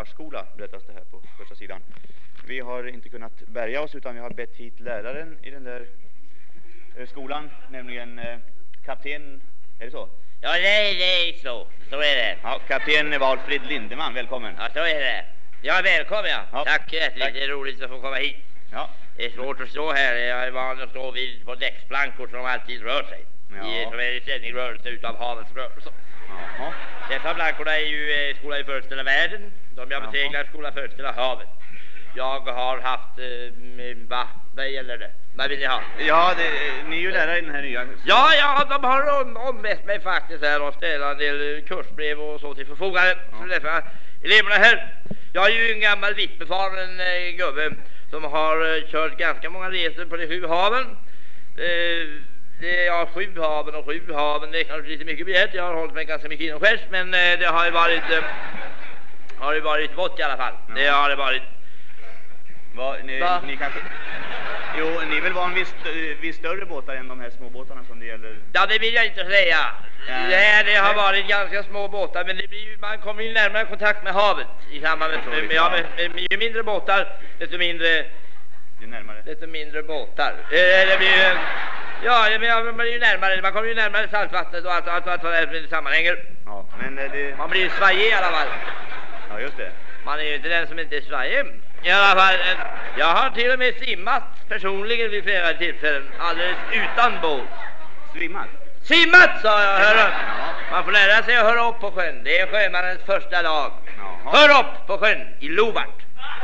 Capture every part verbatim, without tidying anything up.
skepparskola, berättas det här på första sidan. Vi har inte kunnat bärga oss utan vi har bett hit läraren i den där eh, skolan, nämligen eh, kapten, är det så? Ja, det är, det är så. Så är det. Ja, kapten Valfrid Lindeman, välkommen. Ja, så är det. Ja, välkommen, ja. Ja. Tack, hjärtligt. Tack. Det är roligt att få komma hit. Ja. Det är svårt att stå här. Jag är van att stå vid på däcksplankor som alltid rör sig. Ja. I, som är i ständig rörelse utav havets rörelse. Jaha. Dessa plankorna är ju eh, skola i förställa världen. De jag beseglar skola förställa havet. Jag har haft, eh, va, vad gäller det? Vad vill ni ha? Ja, det, ni är ju lärare i den här nya. Ja, ja, de har om, ombett mig faktiskt här och ställa en del kursbrev och så till förfogande. Ja. Så därför, eleverna här. Jag är ju en gammal vittbefaren eh, gubbe som har eh, kört ganska många resor på de sju haven. Eh, det är ja, sju haven och sju haven. Det är kanske lite mycket begärt. Jag har hållit mig ganska mycket inomskärs, men eh, det har ju varit eh, har ju varit vått i alla fall. Ja. Det har det varit. Va, ni, Va? ni kanske... Jo, ni är väl van vid, st- vid större båtar än de här små båtarna som det gäller? Ja, det vill jag inte säga. Nej. Nej, det har varit ganska små båtar, men det blir ju, man kommer ju närmare kontakt med havet i samband med, med, ja, med, med, med ju mindre båtar, desto mindre, Det är närmare. desto mindre båtar. Eh, det blir ju, ja, det blir, man blir ju närmare, man kommer ju närmare saltvattnet och allt, allt, allt vad det är sammanhänger. Ja, men eh, det... Man blir ju svajig i alla fall. Ja, just det. Man är ju inte den som inte är svajig. I alla fall, eh, jag har till och med simmat personligen vid flera tillfällen, alldeles utan båt. Svimmat? Simmat, sa jag, hörru. Ja. Man får lära sig att höra upp på sjön. Det är sjömannens första lag. Jaha. Hör upp på sjön i Lovart.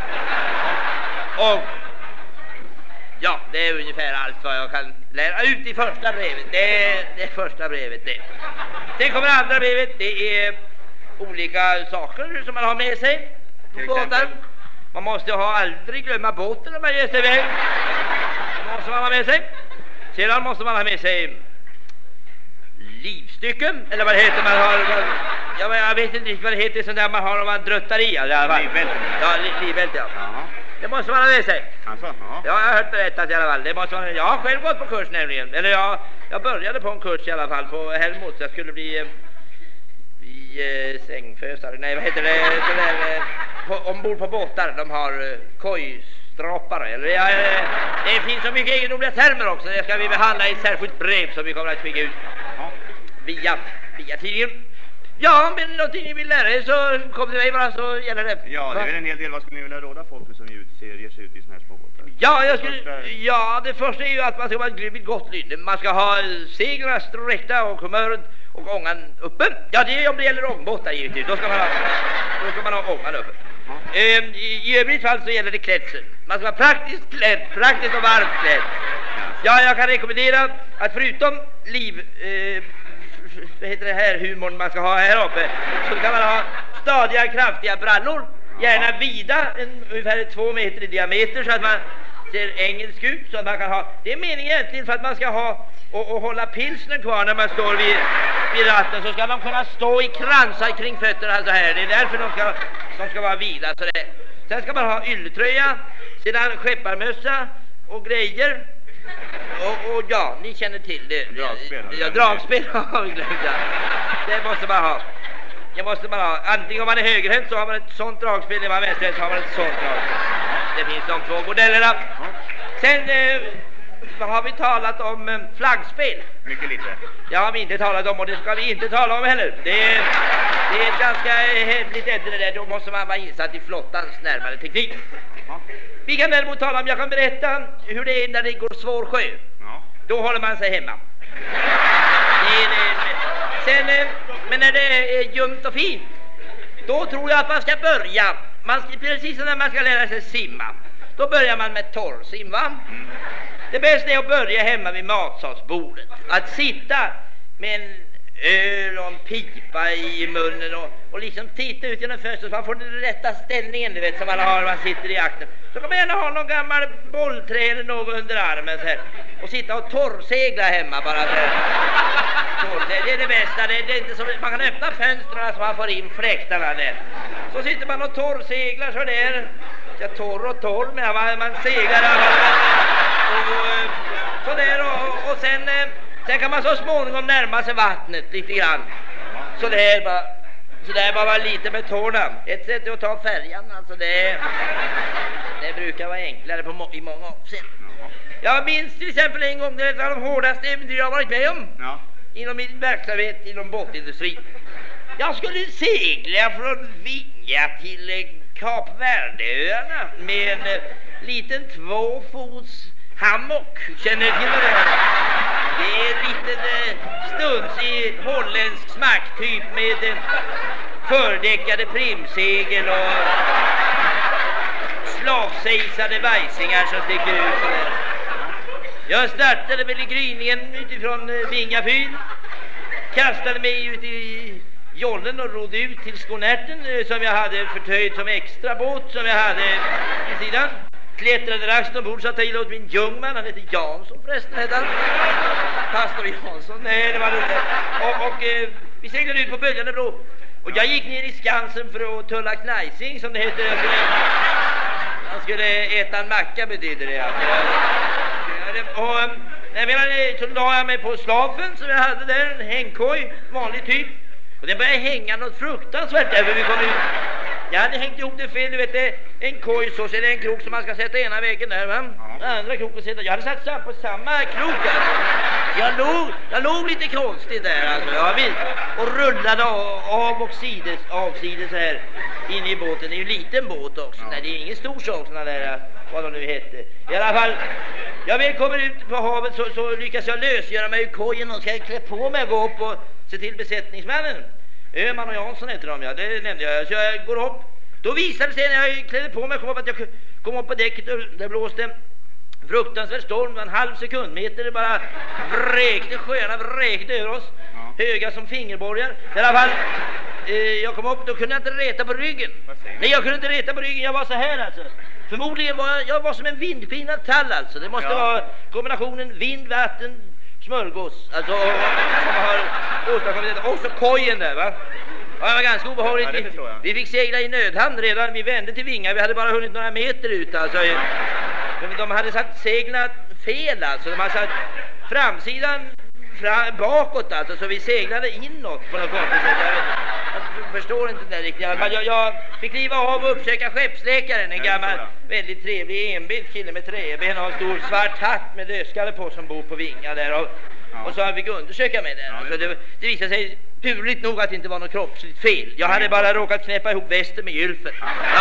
Och ja, det är ungefär allt vad jag kan lära ut i första brevet. Det är det första brevet det. Sen kommer andra brevet. Det är olika saker som man har med sig på Till båtar. exempel? Man måste ha aldrig glömma båten när man ger sig iväg. Det måste man ha med sig. Sedan måste man ha med sig livstycken, eller vad det heter man har. Ja, men jag vet inte vad det heter, sånt där man har om man dröttar i. Alltså, Livbälte. ja, li, livbälte, ja. Jaha. Det måste man ha med sig. Alltså, ja. Ja, jag har hört berättat i alla fall. Det måste man, jag har själv gått på kurs nämligen. Eller jag, jag började på en kurs i alla fall på Helmut. Jag skulle bli eh, bli eh, sängfösare. Nej, vad heter det? Sådär, eh, på, ombord på båtar. De har eh, kojstroppare. Eller, ja, eh, det finns så mycket egendomliga termer också. Det ska vi behandla i ett särskilt brev som vi kommer att skicka ut Ja. via, via tidningen. Ja, men någonting ni vill lära er så kom till mig bara så gäller det. Ja, det är Va? väl en hel del. Vad skulle ni vilja råda folk som ger, ut, ser, ger sig ut i såna här små båtar? Ja, jag skulle, Första- ja, det första är ju att man ska vara vid gott lynne. Man ska ha seglarna sträckta och humöret och ångan uppe. Ja, det är om det gäller ångbåtar givetvis. Då ska man ha, då ska man ha ångan uppe. Ja. Ehm, i, I övrigt fall så gäller det klädseln. Man ska vara praktiskt klädd, praktiskt och varmt klädd. Ja, jag kan rekommendera att förutom liv... Eh, vad heter det här humorn man ska ha här uppe, så kan man ha stadiga, kraftiga brallor, gärna vida, en, ungefär två meter i diameter, så att man ser engelsk ut, så att man kan ha, det är meningen egentligen för att man ska ha och, och hålla pilsnen kvar när man står vid, vid ratten, så ska man kunna stå i kransar kring fötterna så här. Det är därför de ska, de ska vara vida så där. Sen ska man ha ylletröja, sedan skepparmössa och grejer. Och, och ja, ni känner till det. Dragspel, har vi Ja, glömt. dragspel har vi glömt. Ja. Det måste man ha. Det måste man ha. Antingen om man är högerhänt så har man ett sånt dragspel, om man är vänsterhänt så har man ett sånt dragspel. Det finns de två modellerna. Sen eh, vad har vi talat om eh, flaggspel. Mycket lite. Det har vi inte talat om och det ska vi inte tala om heller. Det är, det är ett ganska hemligt ämne det där. Då måste man vara insatt i flottans närmare teknik. Ja. Vi kan däremot tala om, jag kan berätta hur det är när det går svår sjö. Ja. Då håller man sig hemma. Det är, det, sen, eh, men när det är ljumt och fint, då tror jag att man ska börja. Man ska, precis som när man ska lära sig simma. Då börjar man med torrsim, va? Det bästa är att börja hemma vid matsalsbordet. Att sitta med en öl och en pipa i munnen och, och liksom titta ut genom fönstret så man får den rätta ställningen, du vet, som man har när man sitter i akten. Så kan man gärna ha någon gammal bollträ eller något under armen så här, och sitta och torrsegla hemma bara så här. Det, det är det bästa. Det, det är inte så, man kan öppna fönstren så man får in fläktarna där. Så sitter man och torrseglar så där. Ja, torr och torr, men man, man seglar och, och, så där och, och sen, sen kan man så småningom närma sig vattnet lite grann. Så där bara Så där bara vara lite med tårna. Ett sätt är att ta färjan, alltså det, det brukar vara enklare på må- i många avseenden. Jag minns till exempel en gång, det är ett av de hårdaste äventyr jag har varit med om. Ja. Inom min verksamhet inom båtindustrin. Jag skulle segla från Vinga till eh, Kap Verdeöarna med en eh, liten tvåfots hammock. Känner ni till det? Det är en liten eh, stuns i holländsk smacktyp med eh, fördäckade primsegel och slavsejsade vajsingar som sticker ut. Sådär. Jag startade väl i gryningen utifrån eh, Vingafyr. Kastade mig ut i jollen och rodde ut till Skånärten eh, som jag hade förtöjt som extra båt som jag hade i sidan. Klättrade raskt ombord så att jag åt min jungman, han hette Jansson förresten, hette han. Pastor Jansson, nej det var det inte. Och, och eh, vi seglade ut på böljande blå. Och jag gick ner i Skansen för att tulla knajsing som det heter. Jag skulle, jag skulle äta en macka betyder det. Alltså. Och eh, när så la jag mig på slaven som jag hade där, en hängkoj, vanlig typ. Och den började hänga något fruktansvärt där, för vi kom ut. Jag hade hängt ihop det fel, du vet det. En koj så är det en krok som man ska sätta ena väggen där, va? Ja. Andra kroken sätta. Jag hade satt sam på samma krok alltså. Jag låg, jag låg lite konstigt där alltså. Jag vill, och rullade av, av och sides, avsides här inne i båten. Det är ju en liten båt också. Ja. Nej, det är ingen stor sak såna där, vad de nu hette. I alla fall, jag väl kommer ut på havet så, så lyckas jag lösgöra mig ur kojen och ska klä på mig och gå upp och se till besättningsmännen. Öhman och Jansson heter de, ja, det nämnde jag. Så jag går upp. Då visade det sig när jag klädde på mig kom upp att jag kom upp på däcket och det blåste fruktansvärd storm. En halv sekundmeter det bara vräkte, sjöarna vräkte över oss. Ja. Höga som fingerborgar. I alla fall, eh, jag kom upp, då kunde jag inte reta på ryggen. Nej, jag kunde inte reta på ryggen, jag var så här alltså. Förmodligen var jag, jag var som en vindpinad tall alltså. Det måste ja. vara kombinationen vind, vatten, smörgås. Alltså, och, som har åstadkommit detta. Och så kojen där, va? Ja, det var ganska obehagligt. Ja, vi, vi fick segla i nödhamn redan. Vi vände till Vinga. Vi hade bara hunnit några meter ut. Alltså. De hade satt seglat fel. Alltså. De hade satt framsidan fram, bakåt. Alltså. Så vi seglade inåt på något konstigt sätt. Jag, vet, jag förstår inte det riktigt. Men jag, jag fick kliva av och uppsöka skeppsläkaren. En gammal, väldigt trevlig enbild kille med träben och en stor svart hatt med dödskalle på som bor på Vinga där. Och, ja. och så han fick undersöka mig där. Ja, alltså, det, det visade sig turligt nog att det inte var något kroppsligt fel. Jag hade bara råkat knäppa ihop västen med gylfen. Ja. Ja.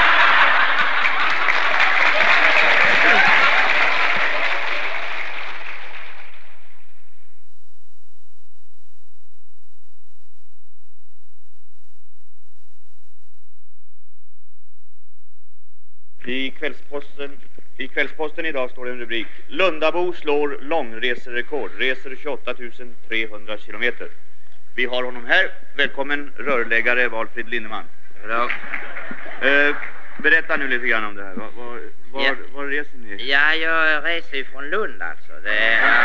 I kvällsposten, I kvällsposten idag står det en rubrik: Lundabo slår långreserekord, reser tjugoåtta tusen trehundra kilometer. Vi har honom här. Välkommen rörläggare Valfrid Lindeman. Ja. Eh, berätta nu lite grann om det här. Var, var, var, ja. var reser ni? Ja, jag reser från Lund alltså. Det är, ja.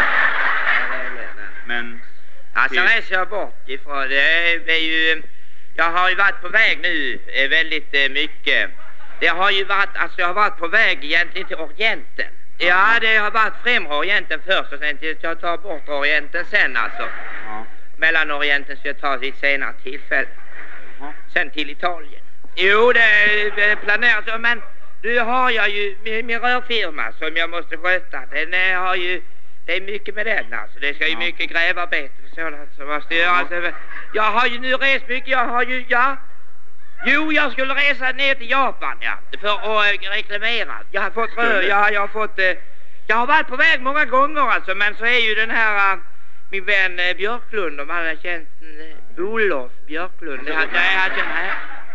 Men... Alltså till... reser jag bort ifrån. Det är, det är ju... Jag har ju varit på väg nu väldigt eh, mycket. Det har ju varit, alltså jag har varit på väg egentligen till Orienten. Ja, det har varit främre Orienten först och sen till jag tar bort Orienten sen alltså. Ja. Mellan Orienten så jag tar vid senare tillfälle. Ja. Sen till Italien. Jo, det är planerat, men nu har jag ju min, min rörfirma som jag måste sköta. Den har ju, det är mycket med den alltså. Det ska ju ja. mycket grävarbete och sådant som måste ja. göras. Jag har ju nu rest mycket, jag har ju, ja... Jo, jag skulle resa ner till Japan, ja, för att äh, reklamera. Jag har fått rö, jag, jag har fått, äh, jag har varit på väg många gånger alltså, men så är ju den här, äh, min vän äh, Björklund, de hade känt äh, Olof Björklund, det hade jag känt här.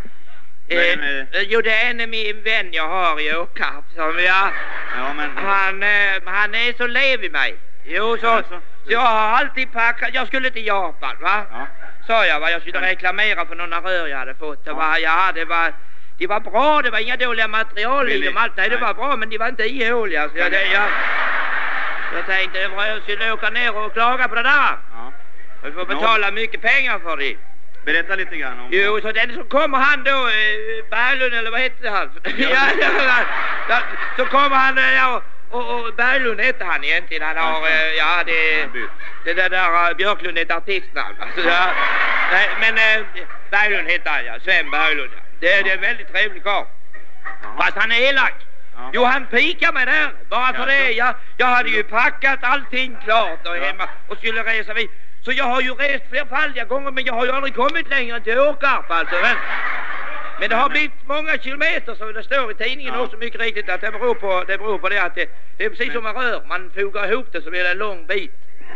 Äh, äh, jo, det är en min vän jag har i Åkarp, som jag, ja, men... han, äh, han är så lev i mig. Jo, så, alltså, så jag har alltid packat, jag skulle till Japan, va? Ja. Sa jag vad jag skulle reklamera för några rör jag hade fått. Det var, ja, det var, det var bra, det var inga dåliga material i dem allt. Nej, det var bra, men de var inte ihåliga. Så jag, det, jag, jag tänkte jag skulle åka ner och klaga på det där. Ja. Jag får betala no. mycket pengar för det. Berätta lite grann om... Jo, så den så kommer han då, eh, Berglund eller vad heter han? Ja, ja, ja, så kommer han ja, och, och Berglund heter han egentligen. Han har, eh, ja det, det där, där uh, Björklund är ett artistnamn. Alltså, ja, nej, men eh, Berglund heter han, ja. Sven Berglund. Ja. Det, det är en väldigt trevlig karl. Fast han är elak. Ja. Jo, han pikar mig där. Bara för ja, det. Jag, jag hade ju packat allting klart och, ja. hemma, och skulle resa vid. Så jag har ju rest flerfaldiga gånger, men jag har ju aldrig kommit längre till Åkarp alltså. Men, men det har blivit många kilometer, så det står i tidningen ja. också mycket riktigt att det beror på det, beror på det att det, det är precis men, som man rör. Man fogar ihop det så blir det en lång bit.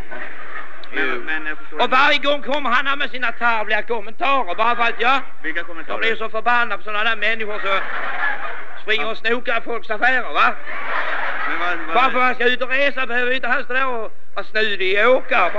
Men, men jag förstår och varje gång kommer han med sina tarvliga kommentarer. Bara för att jag, Vilka kommentarer? Jag blir så förbannad på sådana där människor så springer och snokar i folks affärer, va? Men vad, vad... Bara för att man ska ut och resa behöver inte han stå där och vara snudig i Åkarp.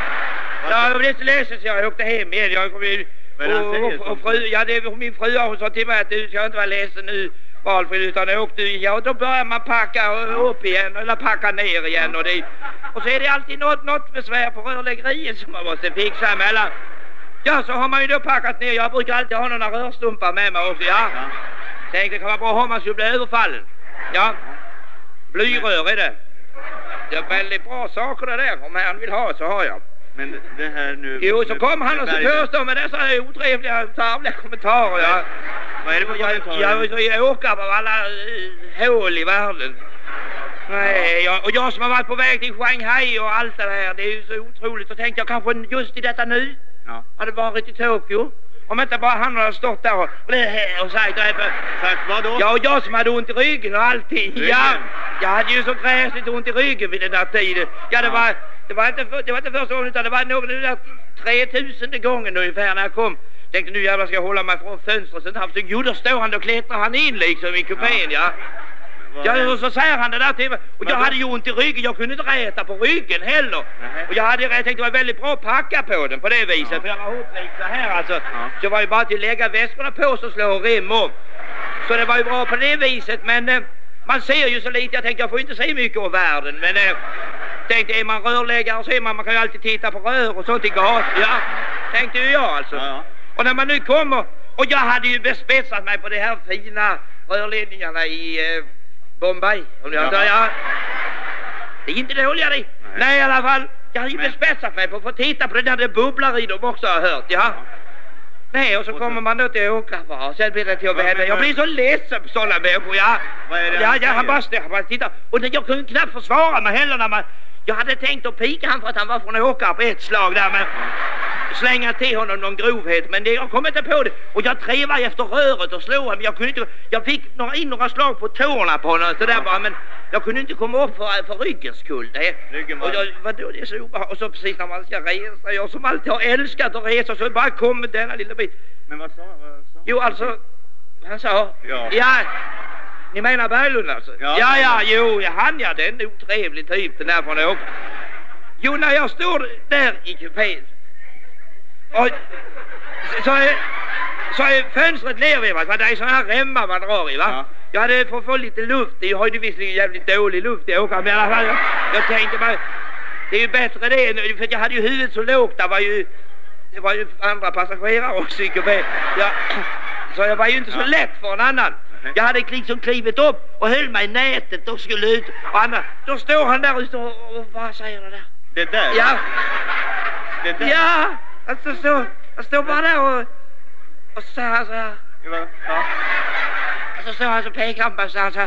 Jag blev så ledsen så jag åkte hem igen. Jag kom in, och, och, och, och fru, ja, det var min fru, hon sa till mig att du ska inte vara ledsen nu, Valfrid, utan åkte ja, och då börjar man packa upp igen eller packa ner igen och, det, och så är det alltid något, något besvär på rörläggeriet som man måste fixa mellan. Ja, så har man ju då packat ner. Jag brukar alltid ha några rörstumpar med mig också, ja. Tänkte det kan vara bra om man skulle bli överfallen. Ja, blyrör är det. Det är väldigt bra saker det där. Om han vill ha så har jag. Men det här nu... Jo, så kom han och så påstår med dessa otrevliga, tarvliga kommentarer. Ja. Vad är det för kommentarer? Jag, jag, jag åker på alla uh, hål i världen. Nej, jag, och jag som har varit på väg till Shanghai och allt det här, det är ju så otroligt. Så tänkte jag kanske just i detta nu ja. hade varit i Tokyo. Om inte bara han hade stått där och, och, och sagt... Sagt vad då? Ja, och jag som hade ont i ryggen och allting. Ryggen. Ja, jag hade ju så gräsligt ont i ryggen vid den där tiden. Ja, det var, det var, inte, för, det var inte första gången utan det var nog den där tretusende gången ungefär när jag kom. Tänkte nu jävlar ska jag hålla mig från fönstret. Så, så, jo, då står han och klättrar han in liksom i kupén, ja. Ja, och så säger han det där till mig. Och jag hade ju ont i ryggen. Jag kunde inte räta på ryggen heller. Nej. Och jag hade jag tänkte det var väldigt bra att packa på den på det viset. Ja. För jag var hopvikt så här alltså. Ja. Så det var ju bara till att lägga väskorna på så slå rim om. Så det var ju bra på det viset. Men eh, man ser ju så lite. Jag tänkte jag får inte se mycket av världen. Men eh, tänkte är man rörläggare så är man. Man kan ju alltid titta på rör och sånt i gat. Ja, tänkte ju jag alltså. Ja, ja. Och när man nu kommer. Och jag hade ju bespetsat mig på de här fina rörledningarna i... Eh, Bombay, om jag säger, ja. Det är inte dåliga det. Nej. Nej, i alla fall. Jag har ju bespetsat mig på att få titta på det där det bubblar i dem också har hört, ja. ja. Nej, och så och kommer så... man då till Åkarp och sen blir det till att vädra. Jag blir så ledsen på sådana människor, ja. Vad är det ja, jag har bara ställt, bara titta. Och jag kunde knappt försvara mig heller när man... Jag hade tänkt att pika han för att han var från Åkarp ett slag där, men... slänga till honom någon grovhet, men det, jag kom inte på det. Och jag trevade efter röret och slog honom. Jag kunde inte, jag fick några, in några slag på tårna på honom så där bara, men jag kunde inte komma upp för, för ryggens skull. Det. Ryggen och jag, vadå, det är så obehagligt. Och så precis när man ska resa, jag som alltid har älskat att resa, så bara kom denna lilla bit. Men vad sa han? Jo, alltså, han sa, ja, ja ni menar Berglund alltså? Ja, ja, ja, jo, ja, han ja, det är en otrevlig typ, den där från Åkarp. Jo, när jag står där i kupén och så är, så är fönstret lervevat, va? Det är sådana här remmar man drar i, va? Ja. Jag hade fått få lite luft, jag har ju visserligen jävligt dålig luft i Åkarp, men i alla fall, jag, jag tänkte bara, det är ju bättre det, för jag hade ju huvudet så lågt, det var ju, det var ju andra passagerare också i kupén. Ja, så jag var ju inte så ja. lätt för en annan. Okay. Jag hade liksom klivit upp och höll mig i nätet och skulle ut, och andra, då står han där ute och, och vad säger det där? Det där? Ja. Det där? Ja. Alltså så, jag står bara där och, och så säger han så här. Ja. Och så står han så pekar han på så han så här.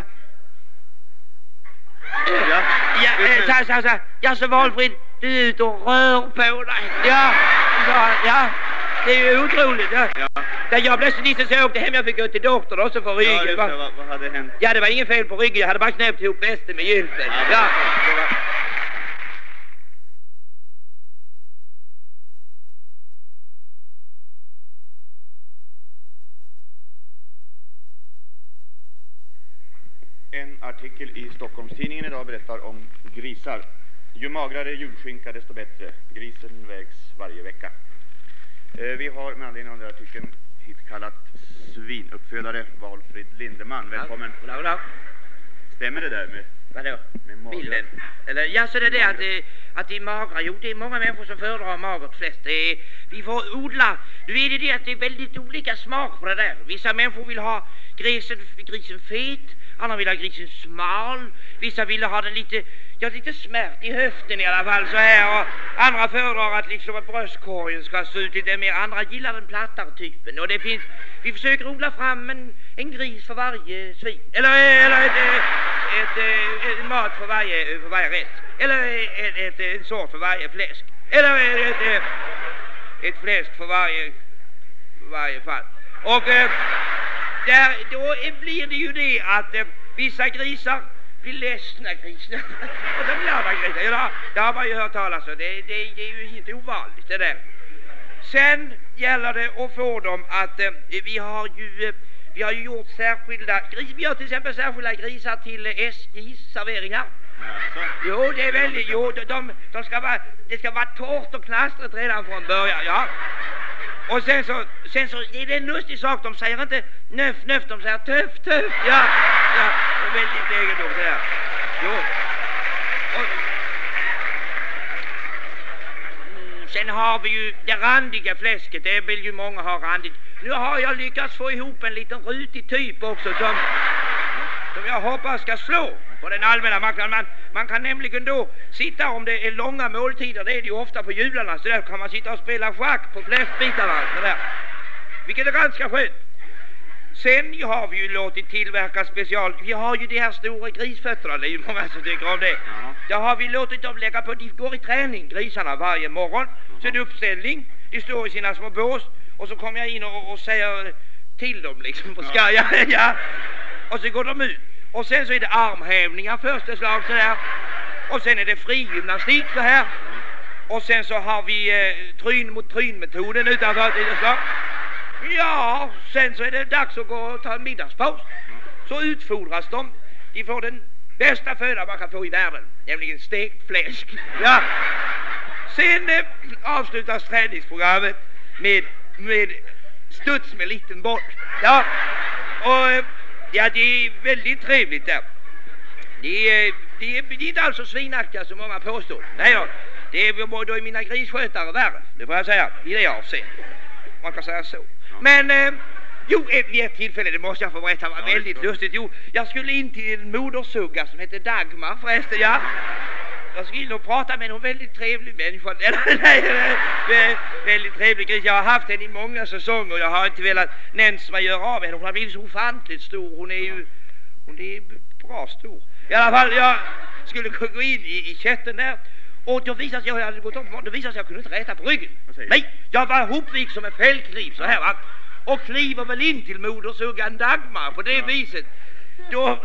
Ja, ja, så här, så här, så här. Ja, så Valfrid, du är ute och rör på dig. Ja, så han, ja, det är ju otroligt. Ja. Ja. Där jag blev så nissen så jag åkte hem, jag fick gå till doktorn också för ryggen. Ja, det, vad, vad hade hänt? Ja, det var ingen fel på ryggen, jag hade bara knäppt ihop västen med gylfen. Ja, ja. Det var... En artikel i Stockholmstidningen idag berättar om grisar. Ju magrare julskinka desto bättre. Grisen vägs varje vecka. Eh, vi har med anledning av den här artikeln hitkallat svinuppfödare Valfrid Lindeman. Välkommen. Ja, goddag, goddag. Stämmer det där med, vadå? med magra? Bilden? Eller, ja, så det är det att, det, att det är magra. Jo, det är många människor som föredrar magert flest. Det är, vi får odla. Du vet det att det är väldigt olika smak på det där. Vissa människor vill ha grisen, grisen fet. Andra vill ha grisen smal. Vissa vill ha den lite, ja, lite smärt i höften i alla fall så här. Och andra föredrar att liksom att bröstkorgen ska se ut lite mer. Andra gillar den plattare typen. Och det finns, vi försöker odla fram en, en gris för varje svin. Eller, eller ett, ett, ett, ett mat för varje, för varje rätt. Eller ett, ett, ett, en sort för varje fläsk. Eller ett, ett, ett fläsk för varje, för varje fall. Och eh, där, då blir det ju det att eh, vissa grisar blir ledsna grisar. Och så blir andra grisar. Ja, det har man ju hört talas om. Det, det, det är ju inte ovanligt det där. Sen gäller det att få dem att eh, vi har ju... Eh, Vi har ju gjort särskilda gris. Vi har till exempel särskilda grisar till eh, S J:s serveringar. Ja, jo, det är väldigt... Jo, de, de, de ska vara... Det ska vara torrt och knastret redan från början, ja. Och sen så... Sen så är det en lustig sak. De säger inte nöff, nöff. De säger töff, töff. Ja, ja. Det är väldigt egendomligt det där. Jo. Och, mm, sen har vi ju det randiga fläsket. Det vill ju många ha randigt. Nu har jag lyckats få ihop en liten rutig typ också som, som jag hoppas ska slå på den allmänna marknaden. Man, man kan nämligen då sitta, om det är långa måltider, det är det ju ofta på jularna, så där kan man sitta och spela schack på fläskbitarna. Så där. Vilket är ganska skönt. Sen har vi ju låtit tillverka special. Vi har ju de här stora grisfötterna, det är ju många som tycker om det. Ja. Där har vi låtit dem lägga på, de går i träning, grisarna, varje morgon. Ja. Så är det uppställning, de står i sina små bås. Och så kommer jag in och, och säger till dem liksom på ska, ja. Ja, ja. Och så går de ut. Och sen så är det armhävningar första slag så här. Och sen är det frigymnastik så här. Och sen så har vi eh, tryn mot tryn-metoden utanför ett slag. Ja, sen så är det dags att gå och ta en middagspaus. Så utfodras de. De får den bästa föda man kan få i världen. Nämligen stekt fläsk. Ja. Sen eh, avslutas träningsprogrammet med med studs med liten boll. Ja, och ja, det är väldigt trevligt där. Det är, det är, det är inte alls så svinaktiga som många påstår. Nej då, det är, då är mina grisskötare värre, det får jag säga, i det avseendet. Man kan säga så. Men, eh, jo, vid ett tillfälle, det måste jag få berätta, var väldigt lustigt. Jo, jag skulle in till en modersugga som heter Dagmar förresten, ja. Jag skulle in och prata med en väldigt trevlig människa. nej, nej, nej, väldigt trevlig gris. Jag har haft henne i många säsonger. Jag har inte velat nämns vad göra av henne. Hon har blivit så ofantligt stor. Hon är ju hon är bra stor. I alla fall, jag skulle gå in i, i kötten där. Och då visade sig, jag hade gått om, då visade sig jag kunde inte räta på ryggen. Nej, jag var hopvikt som en fällkniv så här, va. Och kliver väl in till modersuggan Dagmar på det ja. viset. Då...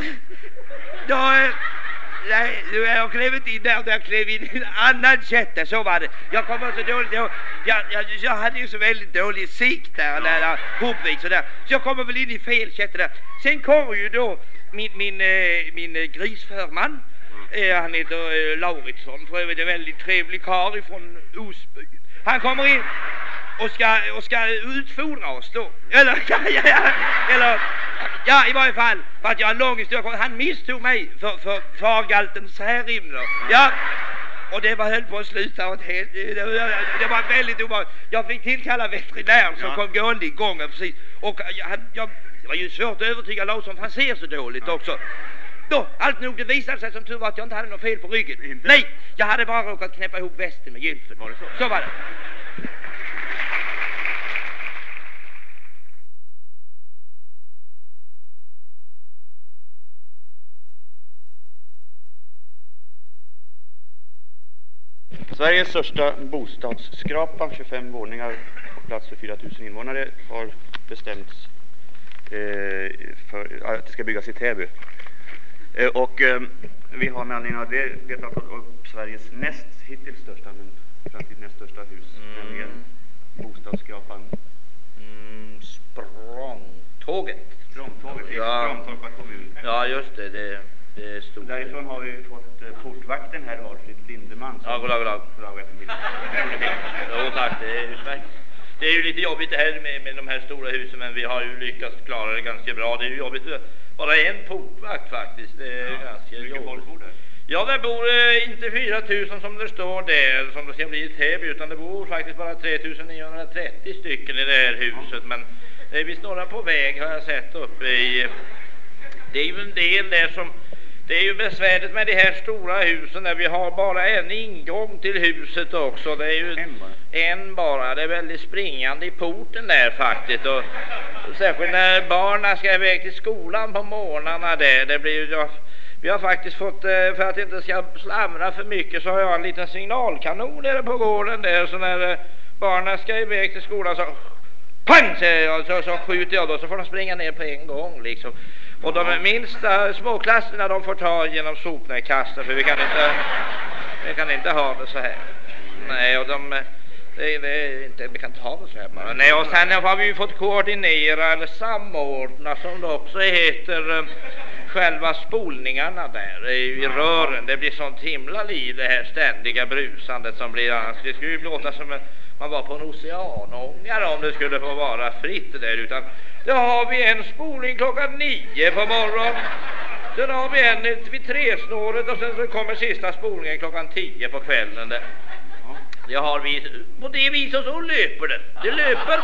då Nej, jag klev inte in där och jag klev in i en annan kätte, så var det. Jag kommer så dåligt, jag, jag, jag, jag hade ju så väldigt dålig sikt där, ja. där, där hopvik sådär. Så jag kommer väl in i fel kätte där. Sen kommer ju då min, min, min, min grisförman, eh, han heter eh, Lauritsson, för övrigt en väldigt trevlig karl ifrån Osby. Han kommer in och ska, och ska utfodra oss då. Eller, ja, ja, ja, eller... Ja, i varje fall, för att jag har en lång historia. Han misstog mig för, för fargaltens särrimner. Ja, och det var höll på att sluta åt helt, det, det, det var väldigt obehagligt. Jag fick tillkalla veterinären som ja. kom gående i gången precis. Och jag, jag, det var ju svårt att övertyga Larsson för han ser så dåligt ja. också. Då, allt nog, det visade sig som tur var att jag inte hade något fel på ryggen. Inte. Nej, jag hade bara råkat knäppa ihop västen med gylfen. Var det så? Så var det. Sveriges största bostadsskrapa, tjugofem våningar på plats för fyra tusen invånare, har bestämts eh, för att det ska byggas i Täby. Eh, och eh, vi har med anledning av det letat upp Sveriges näst hittills största, men framtid näst största hus, mm. nämligen bostadsskrapan mm, Språngtåget. Språngtåget i ja. Språngtorpa kommun. Ja, just det, det Det är stort. Därifrån har vi fått eh, portvakten här, Valfrid Lindeman. Ja, goddag, goddag. Jo, tack, det är utmärkt. Det är ju lite jobbigt det här med, med de här stora husen, men vi har ju lyckats klara det ganska bra. Det är ju jobbigt, bara en portvakt faktiskt. Det är ja, ganska jobbigt. Vilka folk bor där? Ja, där bor eh, inte fyra tusen som det står där, som det ska bli i Täby, utan det bor faktiskt bara tre tusen niohundratrettio stycken i det här huset. Men eh, vi snurrar på väg, har jag sett, uppe i... Det är ju en del där som... Det är ju besvärligt med de här stora husen där vi har bara en ingång till huset också. Det är ju en bara. En bara. Det är väldigt springande i porten där faktiskt. Och, och särskilt när barnen ska iväg till skolan på morgnarna där. Det blir ju... Vi har faktiskt fått, för att det inte ska slamra för mycket, så har jag en liten signalkanon nere på gården där. Så när barnen ska iväg till skolan så... Pang! Säger jag, så, så skjuter jag då, så får de springa ner på en gång liksom. Och de minsta småklasserna, de får ta genom sopnedkastet, för vi kan inte vi kan inte ha det så här. Nej, och de det, det är inte, vi kan inte ha det så här bara. Nej, och sen har vi ju fått koordinera eller samordna, som det också heter, själva spolningarna där i rören. Det blir sånt himla liv, det här ständiga brusandet som blir annars. Det skulle ju låta som en, man var på en oceanångare om det skulle få vara fritt där, utan då har vi en spolning klockan nio på morgonen. Sen har vi en vid tresnåret och sen så kommer sista spolningen klockan tio på kvällen där. Det har vi, på det viset så löper det. Det löper.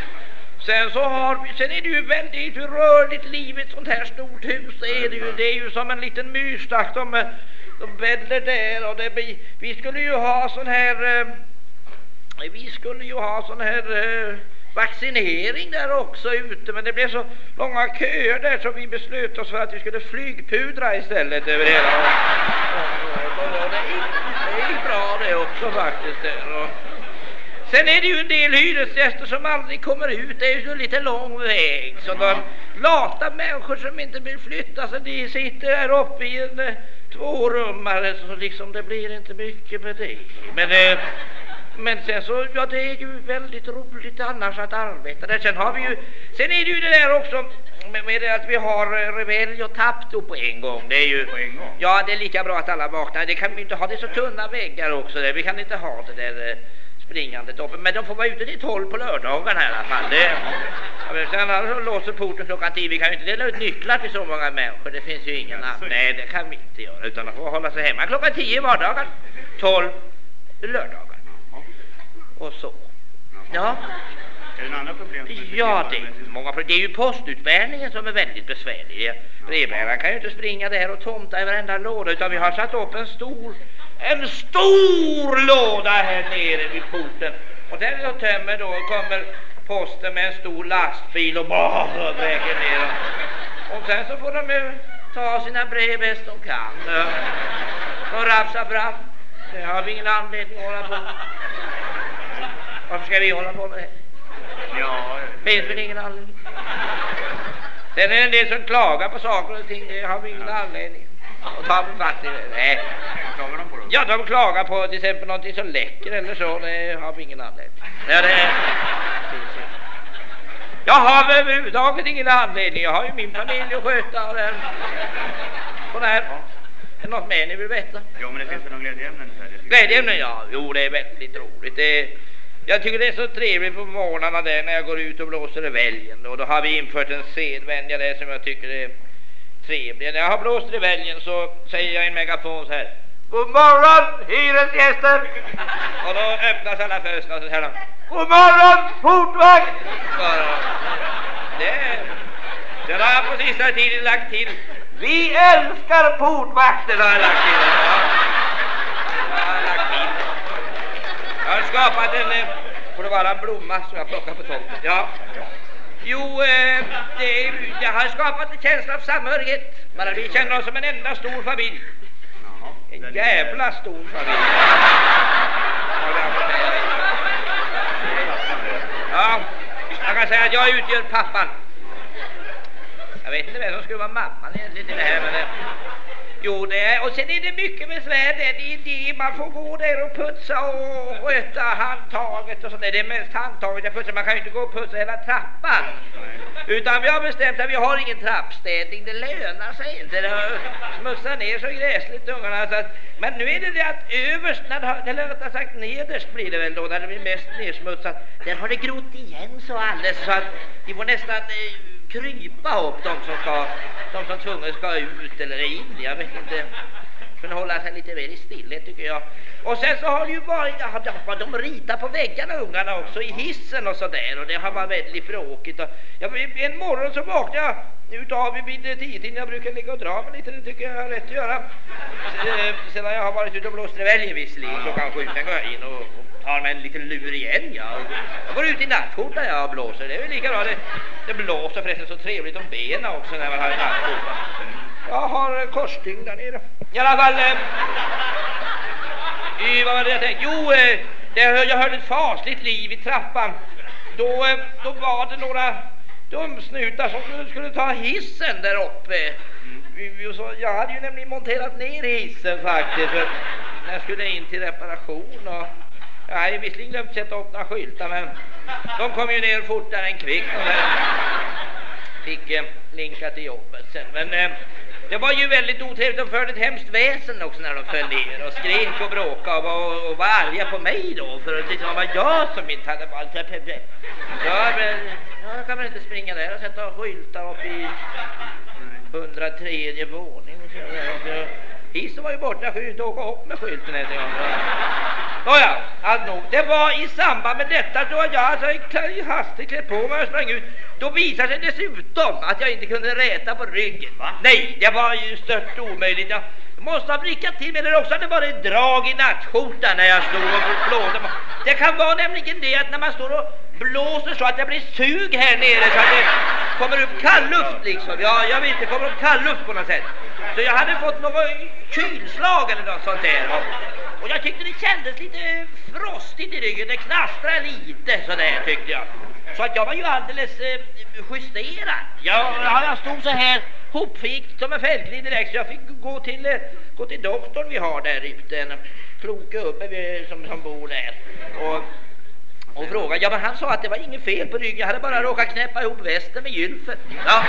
Sen så har vi, sen är det ju väldigt rörligt liv i ett sånt här stort hus. Det är det ju, det är ju som en liten myrstack. De, de bäddar där och det blir, vi skulle ju ha sån här, eh, vi skulle ju ha sån här eh, vaccinering där också ute, men det blev så långa köer där så vi beslöt oss för att vi skulle flygpudra istället över hela området. Det är bra det också faktiskt där. Och sen är det ju en del hyresgäster som aldrig kommer ut. Det är ju så lite lång väg, så de lata människor som inte vill flytta, så de sitter där uppe i en eh, tvårummare, så liksom det blir inte mycket med det. Men eh, Men sen så, ja, det är ju väldigt roligt annars att arbeta där. Sen har vi ju, sen är det ju det där också med, med det att vi har revelj och tappto på en gång. Det är ju, på en gång? Ja, det är lika bra att alla vaknar. Det kan vi inte ha, det är så tunna väggar också där. Vi kan inte ha det där eh, springandet uppe. Men de får vara ute till tolv på lördagen här i alla fall. Det, ja, men sen alltså, låser porten klockan tio. Vi kan ju inte dela ut nycklar till så många människor. Det finns ju ingen annan. Nej, det kan vi inte göra, utan att få hålla sig hemma klockan tio vardagar, tolv lördagar. Och så. Ja. Är det andra problem? Ja, det är många problem. Det är ju postutbärningen som är väldigt besvärlig. Brevbäraren kan ju inte springa där och tomta i varenda låda, utan vi har satt upp en stor en stor låda här nere vid porten. Och där så tömmer då kommer posten med en stor lastbil och bara väger ner. Och sen så får de ju ta sina brev bäst de kan. Och rafsa fram. Det har vi ingen anledning att hålla på. Varför ska vi hålla på med det? Ja, finns väl ingen anledning. Sen är det en del som klagar på saker och ting. Det har vi ingen anledning. Och tar vi vatten. Nej. Klagar de på det? Ja, de klagar på till exempel någonting som läcker eller så. Det har vi ingen anledning. Ja, det är... Jag har överhuvudtaget ingen anledning. Jag har ju min familj att sköta och den. Och det här. Är det något mer ni vill veta? Ja, men det finns väl någon glädjeämnen här? Glädjeämnen, ja. Jo, det är väldigt roligt. Det är... Jag tycker det är så trevligt på morgnarna där när jag går ut och blåser i välgen. Och då har vi infört en sedvänja där som jag tycker är trevlig. När jag har blåst i välgen så säger jag i en megafon så här: God morgon, hyresgäster! Och då öppnas alla fönster och så säger de: God morgon, portvakt! Det, det har jag på sista tiden lagt till: Vi älskar portvakter, har jag lagt till. Ja. Jag har lagt till. Jag har skapat en, eh, får det vara en blomma som jag plockar på tomten. Ja. Jo, eh, det, jag har skapat en känsla av samhörighet. Bara vi känner oss som en enda stor familj. En jävla stor familj. Ja, jag kan säga att jag utgör pappan. Jag vet inte vem som skulle vara mamman egentligen till det här, men det... Jo, det är, och sen är det mycket besvär. Det är det, man får gå där och putsa och sköta handtaget och sånt. Det är mest handtaget jag putsar. Man kan ju inte gå och putsa hela trappan. Utan vi har bestämt att vi har ingen trappstädning. Det lönar sig inte. Det smutsar ner så gräsligt ungarna. Så att, men nu är det det att överst, när det, eller rättare sagt nederst blir det väl då, när det blir mest nedsmutsat. Där har det grott igen så alldeles så att vi får nästan... Eh, krypa upp de som ska, de som tvunget ska ut eller in, jag vet inte, kunna hålla sig lite mer i stillhet tycker jag. Och sen så har det ju varit, ja, de ritar på väggarna ungarna också i hissen och sådär, och det har varit väldigt bråkigt. Och jag, en morgon så vaknade jag utav vid tio-tiden. Jag brukar ligga och dra mig lite, det tycker jag har rätt att göra. Eh, Sen har jag varit ute och blåst revelj visserligen klockan sju, sen går jag in och, och tar mig en liten lur igen. Ja. Jag går ut i nattskjorta jag och blåser, det är väl lika bra. Det, det blåser förresten så trevligt om benen också när man har en nattskjorta. Jag har korsstygn där nere. I alla fall... Eh, eh, vad var det jag tänkte? Jo, eh, det, jag hörde ett fasligt liv i trappan. Då, eh, då var det några dumsnutar som skulle ta hissen där uppe. Vi, vi, så, jag hade ju nämligen monterat ner hissen faktiskt. För jag skulle in till reparation. Och jag hade visserligen glömt sätta upp några skyltar, men de kom ju ner fortare än kvickt. Och fick eh, linka till jobbet sen. Men eh, det var ju väldigt otrevligt. De förde ett hemskt väsen också när de föll ner och skrek och bråkade och var, och var arga på mig då. För att det var jag som inte hade valt. Ja, men jag kan väl inte springa där och sätta skyltar upp i hundratredje våning. Hissen var ju borta, jag kunde inte åka upp med skylten en gång. Nåja, alltså, det var i samband med detta då jag alltså hastigt klätt på mig och sprang ut. Då visade det dessutom att jag inte kunde räta på ryggen. Va? Nej, det var ju stört omöjligt. Jag måste ha brickat till med det också. Det var ett drag i nattskjortan när jag stod och blåste. Det kan vara nämligen det att när man står och blåser så att det blir sug här nere så att det kommer upp kallluft liksom. Ja, jag vet inte, det kommer upp kallluft på något sätt. Så jag hade fått något kylslag eller något sånt där. Och jag tyckte det kändes lite frostigt i ryggen. Det knastrade lite sådär tyckte jag. Så att jag var ju alldeles eh, justerad. Jag, jag stod så här hopfikt som en fälgrid direkt. Så jag fick gå till, eh, gå till doktorn vi har där ute. En klok gubbe som, som bor där. Och, och frågade. Ja, men han sa att det var inget fel på ryggen. Jag hade bara råkat knäppa ihop västen med gylfen. Ja.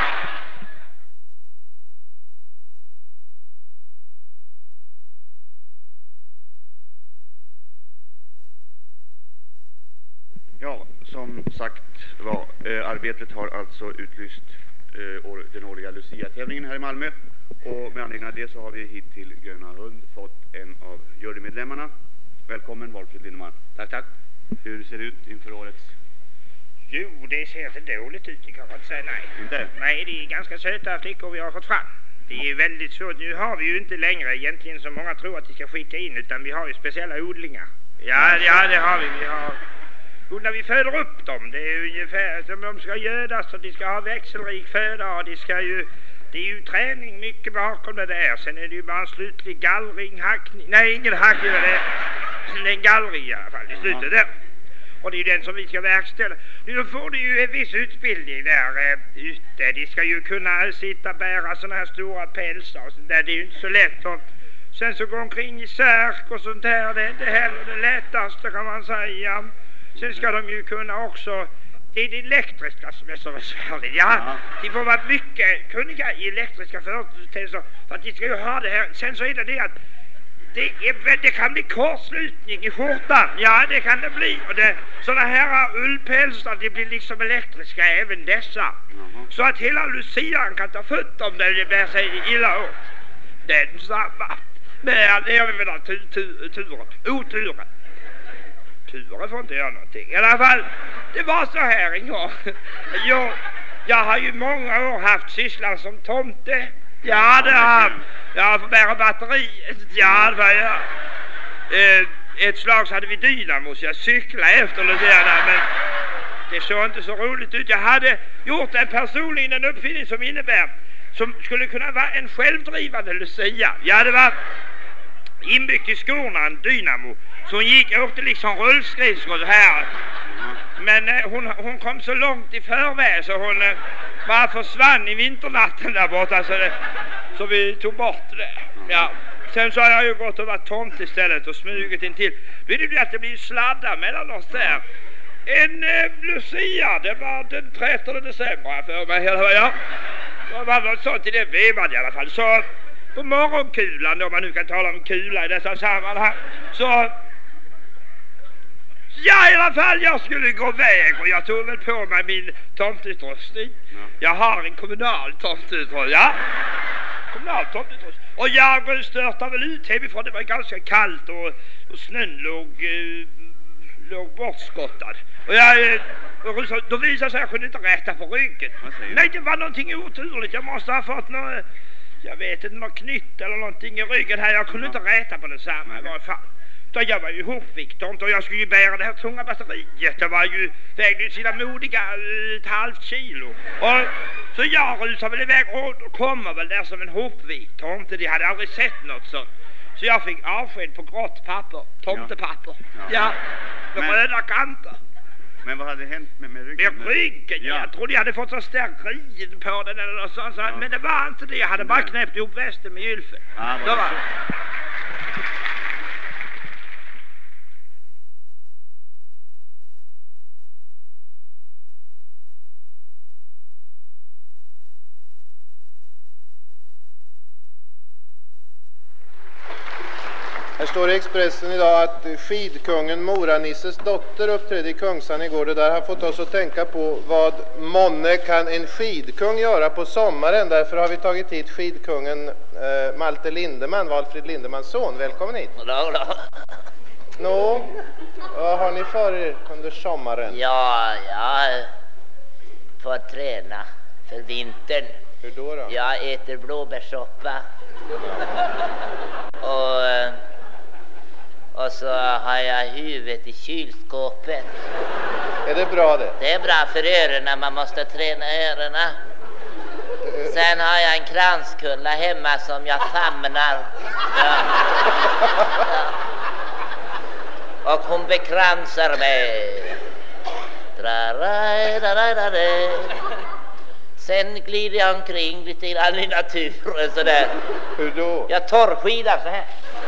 Ja, som sagt var, eh, arbetet har alltså utlyst eh, år, den årliga Lucia-tävlingen här i Malmö. Och med anledning av det så har vi hit till Gröna Hund fått en av jurymedlemmarna. Välkommen Valfrid Lindeman. Tack, tack. Hur ser det ut inför årets? Jo, det ser inte dåligt ut, jag kan inte säga nej. Inte? Nej, det är ganska söta flickor vi har fått fram. Det är väldigt svårt. Nu har vi ju inte längre egentligen som många tror att vi ska skicka in, utan vi har ju speciella odlingar. Ja, ja det har vi. Vi har... Och när vi föder upp dem, det är ungefär som de ska gödas och de ska ha växelrik föda och de ska ju, det är ju träning mycket bakom det där. Sen är det ju bara en slutlig gallring, hackning, nej ingen hackning, det är, det är en gallring i alla fall i slutet där. Och det är ju den som vi ska verkställa. Nu då får du ju en viss utbildning där äh, ute. De ska ju kunna sitta och bära såna här stora pälsar och sånt där. Det är ju inte så lätt. Och sen så går omkring i särk och sånt där. Det är inte heller det lättaste kan man säga. Sen ska de ju kunna också, det är det elektriska som är så besvärligt. Ja, de får vara mycket kunniga i elektriska företeelser för att de ska ju ha det här. Sen så är det det att det, är, det kan bli kortslutning i skjortan. Ja, det kan det bli. Och det, sådana här ullpälsar, det blir liksom elektriska även dessa. Mm. Så att hela lucian kan ta fötter om det bär sig illa åt. Den samma. Men det är väl den tu, tu, turen, oturen. Turen får inte göra någonting. I alla fall, det var så här en gång. Jag, jag har ju många år haft sysslan som tomte. Ja, det har jag. Får bära batteri. Ja, det var jag. Eh, ett slag så hade vi dynamo så jag cyklade efter Lucia, men det såg inte så roligt ut. Jag hade gjort en personlig en uppfinning som innebär, som skulle kunna vara en självdrivande Lucia. Ja, det var inbyggt i skorna en dynamo. Så hon gick och åkte liksom rullskridskor så här. Men eh, hon, hon kom så långt i förväg så hon eh, bara försvann i vinternatten där borta. Så, det, så vi tog bort det. Ja. Sen så har jag ju gått och varit tomt istället och smugit in till. Då är det ju att det blir sladdar mellan oss där. En eh, Lucia, det var den trettonde december för mig. Ja. Det var något sånt i det vevad i alla fall. Så på morgonkulan, om man nu kan tala om kula i dessa sammanhang, så ja, i alla fall jag skulle gå väg och jag tog väl på mig min tomtutrustning. Ja. Jag har en kommunal tomtutrustning, ja. Kommunal tomtutrustning. Och jag störtade väl ut hemifrån, det var ganska kallt och, och snön låg, eh, låg bortskottad. Och jag, Och Rusa, då visade sig att jag kunde inte rätta på ryggen. Nej, det var någonting oturligt. Jag måste ha fått något, jag vet inte, något knytt eller någonting i ryggen här. Jag kunde inte räta på detsamma i varje fall. Då jag var ju ihopviktont och jag skulle ju bära det här tunga batteriet. Det var ju, vägde ju sina modiga ett halvt kilo. Och så jag rusade väl iväg och kommer väl där som en hopvikt tomte. De hade aldrig sett något sånt. Så jag fick avsked på grått papper, tomtepapper. Ja, ja med men, röda kanter. Men vad hade hänt med, med ryggen? Med ryggen? Ja. Jag trodde jag hade fått så stark rid på den eller något sånt. Ja. Men det var inte det. Jag hade bara knäppt ihop västen med gylfen. Ja, var var Här står i Expressen idag att skidkungen Moranisses dotter uppträdde i Kungsan igår. Det där har fått oss att tänka på vad månne kan en skidkung göra på sommaren. Därför har vi tagit hit skidkungen eh, Malte Lindeman, Valfrid Lindemans son. Välkommen hit. Då, då. Nå, vad har ni för er under sommaren? Ja, jag får träna för vintern. Hur då då? Jag äter blåbärssoppa. och... Och så har jag huvudet i kylskåpet. Är det bra det? Det är bra för öronen, man måste träna öronen. Sen har jag en kranskulla hemma som jag famnar. Ja. Ja. Och hon bekransar mig. Sen glider jag omkring lite grann i naturen sådär. Hur då? Jag torrskidar så här.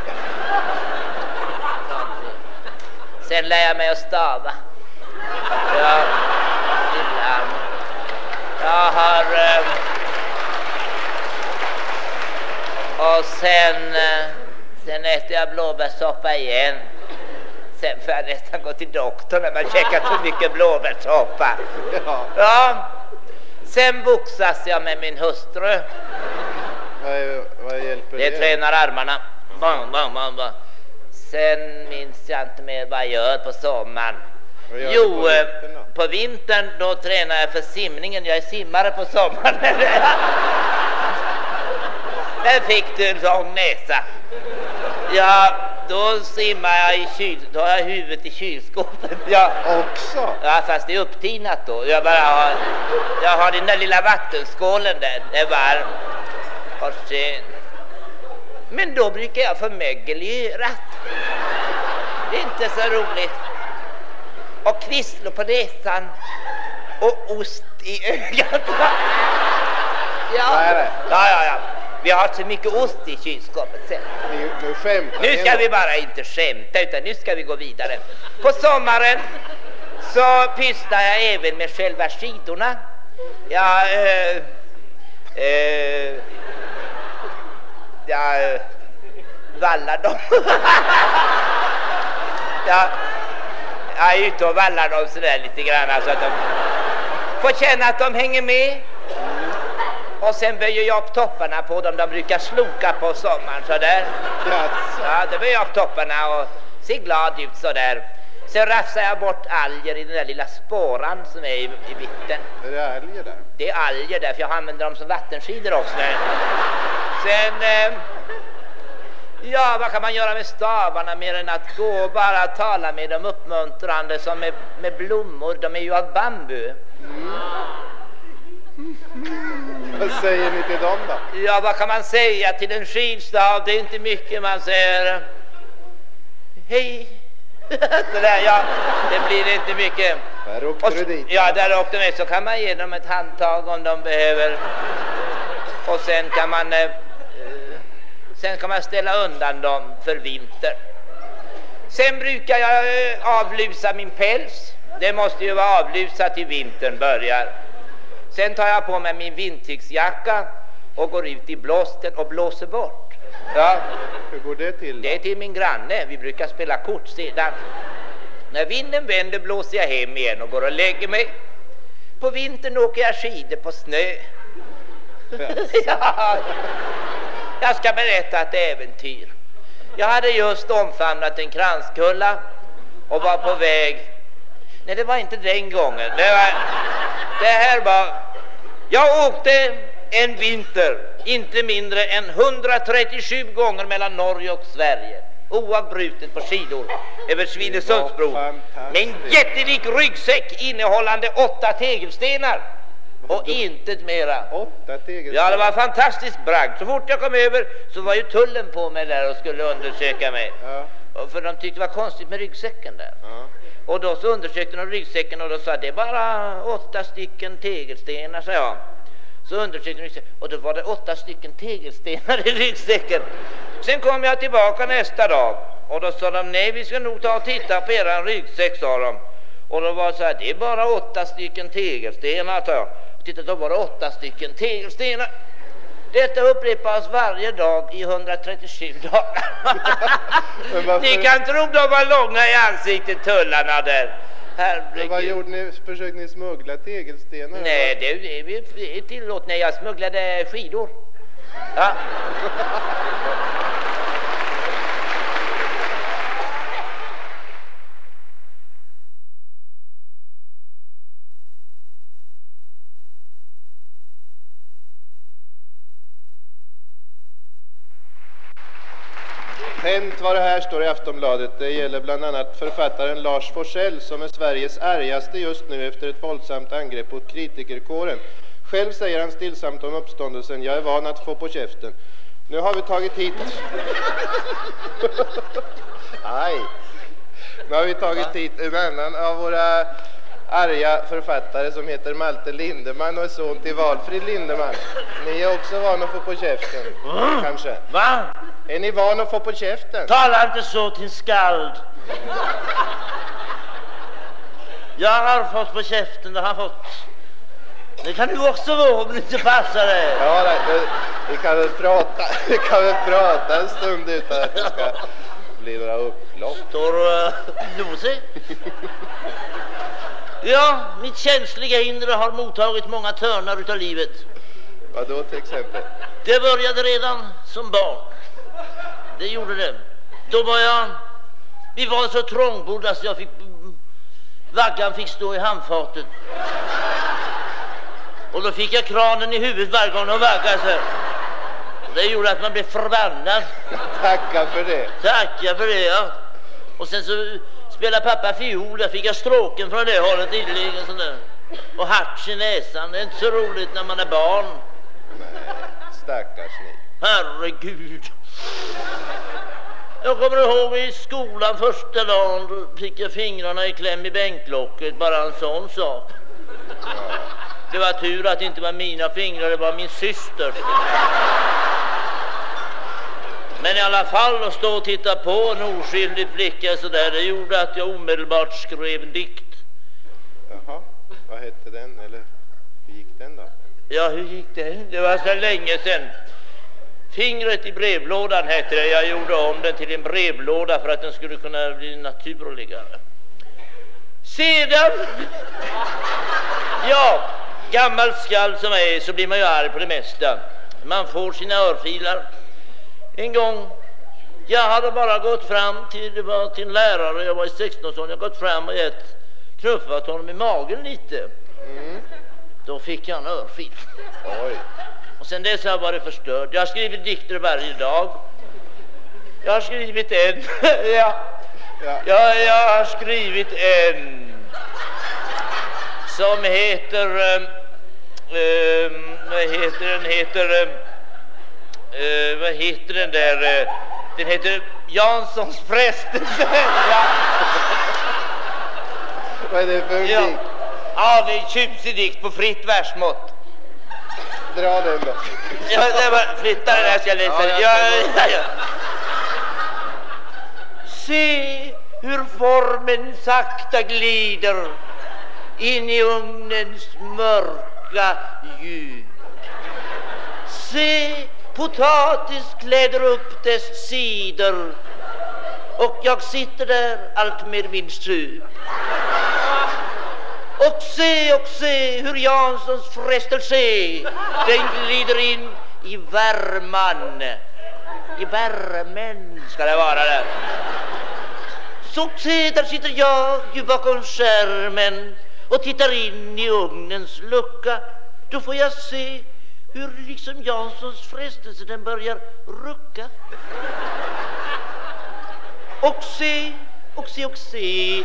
Sen lär jag mig att stava. Ja, ibland. Jag har... Eh, och sen... Eh, sen äter jag blåbärssoppa igen. Sen får jag nästan gå till doktorn när man käkat för mycket blåbärssoppa. Ja. Ja. Sen boxas jag med min hustru. Vad, vad hjälper det? Det tränar armarna. Bam, bam, bam, bam. Sen minns jag inte mer vad jag gör på sommaren. Gör jo, på vintern, då? på vintern då tränar jag för simningen. Jag är simmare på sommaren. Där fick du en lång näsa. Ja, då simmar jag i kyl... Då har jag huvudet i kylskåpet. Ja. Också? Ja, fast det är upptinat då. Jag bara har... Jag har den där lilla vattenskålen där. Det är varm. Och sen... Men då brukar jag få mögel i örat. Det är inte så roligt. Och kvisslor på näsan. Och ost i ögat. Ja. Vad är det? Ja, ja, ja. Vi har så mycket ost i kylskåpet sen. Nu, nu skämtar Nu ska vi bara inte skämta, utan nu ska vi gå vidare. På sommaren så pysslar jag även med själva skidorna. Ja, eh... eh jag vallar dem. jag, jag är ute och vallar dem sådär lite grann så att de får känna att de hänger med. Och sen böjer jag upp topparna på dem. De brukar sloka på sommaren sådär. Ja, då böjer jag upp topparna och ser glad ut sådär. Sen rafsar jag bort alger i den där lilla spåran som är i, i mitten. Är det alger där? Det är alger där, för jag använder dem som vattenskidor också. Sen, eh, ja, vad kan man göra med stavarna mer än att gå och bara tala med dem uppmuntrande som med, med blommor. De är ju av bambu. Mm. Vad säger ni till dem då? Ja, vad kan man säga till en skidstav? Det är inte mycket man säger. Hej. Så där, ja, det blir inte mycket. Där åkte och, du dit. Ja, där åkte med. Så kan man ge dem ett handtag om de behöver. Och sen kan man eh, sen kan man ställa undan dem för vinter. Sen brukar jag eh, avlusa min päls. Det måste ju vara avlusat till vintern börjar. Sen tar jag på mig min vindtygsjacka och går ut i blåsten och blåser bort. Ja. Hur går det till då? Det är till min granne. Vi brukar spela kort sedan. När vinden vänder blåser jag hem igen och går och lägger mig. På vintern åker jag skidor på snö. Ja. Jag ska berätta ett äventyr. Jag hade just omfamnat en kranskulla och var på väg Nej, det var inte den gången. Det, var, det här var... Jag åkte en vinter inte mindre än hundratrettiosju gånger mellan Norge och Sverige. Oavbrutet på skidor över Svinesundsbron. Med en jättelik ryggsäck innehållande åtta tegelstenar. Och inte mera. Åtta tegelstenar? Ja, det var fantastiskt bragd. Så fort jag kom över så var ju tullen på mig där och skulle undersöka mig. Ja. För de tyckte det var konstigt med ryggsäcken där. Ja. Och då så undersökte de ryggsäcken och då sa det är bara åtta stycken tegelstenar, sa jag. Så undersökte de ryggsäcken och då var det åtta stycken tegelstenar i ryggsäcken. Sen kom jag tillbaka nästa dag och då sa de nej, vi ska nog ta och titta på eran ryggsäck, sa de. Och då var det så här, det är bara åtta stycken tegelstenar, sa jag. Och titta, då var det åtta stycken tegelstenar. Detta upprepas varje dag i hundratrettiosju dagar. Ni kan tro de var långa i ansiktet, tullarna där. Men vad gjorde ni? Försökte ni smuggla tegelstenar? Nej, det, det, det är tillåt. Nej, jag smugglade skidor. Ja. Hänt vad det här står i Aftonbladet. Det gäller bland annat författaren Lars Forssell som är Sveriges argaste just nu efter ett våldsamt angrepp på kritikerkåren. Själv säger han stillsamt om uppståndelsen: jag är van att få på käften. Nu har vi tagit hit... Aj. Nu har vi tagit hit en annan av våra arga författare som heter Malte Lindeman och är son till Valfrid Lindeman. Ni är också van att få på käften, mm. kanske. Va? Är ni van att få på käften? Tala inte så till skald. Jag har fått på käften, det har fått. Det kan du också vara om det inte passar dig. Ja, det, vi kan väl prata, vi kan väl prata en stund utan att det ska bli några upplopp. Står du uh, nosig? Ja, mitt känsliga inre har mottagit många törnar utav livet. Vad då till exempel? Det började redan som barn. Det gjorde det. Då var jag... Vi var så trångbodda så jag fick... Vaggan fick stå i handfatet. Och då fick jag kranen i huvudet varje gång de vaggade sig. Det gjorde att man blev förbannad. Tacka för det. Tacka för det, ja. Och sen så spelade pappa fiol. Där fick jag stråken från det hållet ideligen sån där. Och harts i näsan. Det är inte så roligt när man är barn. Nej, stackars ni. Herregud. Jag kommer ihåg i skolan första dagen. Då fick jag fingrarna i kläm i bänklocket. Bara en sån sak. Ja. Det var tur att det inte var mina fingrar, det var min syster. Men i alla fall att stå och titta på en oskyldig flicka så där, det gjorde att jag omedelbart skrev en dikt. Jaha, vad hette den, eller hur gick den då? Ja, hur gick den? Det var så länge sedan. Fingret i brevlådan hette det. Jag gjorde om den till en brevlåda för att den skulle kunna bli naturligare. Sedan... Ja... Gammal skall som är så blir man ju arg på det mesta. Man får sina örfilar. En gång, jag hade bara gått fram till, det var till en lärare, jag var i sexton-årsåldern, jag gått fram och gett knuffat honom i magen lite. Mm. Då fick jag en örfil. Oj. Och sen dess har jag varit förstörd. Jag har skrivit dikter varje dag. Jag har skrivit en. ja. Ja. Ja, jag har skrivit en som heter um, um, vad heter den heter um, uh, vad heter den där uh, den heter Janssons frestelse. ja. Vad är det för en ja. dikt? Ja, det är en tjusig dikt på fritt versmått. Dra den då. Ja, det var flytta den här ska jag läsa. Ja, Ja, jag ja, ja. Se hur formen sakta glider in i ugnens mörka ljud. Se, potatis kläder upp dess sidor och jag sitter där allt med min sup. Och se, och se hur Janssons frestelse den glider in i värman. I värmen ska det vara där. Så se, där sitter jag ju bakom skärmen och tittar in i ugnens lucka. Då får jag se hur liksom Janssons frestelse den börjar rucka. Och se, och se, och se.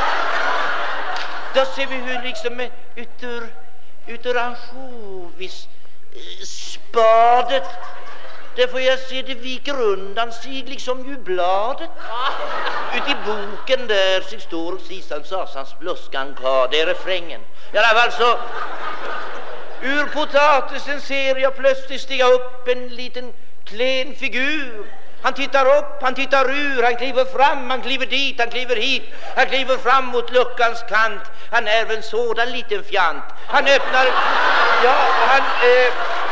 Då ser vi hur liksom utur, utur ansjovis spadet. Där får jag se det viker undan sig liksom ju bladet. Ut i boken där sig står och sisan sasans bluskan kar. Det är refrängen. I alla fall så ur potatisen ser jag plötsligt stiga upp en liten klen figur. Han tittar upp, han tittar ur, han kliver fram, han kliver dit, han kliver hit. Han kliver fram mot luckans kant. Han är en sådan liten fjant. Han öppnar, ja, han eh,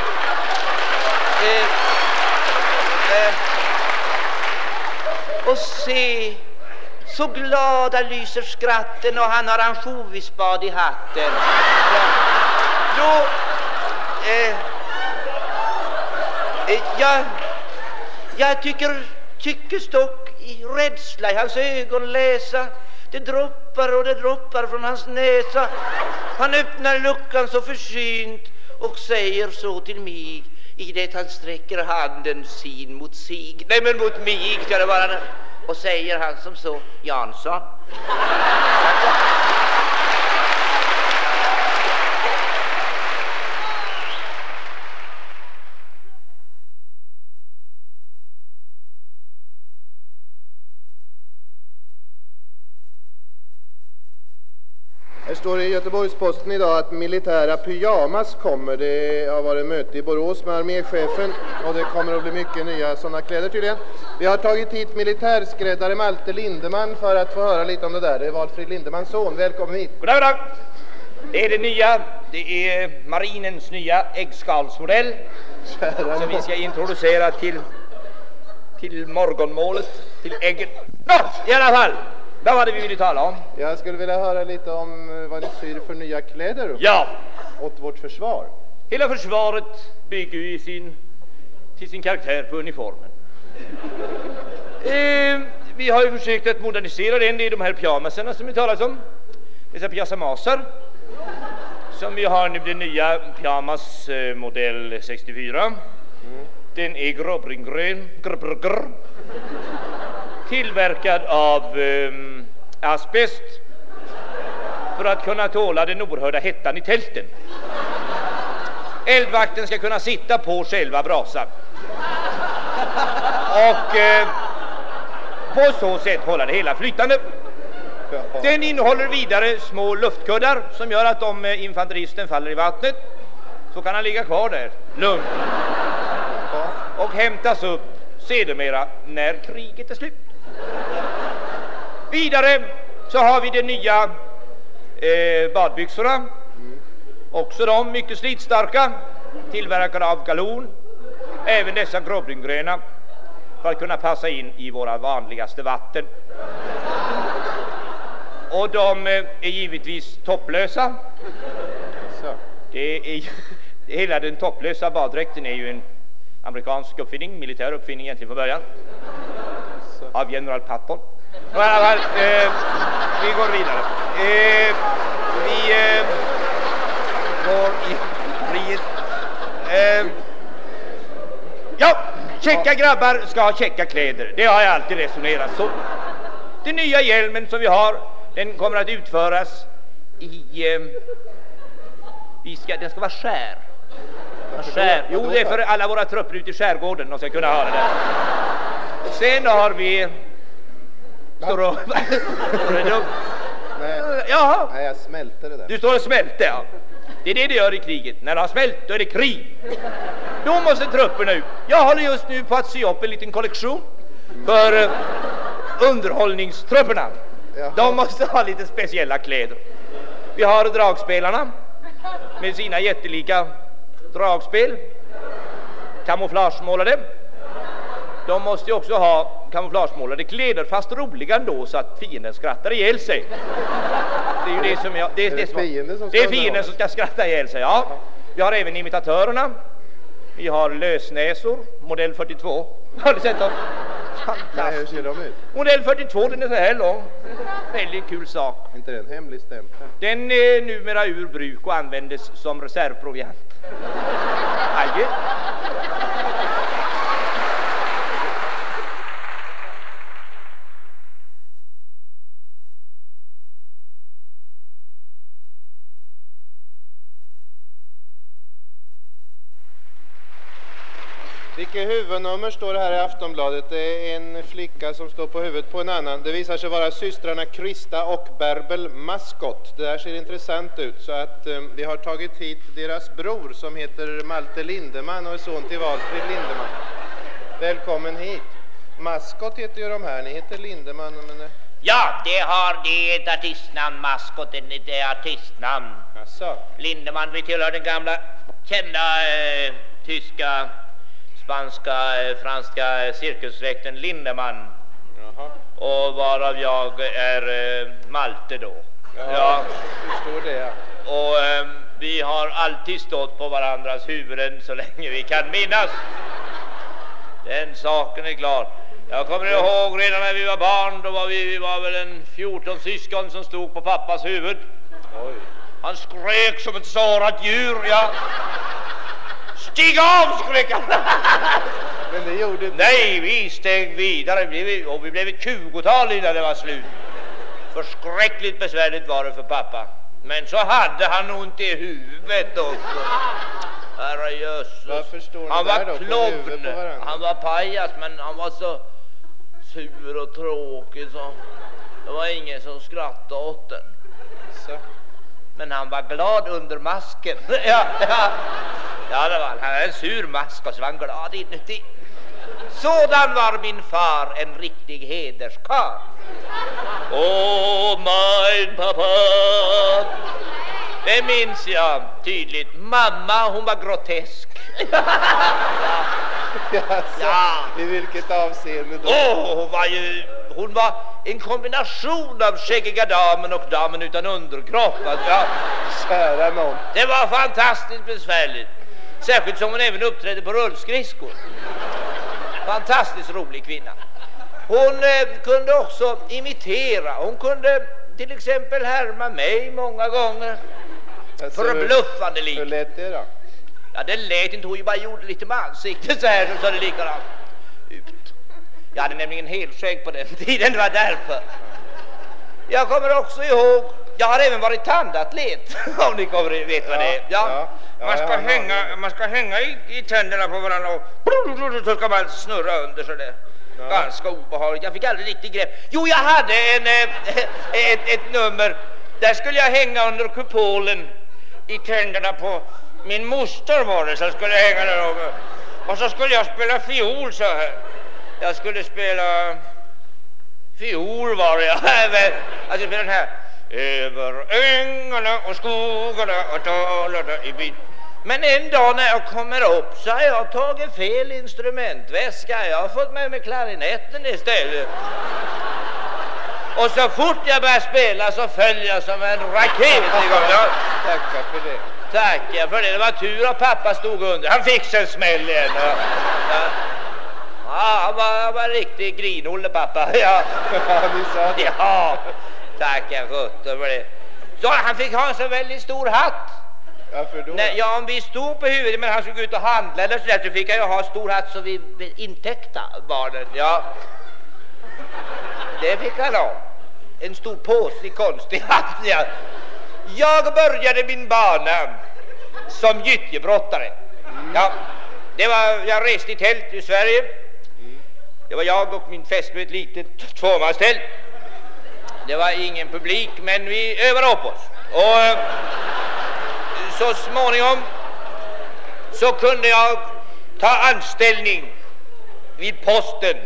eh, eh, och se, så glada lyser skratten och han har ansjovisbad i hatten. Ja. Då, eh, eh, jag, jag tycker, tycker stock i rädsla i hans ögon läsa. Det droppar och det droppar från hans näsa. Han öppnar luckan så försynt och säger så till mig, i det han sträcker handen sin mot sig, nej men mot mig ska det vara, och säger han som så, Jansson. Det står i Göteborgs-Posten idag att militära pyjamas kommer. Det har varit möte i Borås med arméchefen och det kommer att bli mycket nya sådana kläder tydligen. Vi har tagit hit militärskräddare Malte Lindeman för att få höra lite om det där. Det är Valfrid Lindemans son. Välkommen hit. God dag, god dag. Det är det nya, det är marinens nya äggskalsmodell som vi ska introducera till, till morgonmålet, till ägget. Nå, i alla fall. Vad var det vi ville tala om? Jag skulle vilja höra lite om vad ni syr för nya kläder ja. åt vårt försvar. Hela försvaret bygger ju sin, till sin karaktär på uniformen. eh, vi har ju försökt att modernisera den. Det är de här pyjamasarna som vi talar om. Dessa pyjamasar som vi har nu, den nya pyjamas eh, modell sextiofyra. Mm. Den är grobringgrön, grbrgr. Tillverkad av eh, asbest för att kunna tåla den oerhörda hettan i tälten. Eldvakten ska kunna sitta på själva brasan och eh, på så sätt hålla det hela flytande. Den innehåller vidare små luftkuddar som gör att om eh, infanteristen faller i vattnet så kan han ligga kvar där lugnt och hämtas upp sedermera när kriget är slut. Vidare så har vi de nya eh, badbyxorna. Mm. Också de mycket slitstarka, tillverkade av galon. Även dessa grobringgröna för att kunna passa in i våra vanligaste vatten. Och de eh, är givetvis topplösa. Så. Det är, hela den topplösa baddräkten är ju en amerikansk uppfinning, militär uppfinning egentligen från början. Så. Av general Patton. Och i alla fall, eh, vi går vidare. Eh, vi eh, går i frihet. Eh, ja, checka grabbar ska ha checka kläder. Det har jag alltid resonerat så. Den nya hjälmen som vi har, den kommer att utföras i... Eh, vi ska, den ska vara skär. skär. Jo, det är för alla våra trupper ute i skärgården. De ska kunna ha det där. Sen har vi... Står och... Nej. Jaha. Nej, jag smälter det där. Du står och smälter, ja. Det är det det gör i kriget. När det har smält, då är det krig. Då måste trupperna ut. Jag håller just nu på att sy upp en liten kollektion för uh, underhållningstrupperna. Jaha. De måste ha lite speciella kläder. Vi har dragspelarna med sina jättelika dragspel. Kamouflagemålade. De måste ju också ha kamouflagemålade kläder, fast roliga ändå så att fienden skrattar ihjäl sig. Det är ju det som jag... Det är, det är, som, fienden, som det är fienden som ska skratta ihjäl sig, ja. Vi har även imitatörerna. Vi har lösnäsor, modell fyrtiotvå. Har du sett dem? Nej, hur ser de ut? Modell fyrtiotvå, den är så här lång. Väldigt kul sak. Inte det en hemlig stämpel? Den är numera ur bruk och användes som reservproviant. Adjö. Vilket huvudnummer står det här i Aftonbladet? Det är en flicka som står på huvudet på en annan. Det visar sig vara systrarna Krista och Bärbel Maskott. Det här ser intressant ut, så att eh, vi har tagit hit deras bror som heter Malte Lindeman och är son till Valfrid Lindeman. Välkommen hit. Maskott heter ju de här, ni heter Lindeman. Men... Ja, det har det ett artistnamn, Maskott, det är artistnamn. Asså. Lindeman, vi tillhör den gamla kända eh, tyska, spanska, eh, franska cirkussläkten Lindeman. Jaha. Och varav jag är eh, Malte då. Jaha, Ja. förstår det, ja. Och eh, vi har alltid stått på varandras huvuden så länge vi kan minnas. Den saken är klar. Jag kommer ihåg redan när vi var barn, då var vi, vi var väl en fjorton syskon som stod på pappas huvud. Oj. Han skrek som ett sårat djur, ja. Stig av, skrek han. Men det gjorde inte... Nej, vi steg vidare vi, och vi blev ett tjugotal innan det var slut. Förskräckligt besvärligt var det för pappa. Men så hade han ont i huvudet också. Herre jösses. Varför står ni Han där var då, på huvudet på klovn. varandra? Han var pajas, men han var så sur och tråkig så det var ingen som skrattade åt den. Så. Men han var glad under masken. ja, ja. ja, det var han. Han hade en sur mask och så var han glad inuti. Sådan var min far, en riktig hederskar. Åh, min pappa. Det minns jag tydligt. Mamma, hon var grotesk. Jaså, Ja. i vilket avseende då? Åh, oh, hon var ju... Hon var en kombination av skäggiga damen och damen utan underkropp. Alltså, ja. Kära någon. Det var fantastiskt besvärligt. Särskilt som hon även uppträdde på rullskridskor. Fantastiskt rolig kvinna. Hon eh, kunde också imitera. Hon kunde till exempel härma mig många gånger. Alltså, Förbluffande hur, lik. hur lät det då? Ja, det lät inte. Hon bara gjorde lite med ansiktet så här. Så det likadant ut. Jag hade nämligen helskägg på den tiden. Det var därför. Jag kommer också ihåg. Jag har även varit tandatlet. Om ni kommer att veta vad det är. Ja. Ja. Ja, Man ska, ja, ja, hänga, ja. man ska hänga i, i tänderna på varandra och så ska man snurra under så där. Ja. Ganska obehagligt. Jag fick aldrig riktigt grepp. Jo, jag hade en, eh, ett, ett nummer. Där skulle jag hänga under kupolen i tänderna på min moster var det. Så skulle jag hänga där och, och så skulle jag spela fiol så här. Jag skulle spela fiol var det. Jag skulle spela den här. Över ängarna och skogarna och dalarna i byn. Men en dag när jag kommer upp så har jag tagit fel instrumentväska. Jag har fått med mig klarinetten istället. Och så fort jag börjar spela så följer jag som en raket igång. Ja, Tackar för det. tackar för det. Det var tur att pappa stod under. Han fick sig en smäll igen. Ja, ja. Ja, han var, han var riktigt grinolle pappa. Ja, Ja, ni sa det. ja. Tackar sjutton för det. Så han fick ha en så väldigt stor hatt. Varför då? Nej, ja, om vi stod på huvudet men han skulle gå ut och handla eller så där, så fick han ju ha stor hatt så vi intäckta barnen. Ja. Det fick han ha. En stor påse, konstig hatt. Ja. Jag började min bana som gyttjebrottare. Ja. Det var, jag reste i tält i Sverige. Det var jag och min fästmö ett litet tvåmanstält. Det var ingen publik, men vi övade upp oss. Och så småningom så kunde jag ta anställning vid posten.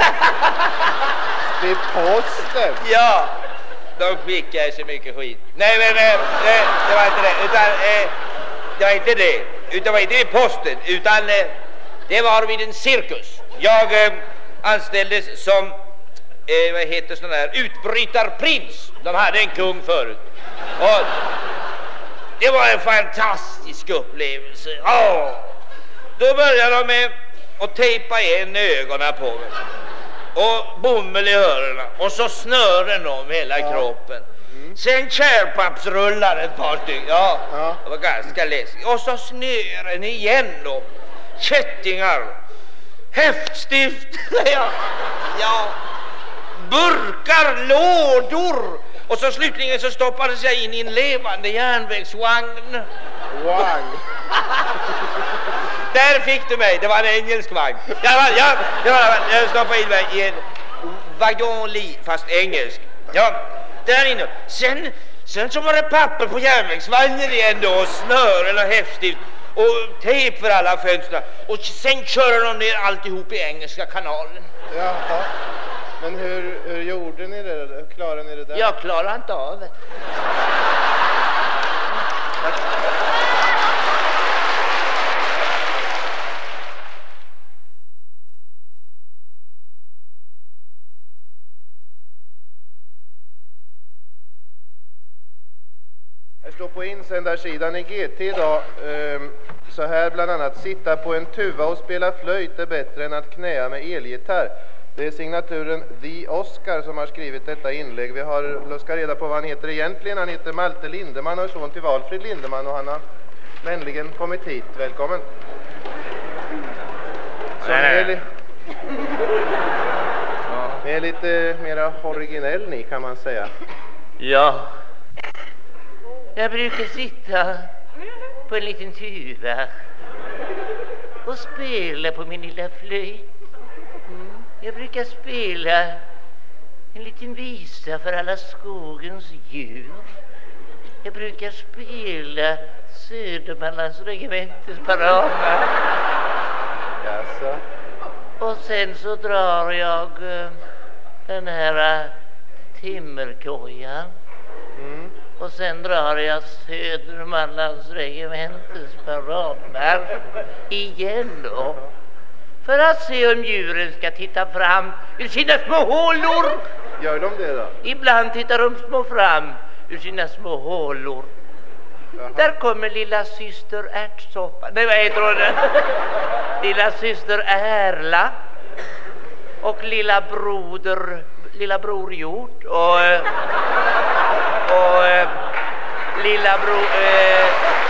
Vid posten? Ja, då fick jag så mycket skit. Nej, men eh, det, det var inte det. Utan, eh, det var inte det. Utan det var inte vid posten. Utan eh, det var vid en cirkus. Jag eh, anställdes som eh, vad heter sån där utbrytarprins. De hade en kung förut. Och det var en fantastisk upplevelse. Åh! Då började de med att tejpa igen ögonen på mig. och bomull i öronen och så snören om hela ja. kroppen. Mm. Sen kärpappsrullar ett par stycken. Ja, ja, det var ganska läskigt. Och så snören igen då. Kättingar. Häftstift. ja. ja. Burkar, lådor. Och så slutligen så stoppades jag in i en levande järnvägsvagn. Vagn? Där fick du mig, det var en engelsk vagn. Ja, ja, ja, jag stoppade in mig i en wagonli, fast engelsk. Ja, där inne. Sen, sen så var det papper på järnvägsvagnen igen då, och snören och häftstift och tejp för alla fönster. Och sen körde de ner alltihop i Engelska kanalen. Jaha. Men hur, hur gjorde ni det? Hur klarade ni det där? Jag klarade inte av det. Här står på insändarsidan i G T idag eh, så här bland annat: sitta på en tuva och spela flöjt är bättre än att knäa med elgitarr. Det är signaturen The Oscar som har skrivit detta inlägg. Vi har luskat reda på vad han heter egentligen. Han heter Malte Lindeman och är son till Valfrid Lindeman, och han har vänligen kommit hit. Välkommen. Så nej, nej. Är, li- ja. är lite mera originell ni, kan man säga. Ja. Jag brukar sitta på en liten tuva och spela på min lilla flöjt. Jag brukar spela en liten visa för alla skogens djur. Jag brukar spela Södermanlands regementes paradmarsch. Jaså. Och sen så drar jag uh, den här uh, timmerkojan. Mm. Och sen drar jag Södermanlands regementes paradmarsch igen då. För att se om djuren ska titta fram ur sina små hålor. Gör de det då? Ibland tittar de små fram ur sina små hålor. Jaha. Där kommer lilla syster ärtsoppa. Nej, vad heter hon? Lilla syster Ärla. Och lilla broder, lilla bror Hjort. Och, och lilla bror... Eh,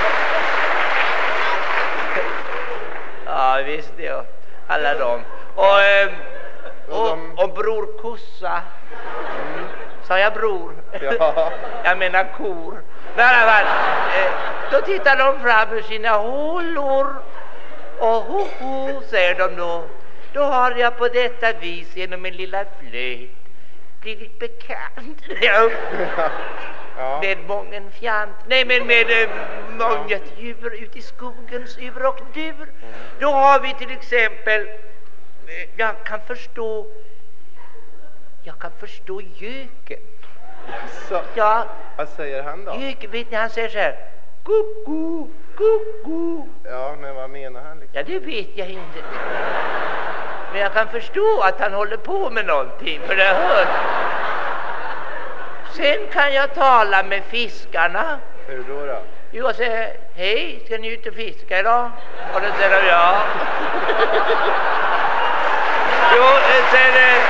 ja, visst ja. Alla dem. Och, eh, och, och bror Kossa. Mm. Sa jag bror? Ja. Jag menar kor. Men, men, eh, då tittar de fram ur sina hålor. Och ho, ho, säger de då. Då har jag på detta vis genom en lilla flöjt blivit bekant. Ja. Ja. Med mången fjant. Nej, men med eh, månget djur ut i skogens ur och dur. Då har vi till exempel, eh, jag kan förstå, jag kan förstå göken. Så, ja. Vad säger han då? Göken, vet ni, han säger så här: koko, koko. Ja, men vad menar han liksom? Ja, det vet jag inte. Men jag kan förstå att han håller på med någonting, för det hör. Sen kan jag tala med fiskarna. Hur då då? Jo, jag säger: hej, ska ni ut och fiska idag? Och då säger de ja. Jo, sen eh,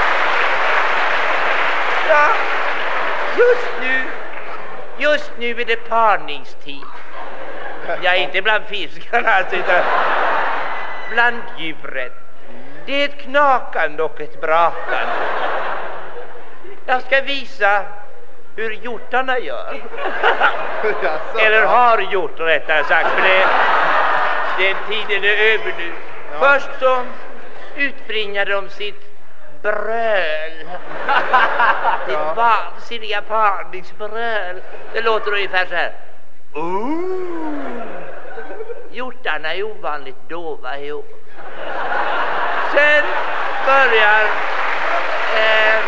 ja, just nu just nu är det parningstid. Jag är inte bland fiskarna, alltså, utan bland djuren. Det är ett knakande och ett brakande. Jag ska visa hur hjortarna gör. Eller har gjort, rättare sagt, för det, den tiden är över nu. Ja. Först så utbringar de sitt bröl. Det ja. vansinniga parningsbröl. Det låter ungefär så här. Ooh. Hjortarna är ovanligt dova i år. Sen börjar eh,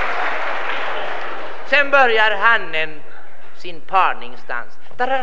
Sen börjar hannen sin parningsdans.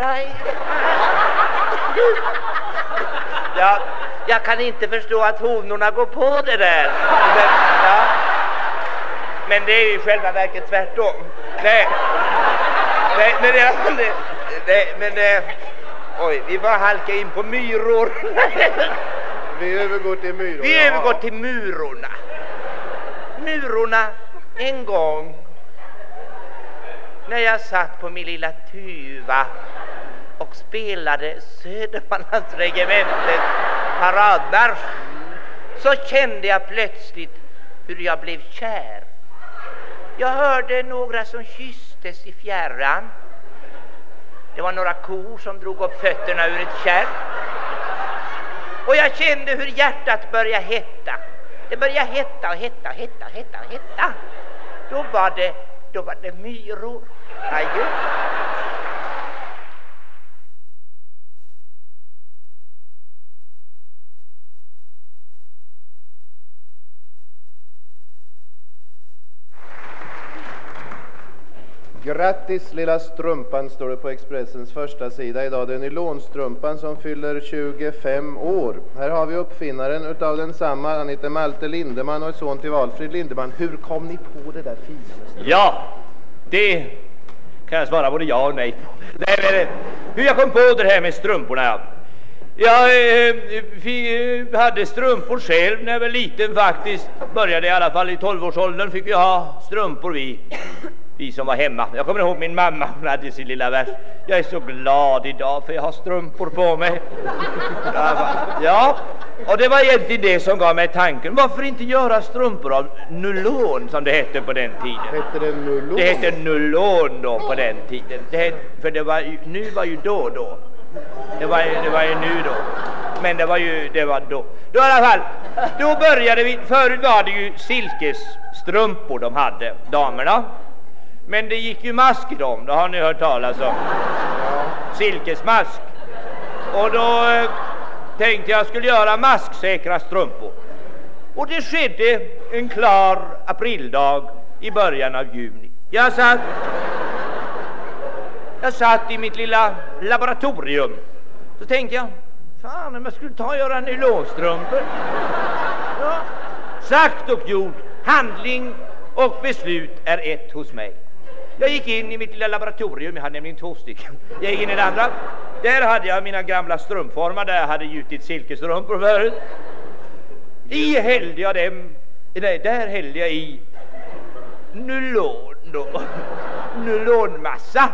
Ja, jag kan inte förstå att honorna går på det där. Men, ja. Men det är ju i själva verket tvärtom. Nej, nej, men det, nej, men det, oj, vi var halka in på myror. Vi övergår till myrorna. Vi övergår till myrorna. murorna en gång när jag satt på min lilla tuva och spelade Södermanlandsregementet paradmarsch, så kände jag plötsligt hur jag blev kär. Jag hörde några som kysstes i fjärran. Det var några kor som drog upp fötterna ur ett kärr. Och jag kände hur hjärtat började hetta. Det började hetta och hetta, hetta, hetta, hetta. Då var det, då var det myror. Adjö. Grattis lilla strumpan, står det på Expressens första sida idag. Det är nylonstrumpan som fyller tjugofem år. Här har vi uppfinnaren utav densamma. Han heter Malte Lindeman och är son till Valfrid Lindeman. Hur kom ni på det där fina strumpan? Ja, det kan jag svara både ja och nej på. Nej, men, hur jag kom på det här med strumporna, ja. Jag eh, vi hade strumpor själv när jag var liten faktiskt. Började i alla fall i tolvårsåldern fick vi ha strumpor vi. Vi som var hemma. Jag kommer ihåg min mamma, hon hade sin lilla vers. Jag är så glad idag för jag har strumpor på mig. Ja, och det var egentligen det som gav mig tanken. Varför inte göra strumpor av nylon som det hette på den tiden? Hette det nylon? Det hette nylon då på den tiden. Det hette, för det var ju, nu var ju då då. Det var, det var ju nu då. Men det var ju, det var då. Då i alla fall, då började vi, förut var det ju silkesstrumpor de hade, damerna. Men det gick ju mask i dem, det har ni hört talas om. Silkesmask. Och då eh, tänkte jag skulle göra masksäkra strumpor. Och det skedde en klar aprildag i början av juni. Jag satt, jag satt i mitt lilla laboratorium. Så tänkte jag, fan om jag skulle ta och göra nylonstrumpor. Ja. Sagt och gjort, handling och beslut är ett hos mig. Jag gick in i mitt lilla laboratorium, jag hade nämligen två stycken. Jag gick in i det andra, där hade jag mina gamla strumpformar, där jag hade gjutit silkestrumpor förut. I hällde jag dem, nej, där hällde jag i nylon då, nylonmassa.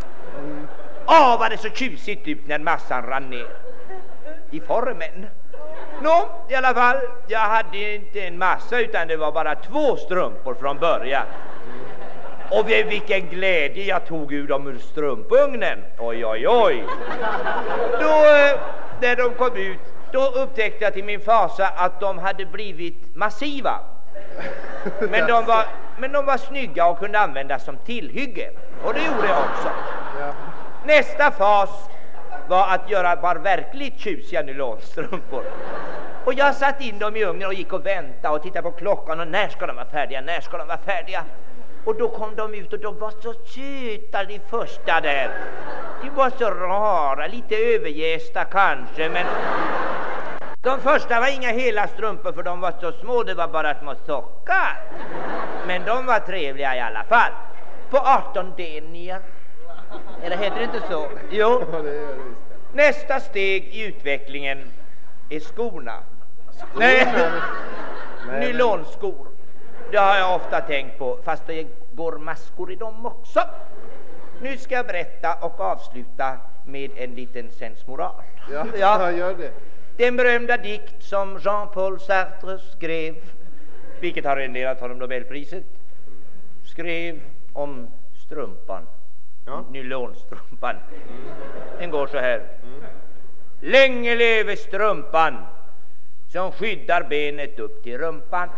Åh, vad det så tjusigt ut när massan rann ner i formen. Nå, i alla fall, jag hade inte en massa utan det var bara två strumpor från början. Och vilken glädje jag tog ur dem ur strumpugnen. Oj, oj, oj. Då, när de kom ut, då upptäckte jag till min fasa att de hade blivit massiva. Men de var, men de var snygga och kunde användas som tillhygge. Och det gjorde jag också. Nästa fas var att göra bara verkligt tjusiga nylonstrumpor. Och jag satt in dem i ugnen och gick och väntade och tittade på klockan och när ska de vara färdiga, när ska de vara färdiga. Och då kom de ut och de var så söta de första där. De var så rara, lite överjästa kanske, men de första var inga hela strumpor för de var så små, det var bara små sockar. Men de var trevliga i alla fall. På arton denier. Eller heter det inte så? Jo. Nästa steg i utvecklingen är skorna. Nej, nylonskor. Det har jag ofta tänkt på, fast det går maskor i dem också. Nu ska jag berätta och avsluta med en liten sensmoral. Ja, ja. Gör det. Den berömda dikt som Jean-Paul Sartre skrev, vilket har renderat honom Nobelpriset, skrev om strumpan, ja. Nylonstrumpan. Den går så här. Mm. Länge leve strumpan som skyddar benet upp till rumpan.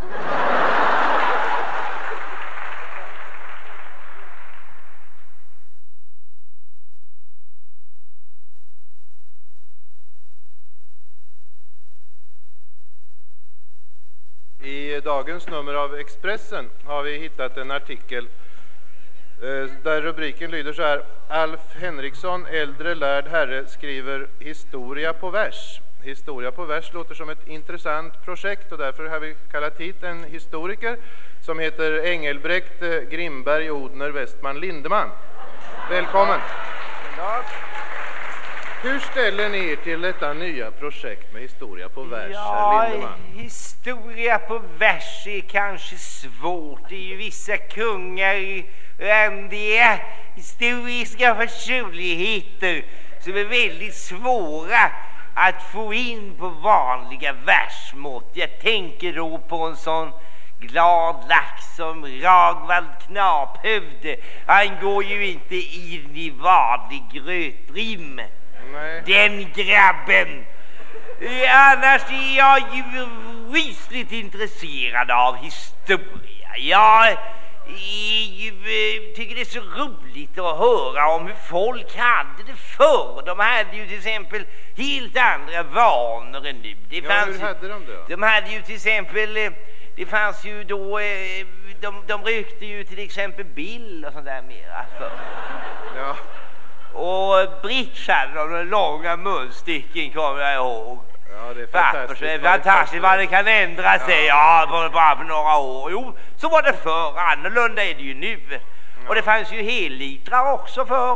I dagens nummer av Expressen har vi hittat en artikel där rubriken lyder så här: Alf Henriksson, äldre lärd herre, skriver historia på vers. Historia på vers låter som ett intressant projekt och därför har vi kallat hit en historiker som heter Engelbrekt Grimberg Odner Westman Lindeman. Välkommen. Hur ställer ni er till detta nya projekt med historia på vers, ja, herr Lindeman? Historia på vers är kanske svårt. Det är ju vissa kungar, randiga historiska personligheter som är väldigt svåra att få in på vanliga versmått. Jag tänker då på en sån glad lax som Ragvald Knaphövde. Han går ju inte in i vanlig grötrim. Nej. Den grabben. Annars är jag ju rysligt intresserad av historia. Jag är ju, tycker det är så roligt att höra om hur folk hade det förr. De hade ju till exempel helt andra vanor än nu. Det Ja, fanns hur hade de det? De hade ju till exempel, det fanns ju då, de, de rökte ju till exempel bill och sånt där mera förr. Ja. Och bridge hade de långa munstycken, kommer jag ihåg. Ja, det är Fattar fantastiskt. sig, fantastiskt vad det kan ändra sig, ja, ja bara på några år. Jo, så var det förr, annorlunda är det ju nu. Ja. Och det fanns ju hellitrar också förr.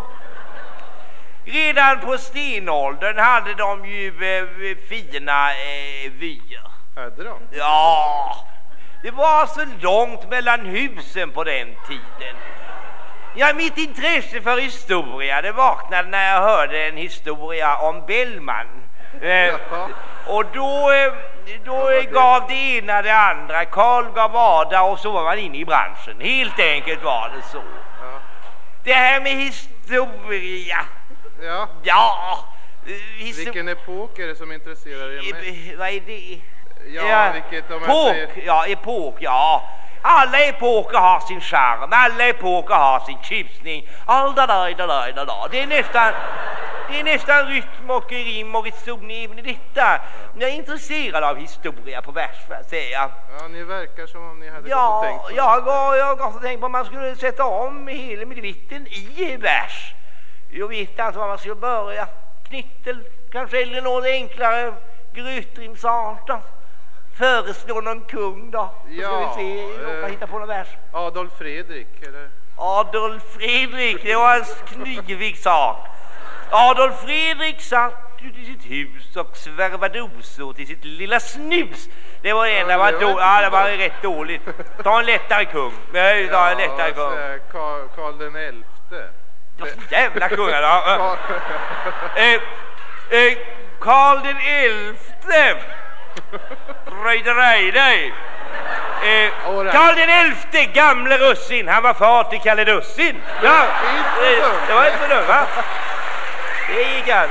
Redan på stenåldern hade de ju eh, fina eh, vyer. Hade de? Ja, det var så långt mellan husen på den tiden. Ja, mitt intresse för historia, det vaknade när jag hörde en historia om Bellman. Eh, och då, eh, då eh, gav det ena det andra. Karl gav Ada och så var man inne i branschen. Helt enkelt var det så. Ja. Det här med historia. Ja. Ja. eh, histo- Vilken epok är det som intresserar er mest? Eh, Vad är det? Ja, vilket om jag epok, säger... ja, epok, ja. Alla epoker har sin charm, alla epoker har sin tjusning. All da da da da da da. Det är nästan, det är nästan rytm och rim och reson även i detta. Jag är intresserad av historia på vers, för att säga. Ja, ni verkar som om ni hade Ja, gått och tänkt på det. jag har jag har tänkt på att man skulle sätta om hela medvitten i vers. Jag vet inte var man skulle börja. Knittel, kanske eller något enklare grötrimsartat. Föreslå någon kung då. Så Ja, ska vi se, jag kan hitta på någon vers. Adolf Fredrik, eller? Adolf Fredrik, det var en knivig sak. Adolf Fredrik satt ut i sitt hus och svärvade osor till sitt lilla snus. Det var en, det var, det var då, inte ja, så det var dåligt. rätt dåligt. Ta en lättare kung. Nej, ta en lättare kung. alltså, Karl, Karl den elfte. Jävla kungar då. Eh, eh, Karl den elfte. Röjde röjde. Eh, Karl den elfte, gamle russin. Han var far till Kalle Dussin. Ja, eh, det var inte dumt, va? Det gick allt.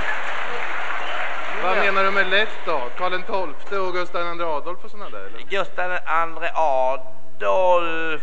Vad menar du med lätt då? Karl den tolfte och Gustav den andre Adolf och sådana där, eller? Gustav den andre Adolf.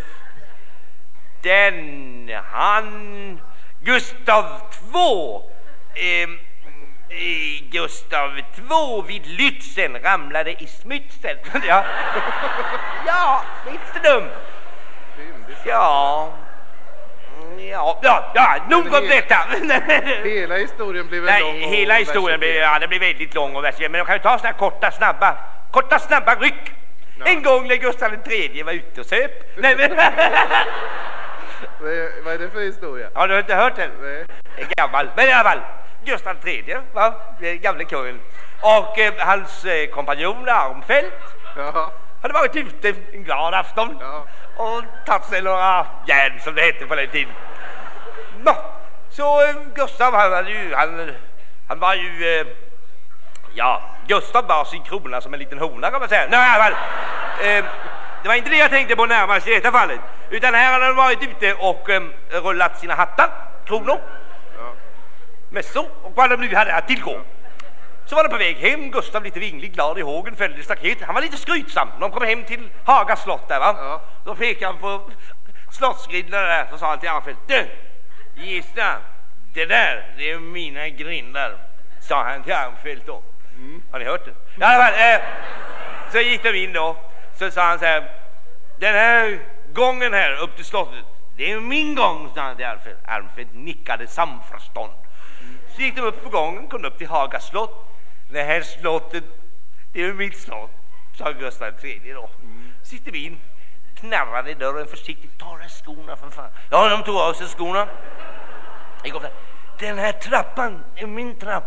Den, han, Gustav två. Eh, Gustav två vid Lützen ramlade i smutsen. Ja, ja, det är inte dumt. Ja, ja, ja, ja, nog om detta. Hela historien blev väl lång. Nej, hela historien blev, ja, det blev väldigt lång och värst. Men de kan ju ta såna här korta, snabba, korta, snabba ryck. Ja. En gång när Gustav den tredje var ute och söp. Nej, men... Vad är det för historia? Har du inte hört den? Nej. Det är gammal, men i alla fall. Gustav den tredje, va? Den gamle kungen. Och eh, hans eh, kompanjon Armfelt. Ja. Hade varit ute en glad afton. Ja. Och tagit sig några järn som det hette på den tiden. Nå, så eh, Gustav han hade ju, han, han var ju, eh, ja, Gustav bar sin krona som en liten hona kan man säga. Nej, i alla fall. Eh, det var inte det jag tänkte på närmast i detta fallet. Utan här hade han varit ute och eh, rullat sina hattar, kronor. Mässor och vad de nu hade att tillgå. Så var de på väg hem. Gustav lite vinglig, glad i hågen, följde staket. Han var lite skrytsam. De kom hem till Haga slott där, va? Ja. Då pekade han på slottsgrindlarna där. Så sa han till Arnfelt: Du, gissa, det där, det är mina grindar. Sa han till Arnfelt då. Mm. Har ni hört det? I alla fall, eh, så gick de in då. Så sa han så här: den här gången här upp till slottet, det är min gång, sa han till Arnfelt. Arnfelt nickade samförstånd. Så gick de upp på gången, kom upp till Haga slott. Det här slottet, det är mitt slott, sa Gustav den tredje då. Mm. Sitter vi in, knarrade i dörren försiktigt. Ta de skorna för fan. Ja, de tog av sig skorna. Jag går där. Den här trappan är min trappa.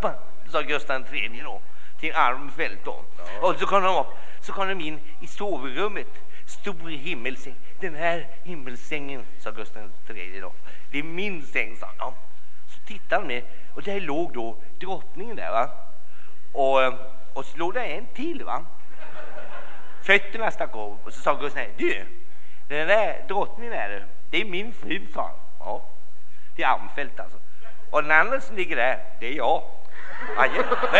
sa Gustav den tredje då, till Armfelt då. Ja. Och så kom de upp, så kom de in i sovrummet, stor himmelsäng. Den här himmelsängen, sa Gustav den tredje då, det är min säng, sa han. Så tittade de ner, och där låg då drottningen där, va. Och, och så låg det en till, va. Fötterna stack av, och så sa Gustav, du, den där drottningen är det är min fru, sa han. Ja, det är Armfelt alltså. Och den andra som ligger där, det är jag. Adjö.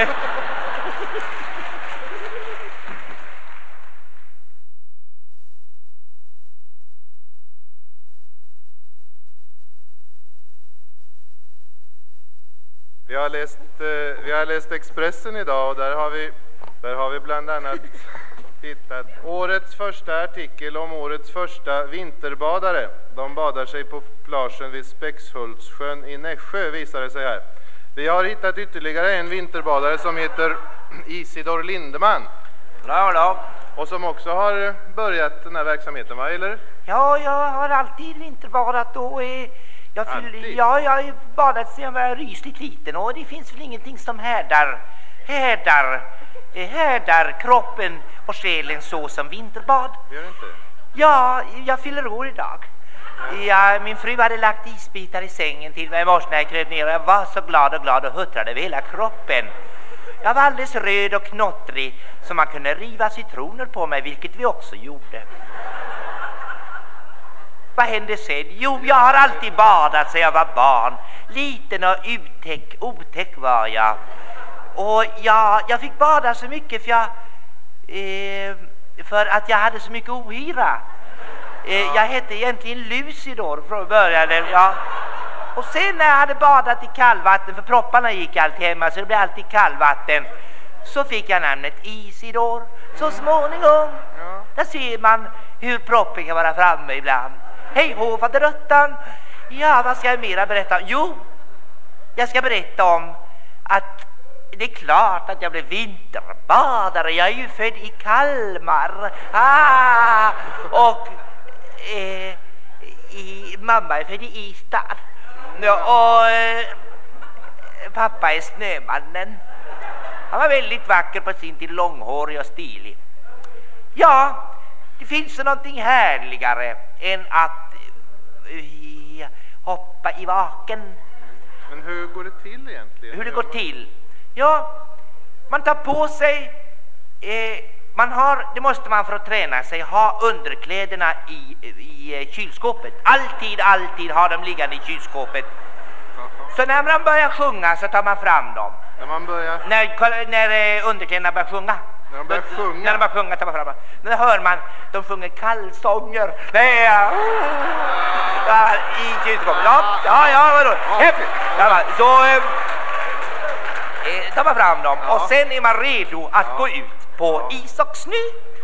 Vi har läst, eh, vi har läst Expressen idag, och där har vi, där har vi bland annat hittat årets första artikel om årets första vinterbadare. De badar sig på plagen vid Spexhultssjön i Nässjö, visar det sig här. Vi har hittat ytterligare en vinterbadare som heter Isidor Lindeman. Ja, ja. Och som också har börjat den här verksamheten, va, eller? Ja, jag har alltid vinterbadat och eh, jag, fyll, ja, jag har badat sedan jag var rysligt liten, och det finns väl ingenting som härdar, härdar, eh, härdar kroppen och själen så som vinterbad. Gör det inte? Ja, jag fyller år idag. Ja, min fru hade lagt isbitar i sängen till mig i morse när jag kröp ner. Jag var så glad och glad och huttrade över hela kroppen. Jag var alldeles röd och knottrig, så man kunde riva citroner på mig, vilket vi också gjorde. Vad hände sen? Jo, jag har alltid badat sedan jag var barn. Liten och uttäck, otäck var jag. Och jag, jag fick bada så mycket för, jag, eh, för att jag hade så mycket ohyra. Eh, jag hette egentligen Lucidor från början. Ja. Och sen när jag hade badat i kallvatten, för propparna gick alltid hemma så det blev alltid kallvatten, så fick jag namnet Isidor. Så småningom, ja. Där ser man hur proppen kan vara framme ibland. Hej hå, faderöttan. Ja, vad ska jag mera berätta om? Jo, jag ska berätta om att det är klart att jag blev vinterbadare. Jag är ju född i Kalmar. Ah, och eh, i, mamma är född i Ystad. Och eh, pappa är Snömannen. Han var väldigt vacker på sin tid, långhårig och stilig. Ja, det finns någonting härligare än att uh, hoppa i vaken. Men hur går det till egentligen? Hur det går till? Ja, man tar på sig, eh, man har, det måste man för att träna sig, ha underkläderna i, i kylskåpet. Alltid, alltid har de liggande i kylskåpet. Så när man börjar sjunga så tar man fram dem. När man börjar? När, när underkläderna börjar sjunga. När de börjar sjunga? När de börjar sjunga tar man fram dem. När hör man, de sjunger kallsånger. Nej, ja. Ja, i kylskåpet. Ja, ja, ja, vadå? Ja, så eh, tar man fram dem. Ja. Och sen är man redo att ja. gå ut på ja. is och snö.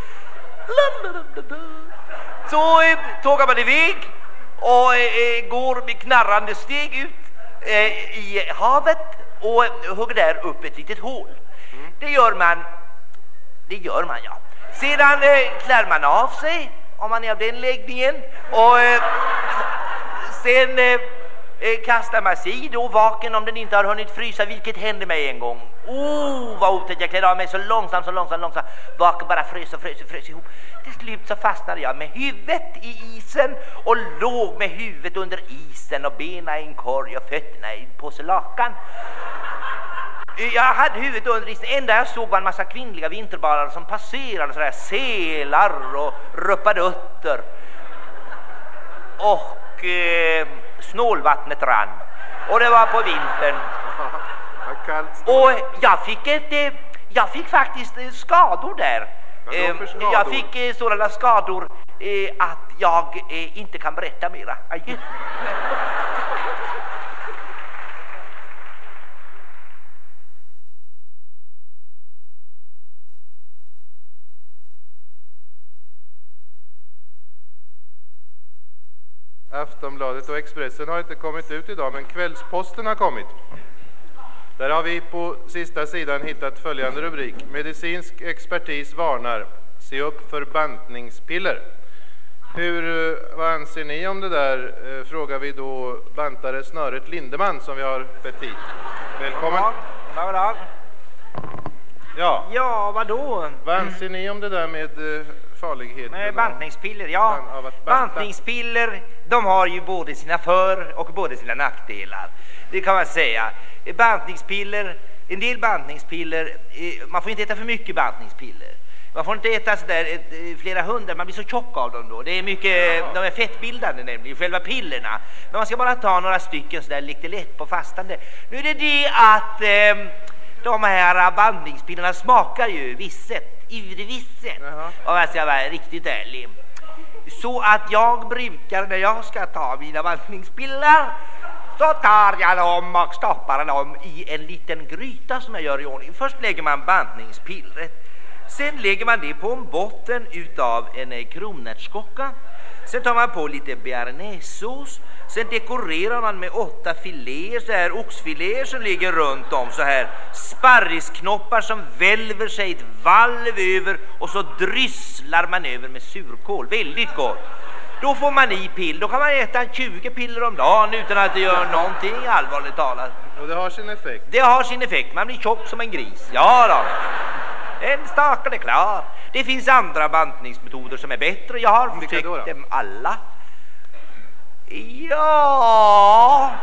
Så eh, tågar man iväg och eh, går med knarrande steg ut eh, i havet och eh, hugger där upp ett litet hål. Mm. Det gör man, det gör man ja. Sedan eh, klär man av sig om man är av den läggningen och eh, sen eh, eh, kastar man sig då vaken om den inte har hunnit frysa, vilket hände mig en gång. Oh, vad otäckt, jag klädde av mig så långsamt, så långsamt, långsamt. Vaken bara frös och frös och frös ihop. Till slut så fastnade jag med huvudet i isen och låg med huvudet under isen och benen i en korg och fötterna i en påse lakan. Jag hade huvudet under isen. Enda jag såg var en massa kvinnliga vinterbadare som passerade sådär selar och ruppadutter. Och eh, snålvattnet rann. Och det var på vintern. Och jag fick ett, jag fick faktiskt skador där. Skador? Jag fick sådana skador att jag inte kan berätta mera. Aj. Aftonbladet och Expressen har inte kommit ut idag, men Kvällsposten har kommit. Där har vi på sista sidan hittat följande rubrik: medicinsk expertis varnar, se upp för bantningspiller. Hur, vad anser ni om det där? Eh, frågar vi då bantare Snöret Lindeman som vi har bett hit. Välkommen. Ja, Ja, Ja, vadå? vad anser ni om det där med eh, farligheten? Med av- bantningspiller, ja. ban- av att banta? Bantningspiller, de har ju både sina för- och både sina nackdelar. Det kan man säga. Bantningspiller, en del bantningspiller, eh, man får inte äta för mycket bantningspiller. Man får inte äta så där ett, eh, flera hundra, man blir så tjock av dem då. Det är mycket, de är fettbildande nämligen, själva pillerna. Men man ska bara ta några stycken så där lite lätt på fastande. Nu är det det att eh, de här bantningspillerna smakar ju visset, urvisset. Jaha. Och jag ska vara riktigt ärlig. Så att jag brukar, när jag ska ta mina bantningspiller, så tar jag dem och stoppar dem i en liten gryta som jag gör i ordning. Först lägger man bantningspillret. Sen lägger man det på en botten utav en eh, kronärtskocka. Sen tar man på lite bearnaisesås. Sen dekorerar man med åtta filéer, så här oxfiléer som ligger runt om, så här sparrisknoppar som välver sig ett valv över, och så drysslar man över med surkål. Väldigt gott. Då får man i pill. Då kan man äta tjugo piller om dagen utan att det gör någonting, allvarligt talat. Och det har sin effekt. Det har sin effekt. Man blir tjock som en gris. Ja då. En staken är klar. Det finns andra bantningsmetoder som är bättre. Jag har Vilka försökt då då? dem alla. Ja.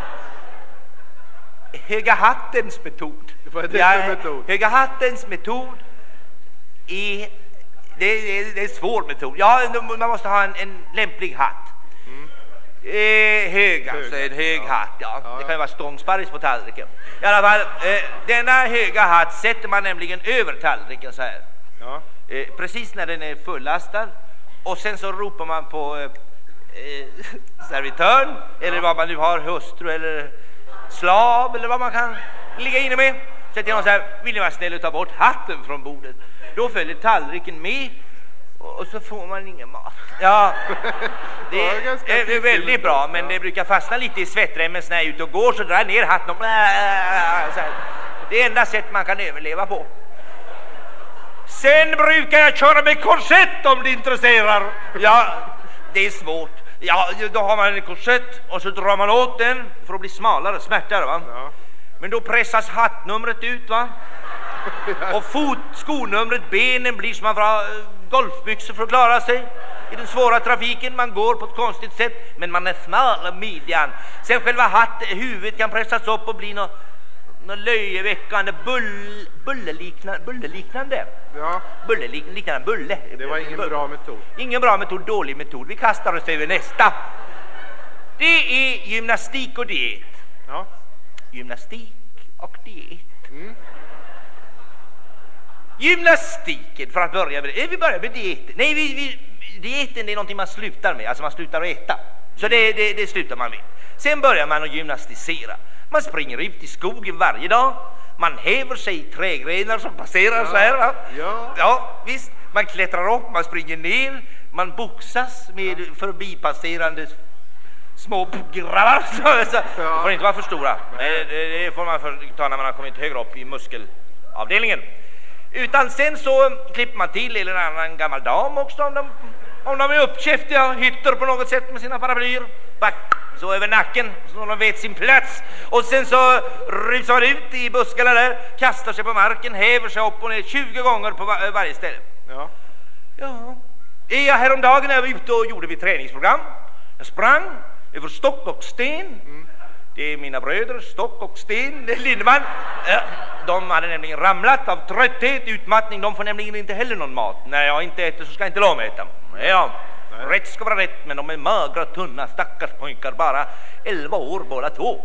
Höga hattens metod. Vad är det Ja, för metod? Höga hattens metod är... Det är, det är en svår metod. Ja, man måste ha en, en lämplig hatt. Eh, hög, alltså Hög, en hög ja. hatt, ja. Ja, Det ja. kan ju vara stångsparris på tallriken. I alla fall, eh, denna höga hatt sätter man nämligen över tallriken så här. Ja. Eh, precis när den är fullastad. Och sen så ropar man på eh, eh, servitören, eller vad man nu har, hustru eller slav, eller vad man kan ligga inne med. Sätter någon så här: vill ni vara snäll och ta bort hatten från bordet? Då följer tallriken med, och så får man ingen mat. Ja, det Ja, är, ganska det är fiffigt. väldigt bra, men Ja. det brukar fastna lite i svettremmen när jag är ute och går, så drar jag ner hatten och så här. Det är enda sätt man kan överleva på. Sen brukar jag köra med korsett om det intresserar. Ja, det är svårt. Ja, då har man en korsett och så drar man åt den för att bli smalare, smärtare, va? Ja. Men då pressas hattnumret ut, va? Och fot, skonumret, benen blir som man får ha eh, golfbyxor för att klara sig i den svåra trafiken. Man går på ett konstigt sätt, men man är smal av midjan. Sen själva hatt, huvudet kan pressas upp och bli något, något löjeväckande bull, bulleliknande, bulleliknande. Ja, Bulleliknande bulle. det var ingen Bu- bra metod. Ingen bra metod, dålig metod. Vi kastar oss över nästa. Det är gymnastik och diet. Ja. Gymnastik och diet. Gymnastiken, för att börja med det. Vi börjar med dieten. Nej, vi, vi, dieten är någonting man slutar med. Alltså man slutar att äta. Så det, det, det slutar man med. Sen börjar man att gymnastisera. Man springer ut i skogen varje dag. Man häver sig i trädgrenar som passerar så här. Va? Ja. Ja, visst. Man klättrar upp, man springer ner. Man boxas med förbipasserande små grabbar. Så, så. Ja. De får inte vara för stora. Det, det, det får man för, ta när man har kommit högre upp i muskelavdelningen. Utan sen så klipper man till eller en annan gammal dam också, om de, om de är uppkäftiga, hytter på något sätt med sina paraplyer. Back, så över nacken, så de vet sin plats. Och sen så rusar man ut i buskarna där, kastar sig på marken, häver sig upp och ner tjugo gånger på var, varje ställe. Ja. Ja. Är jag häromdagen när jag var ute och gjorde mitt träningsprogram. Jag sprang över stock och sten. Det är mina bröder, Stock och Sten Lindeman. Ja, de hade nämligen ramlat av trötthet, utmattning. De får nämligen inte heller någon mat. När jag inte äter så ska inte de äta. Ja, rätt ska vara rätt, men de är magra, tunna, stackars pojkar. Bara elva år båda två.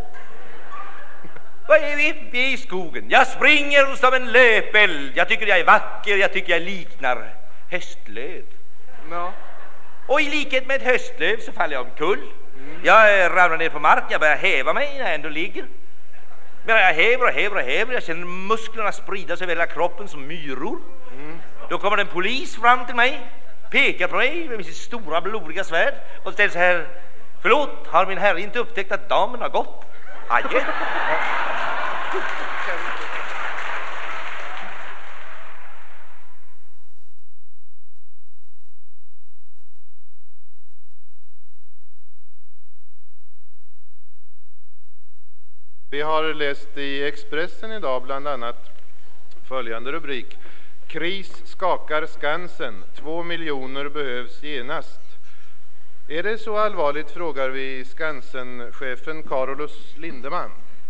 Vad är vi? Vi är i skogen. Jag springer som en löpeld. Jag tycker jag är vacker, jag tycker jag liknar höstlöv. Ja. Och i likhet med ett höstlöv så faller jag omkull. Jag ramlar ner på marken, jag börjar häva mig när jag ändå ligger. Men jag häver och häver och häver, jag känner musklerna sprida sig över hela kroppen som myror. Då kommer en polis fram till mig, pekar på mig med sitt stora blodiga svärd och ställer så här: förlåt, har min herre inte upptäckt att damen har gått? Adjö. Vi har läst i Expressen idag bland annat följande rubrik: Kris skakar Skansen, två miljoner behövs genast. Är det så allvarligt, frågar vi Skansen-chefen Carolus Lindeman.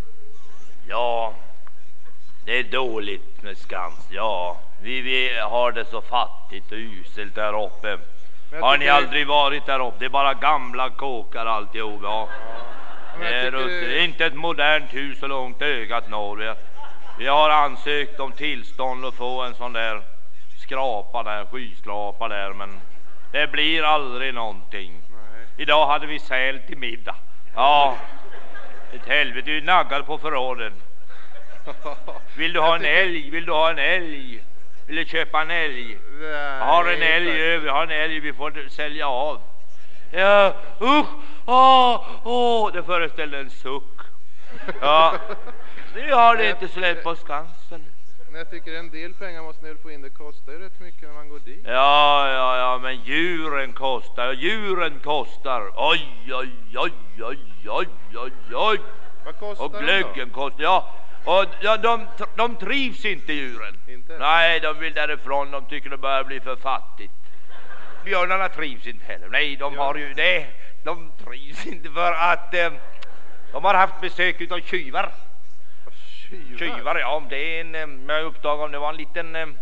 Ja, det är dåligt med Skans. Ja, vi, vi har det så fattigt och uselt där uppe. Har ni aldrig varit där uppe? Det är bara gamla kåkar alltihop. Ja. Ja, det, är, tycker... det är inte ett modernt hus så långt ögat når. Vi har ansökt om tillstånd att få en sån där skrapa där, skyskrapa där, men det blir aldrig någonting. Nej. Idag hade vi säl till middag. Ja, ett helvete, du naggar på förråden. Vill du ha en älg? Vill du ha en älg? Vill du köpa en älg? Nej, jag har en älg över, jag har en älg, vi får sälja av. Ja, usch, åh, åh, det föreställer en suck. Ja, vi har det inte så lätt på Skansen. Men jag tycker en del pengar måste ni få in, det kostar ju rätt mycket när man går dit. Ja, ja, ja, men djuren kostar, djuren kostar. Oj, oj, oj, oj, oj, oj, oj. Vad kostar och glöggen då? Kostar, ja. Och ja, de, de trivs inte, djuren. Inte? Nej, de vill därifrån, de tycker det börjar bli för fattigt. Björnarna trivs inte heller. Nej, de har ju det. De trivs inte för att eh, de har haft besök utav tjuvar. Tjuvar? Tjuvar, ja. Det är en, eh, jag upptag om det var en liten... Eh,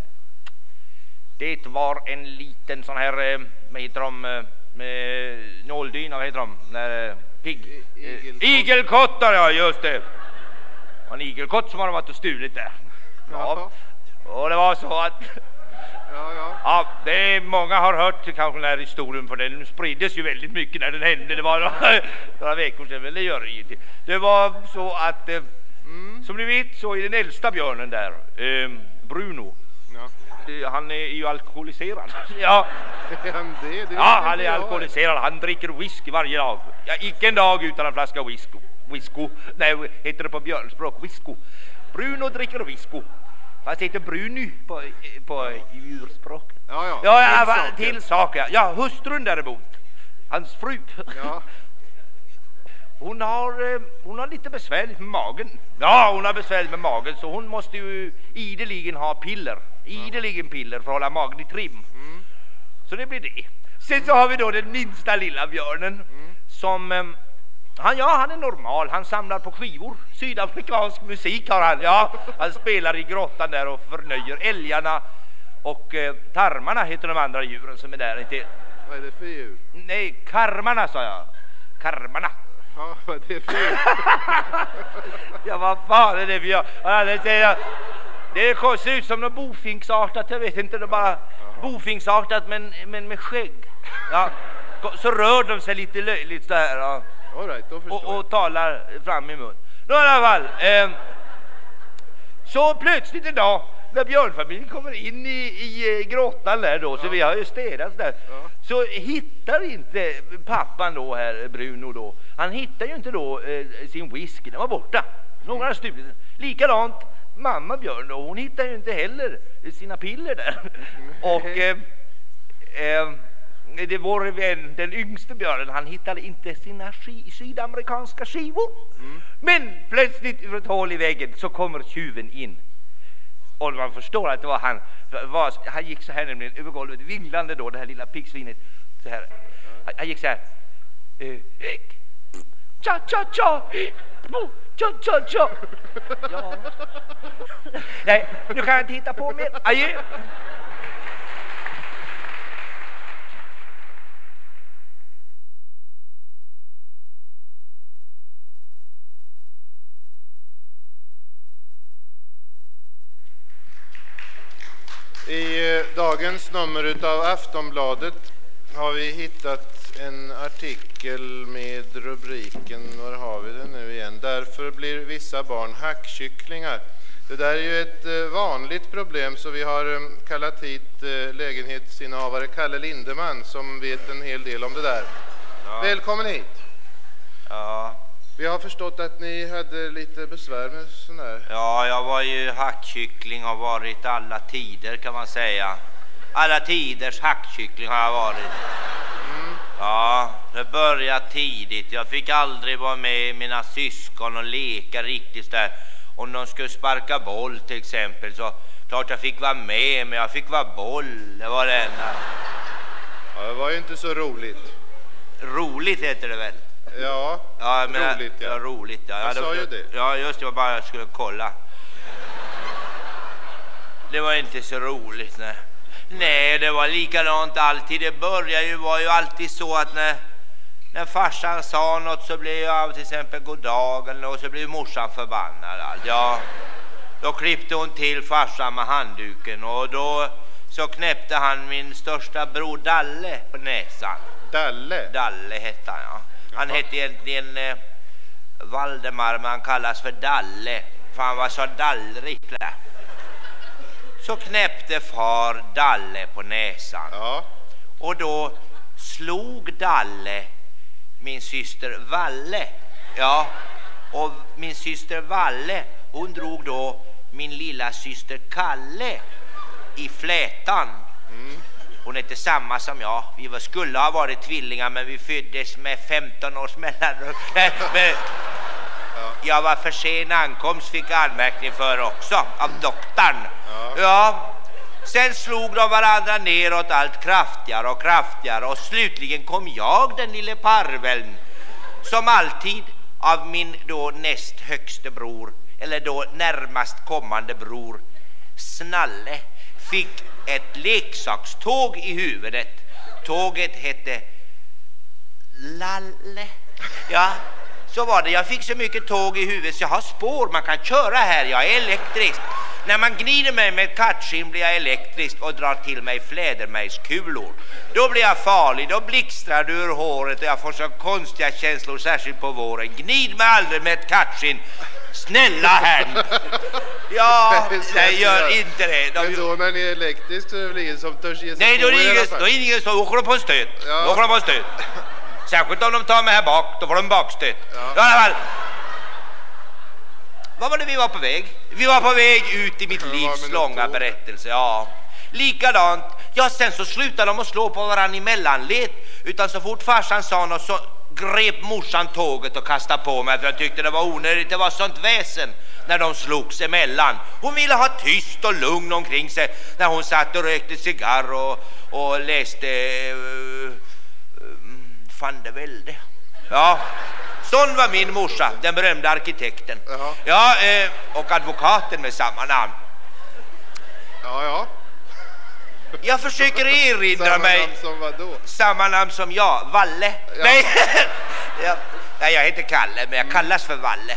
det var en liten sån här, eh, vad heter de, eh, med nåldyna, vad heter de? När, eh, pigg. I, igelkott. Eh, igelkottar, ja, just det. En igelkott som har varit och stulit där. Ja. Och det var så att... Ja, ja. Ja, det är, många har hört kanske den här historien, för den spriddes ju väldigt mycket när den hände. Det var några, några veckor sedan, väl det gör det inte. Det var så att, eh, mm. som ni vet, så är den äldsta björnen där, eh, Bruno. Ja. Eh, han är ju alkoholiserad. Ja, är han det? Det ja, han är alkoholiserad. Han dricker whisky varje dag. Ja, icke en dag utan en flaska whisky. Whisky. Nej, heter det på björnspråk, whisky. Bruno dricker whisky. Fast heter Bruny på, på djurspråk. Ja, ja. Ja, ja, till, till saker. Ja, hustrun däremot. Hans fru. Ja. Hon har, hon har lite besvärligt med magen. Ja, hon har besvärligt med magen, så hon måste ju ideligen ha piller. Ideligen piller för att hålla magen i trim. Mm. Så det blir det. Sen mm. så har vi då den minsta lilla björnen mm. som... Han, ja, han är normal. Han samlar på skivor. Sydafrikansk musik har han. Ja, han spelar i grottan där och förnöjer älgarna. Och eh, tarmarna heter de andra djuren som är där. Inte... Vad är det för djur? Nej, karmarna sa jag. Karmarna. Ja, vad är det för djur? Ja, vad fan är det för djur? Ja, det säger det ser ut som något bofinksartat. Jag vet inte, det är bara Aha. bofinksartat men, men med skägg. Ja, så rör de sig lite löjligt så här. Ja. All right, då förstår och, och talar fram i mun. Nå, i alla fall, eh, så plötsligt en dag när björnfamiljen kommer in i, i grottan där då, så ja. vi har ju städat där, ja. så hittar inte pappan då här, Bruno då, han hittar ju inte då eh, sin whisky, den var borta. Någon har stulit den. Likadant mamma Björn då, hon hittar ju inte heller sina piller där. Mm. Och eh, eh, det var vän, den yngste björnen, han hittade inte sina sk- sydamerikanska skivor. Mm. Men plötsligt ur ett hål i väggen så kommer tjuven in. Och man förstår att det var han. Var, han gick så här nämligen över golvet, vinglande då, det här lilla piggsvinet. Så här. Han, han gick så här. Uh, cha cha cha. Cha cha cha. Ja. Nej, nu kan jag inte hitta på mer. Adjö. I eh, dagens nummer utav Aftonbladet har vi hittat en artikel med rubriken, var har vi den nu igen? Därför blir vissa barn hackkycklingar. Det där är ju ett eh, vanligt problem, så vi har eh, kallat hit eh, lägenhetsinnehavare Kalle Lindeman som vet en hel del om det där. Ja. Välkommen hit. Ja. Vi har förstått att ni hade lite besvär med sån här. Ja, jag var ju hackkyckling, har varit alla tider kan man säga. Alla tiders hackkyckling har jag varit. Mm. Ja, det började tidigt. Jag fick aldrig vara med mina syskon och leka riktigt där. Om de skulle sparka boll till exempel så Klart jag fick vara med, men jag fick vara boll. Det var det enda. Ja, det var ju inte så roligt. Roligt heter det väl? Ja, ja men, roligt. Ja, ja roligt. Ja. Jag ja, sa det, ju det. Ja, just det. Var bara jag skulle kolla. Det var inte så roligt, nej. Nej, det var likadant alltid. Det började ju, var ju alltid så att när, när farsan sa något så blev jag till exempel god dag eller något, så blev morsan förbannad. Ja, då klippte hon till farsan med handduken och då så knäppte han min största bror Dalle på näsan. Dalle? Dalle hette han, ja. Han Jaha. hette egentligen eh, Valdemar, men han kallas för Dalle. För han var så dallrig. Så knäppte far Dalle på näsan. Ja. Och då slog Dalle min syster Valle. Ja, och min syster Valle, hon drog då min lilla syster Kalle i flätan. Mm. Hon är inte samma som jag. Vi var, skulle ha varit tvillingar, men vi föddes med femton års mellanrum. Nej, men Ja. jag var för sen ankomst, fick anmärkning för också av doktorn. Ja. Ja. Sen slog de varandra neråt allt kraftigare och kraftigare och slutligen kom jag, den lille parveln, som alltid av min då näst högste bror, eller då närmast kommande bror Snalle, fick ett leksakståg i huvudet. Tåget hette Lalle. Ja, så var det. Jag fick så mycket tåg i huvudet så jag har spår. Man kan köra här. Jag är elektrisk. När man gnider mig med ett kattskinn blir jag elektrisk och drar till mig flädermejskulor. Då blir jag farlig. Då blixtrar du ur håret och jag får så konstiga känslor, särskilt på våren. Gnid mig aldrig med ett kattskinn. Snälla herrn. Ja, nej, gör inte det. De... Men då när ni är elektrisk så är det väl ingen som törs ge sig Nej, på då är det er i alla ingen, fall. då är det ingen som åker de på en stöt. Ja. Då åker de på en stöt. Särskilt om de tar mig här bak, då får de bakstöt. Ja. I alla fall. Vad var det vi var på väg? Vi var på väg ut i mitt Ja, livs men långa då- berättelse, ja. Likadant. Ja, sen så slutade de att slå på varann i mellanled. Utan så fort farsan sa något så grep morsan tåget och kastade på mig. För jag tyckte det var onödigt, det var sånt väsen när de slogs emellan. Hon ville ha tyst och lugn omkring sig när hon satt och rökte cigarr och, och läste uh, uh, Van de Velde. Ja, sån var min morsa, den berömda arkitekten. Jaha. Ja, eh, och advokaten med samma namn. Ja, ja. Jag försöker erinra Samma mig namn som vad då? samma namn som jag, Valle. Ja. Nej. ja. Nej, jag heter Kalle, men jag kallas för Valle.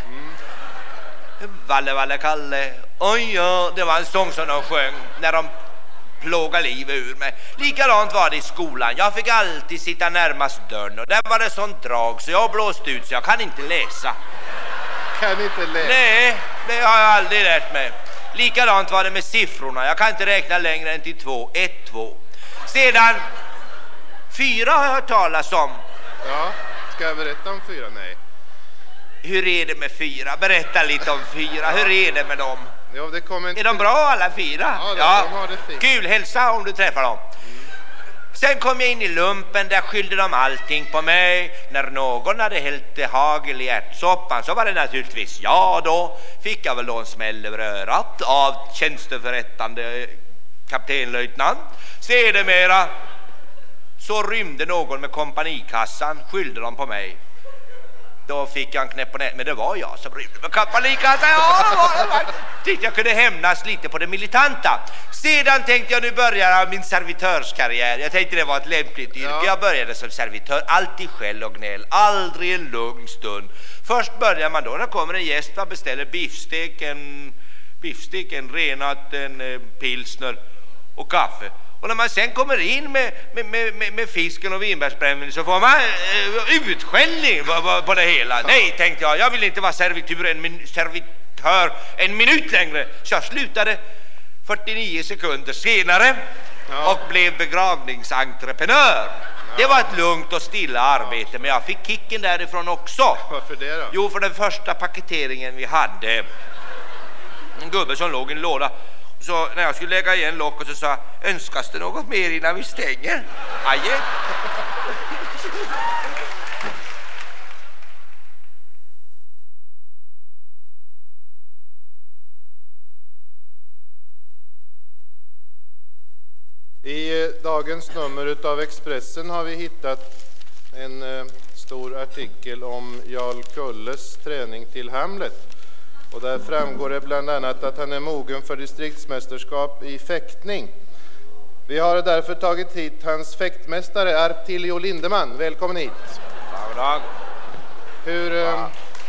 Valle, Valle, Kalle. Oj, ja, det var en sång som de sjöng när de plågade livet ur mig. Likadant var det i skolan. Jag fick alltid sitta närmast dörren och där var det sånt drag så jag blåste ut så jag kan inte läsa. Kan inte läsa. Nej, det har jag aldrig lärt mig. Likadant var det med siffrorna. Jag kan inte räkna längre än till två. Ett, två. Sedan fyra har jag hört talas om. Ja, ska jag berätta om fyra? Nej. Hur är det med fyra? Berätta lite om fyra. Hur är det med dem? Jo, det kommer inte... Är de bra alla fyra? Ja, de- de har det fint. Kul, hälsa om du träffar dem. Sen kom jag in i lumpen, där skyllde de allting på mig. När någon hade hällt hagel i ärtsoppan så var det naturligtvis jag då. Fick jag väl då en smäll över örat av tjänsteförrättande kaptenlöjtnant. Sedermera så rymde någon med kompanikassan, skyllde de på mig. Då fick jag en knäpp på nätet, men det var jag som rymde med kompanikassan. Ja, det var det faktiskt. Tyckte jag kunde hämnas lite på det militanta. Sedan tänkte jag nu börjar min servitörskarriär. Jag tänkte det var ett lämpligt yrke. Ja. Jag började som servitör, alltid skäll och gnäll, aldrig en lugn stund. Först börjar man då, när kommer en gäst, man beställer biffstek, en biffstek, en renat, en eh, pilsner och kaffe. Och när man sen kommer in med, med, med, med, med fisken och vinbärsbrännvin så får man eh, utskällning på, på, på det hela. Nej, tänkte jag, jag vill inte vara servitör en, min, servitör en minut längre. Så jag slutade fyrtionio sekunder senare Ja. och blev begravningsentreprenör. Det var ett lugnt och stilla arbete, men jag fick kicken därifrån också. Varför det då? Jo, för den första paketeringen vi hade, en gubbe som låg i en låda. Så när jag skulle lägga igen locket så sa, önskas det något mer innan vi stänger? Aje. I dagens nummer utav Expressen har vi hittat en eh, stor artikel om Jarl Kulles träning till Hamlet. Och där framgår det bland annat att han är mogen för distriktsmästerskap i fäktning. Vi har därför tagit hit hans fäktmästare Artilio Lindeman. Välkommen hit. God dag. Hur... Eh, ja.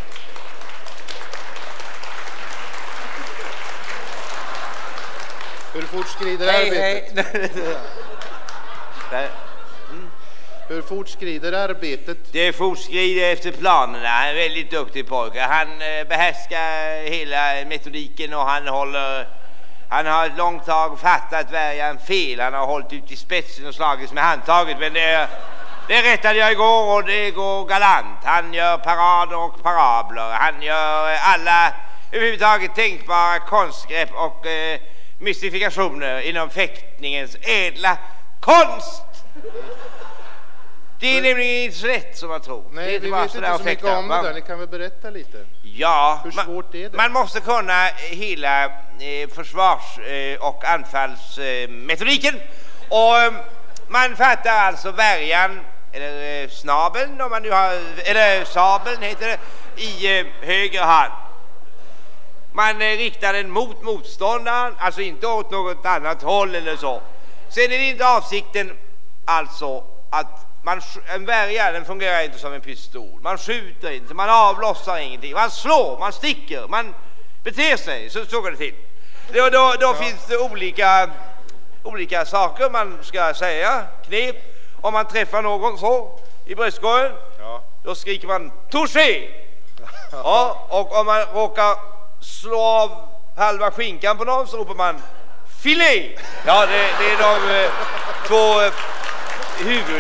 Hur fort skrider hej, arbetet? Hej. Mm. Hur fort skrider arbetet? Det fortskrider efter planerna. Han är en väldigt duktig pojke. Han eh, behärskar hela metodiken och han håller... Han har ett långt tag fattat värjan fel. Han har hållit ut i spetsen och slagits med handtaget. Men det, det rättade jag igår och det går galant. Han gör parader och parabler. Han gör alla överhuvudtaget tänkbara konstgrepp och... Eh, mystifikationer inom fäktningens ädla konst. Det är nämligen inte så lätt som man tror. Nej, det är vi bara vet så inte där så mycket fäkta. om det där. Ni kan väl berätta lite? Ja. Hur svårt man, är det? Man måste kunna hela eh, försvars- eh, och anfallsmetodiken. Eh, och eh, man fattar alltså värjan, eller eh, snabeln, om man nu har, eller sabeln heter det, i eh, höger hand. Man eh, riktar den mot motståndaren, alltså inte åt något annat håll eller så. Sen är det inte avsikten alltså att man, en värja, den fungerar inte som en pistol. Man skjuter inte, man avlossar ingenting. Man slår, man sticker, man beter sig, så, så går det till. Då, då, då ja. finns det olika, olika saker man ska säga, knep. Om man träffar någon så i bröstkorgen, ja. då skriker man touché. Ja, och om man råkar slå av halva skinkan på någon så ropar man filé. Ja, det, det är de eh, två eh, huvud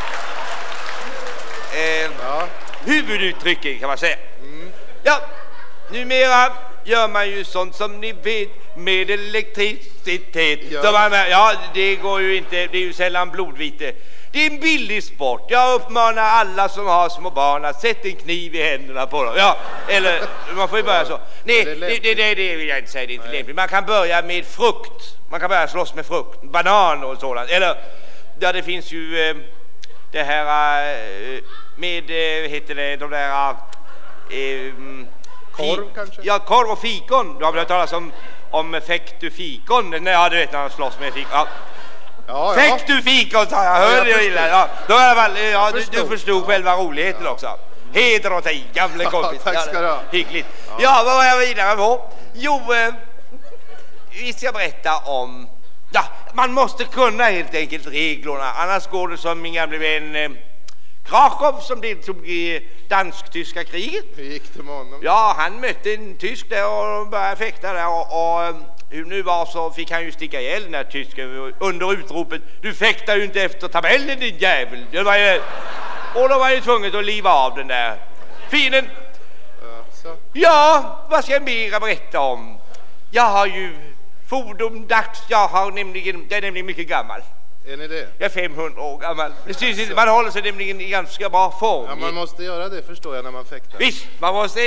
eh, ja. huvuduttrycken kan man säga. Mm. Ja, numera gör man ju sånt som ni vet med elektricitet. Ja, så man, ja det går ju inte, det är ju sällan blodvite. Det är en billig sport. Jag uppmanar alla som har små barn att sätta en kniv i händerna på dem. Ja, eller man får ju börja så. Nej, det, det, det, det vill jag inte säga, det är inte lämpligt. Man kan börja med frukt. Man kan börja slåss med frukt, banan och sådant. Eller, ja det finns ju eh, det här eh, med, eh, heter det, de där... Eh, korv kanske? Ja, korv och fikon. Du har väl hört talas om, om fäktu fikon? Nej, ja, du vet när man slåss med fikon. Ja. Ja, ja. Fäkt du fikon, sa jag. Hörde ja, jag illa? Ja, då är det väl, ja, du, du förstod ja. själva roligheten ja. också. Heder och dig, gamle kompis. Ja, tack ska du ha. Hyggligt. Ja. ja, vad var jag vidare på? Jo, eh, vi ska berätta om... Ja, man måste kunna helt enkelt reglerna. Annars går det som min gamle vän eh, Krakow som deltog i dansk-tyska kriget. Hur gick det med honom? Ja, han mötte en tysk där och började fäkta där och... och hur nu var så fick han ju sticka ihjäl den här tysken under utropet du fäktar ju inte efter tabellen din jävel. Det var ju, och då var ju tvunget att liva av den där finen. Så. Ja, vad ska jag mera berätta om? Jag har ju fordom dags, jag har nämligen, jag är nämligen mycket gammal. Är ni det? Jag är femhundra år gammal. Det syns inte, man håller sig nämligen i ganska bra form. Ja, man måste göra det förstår jag när man fäktar. Visst, man måste...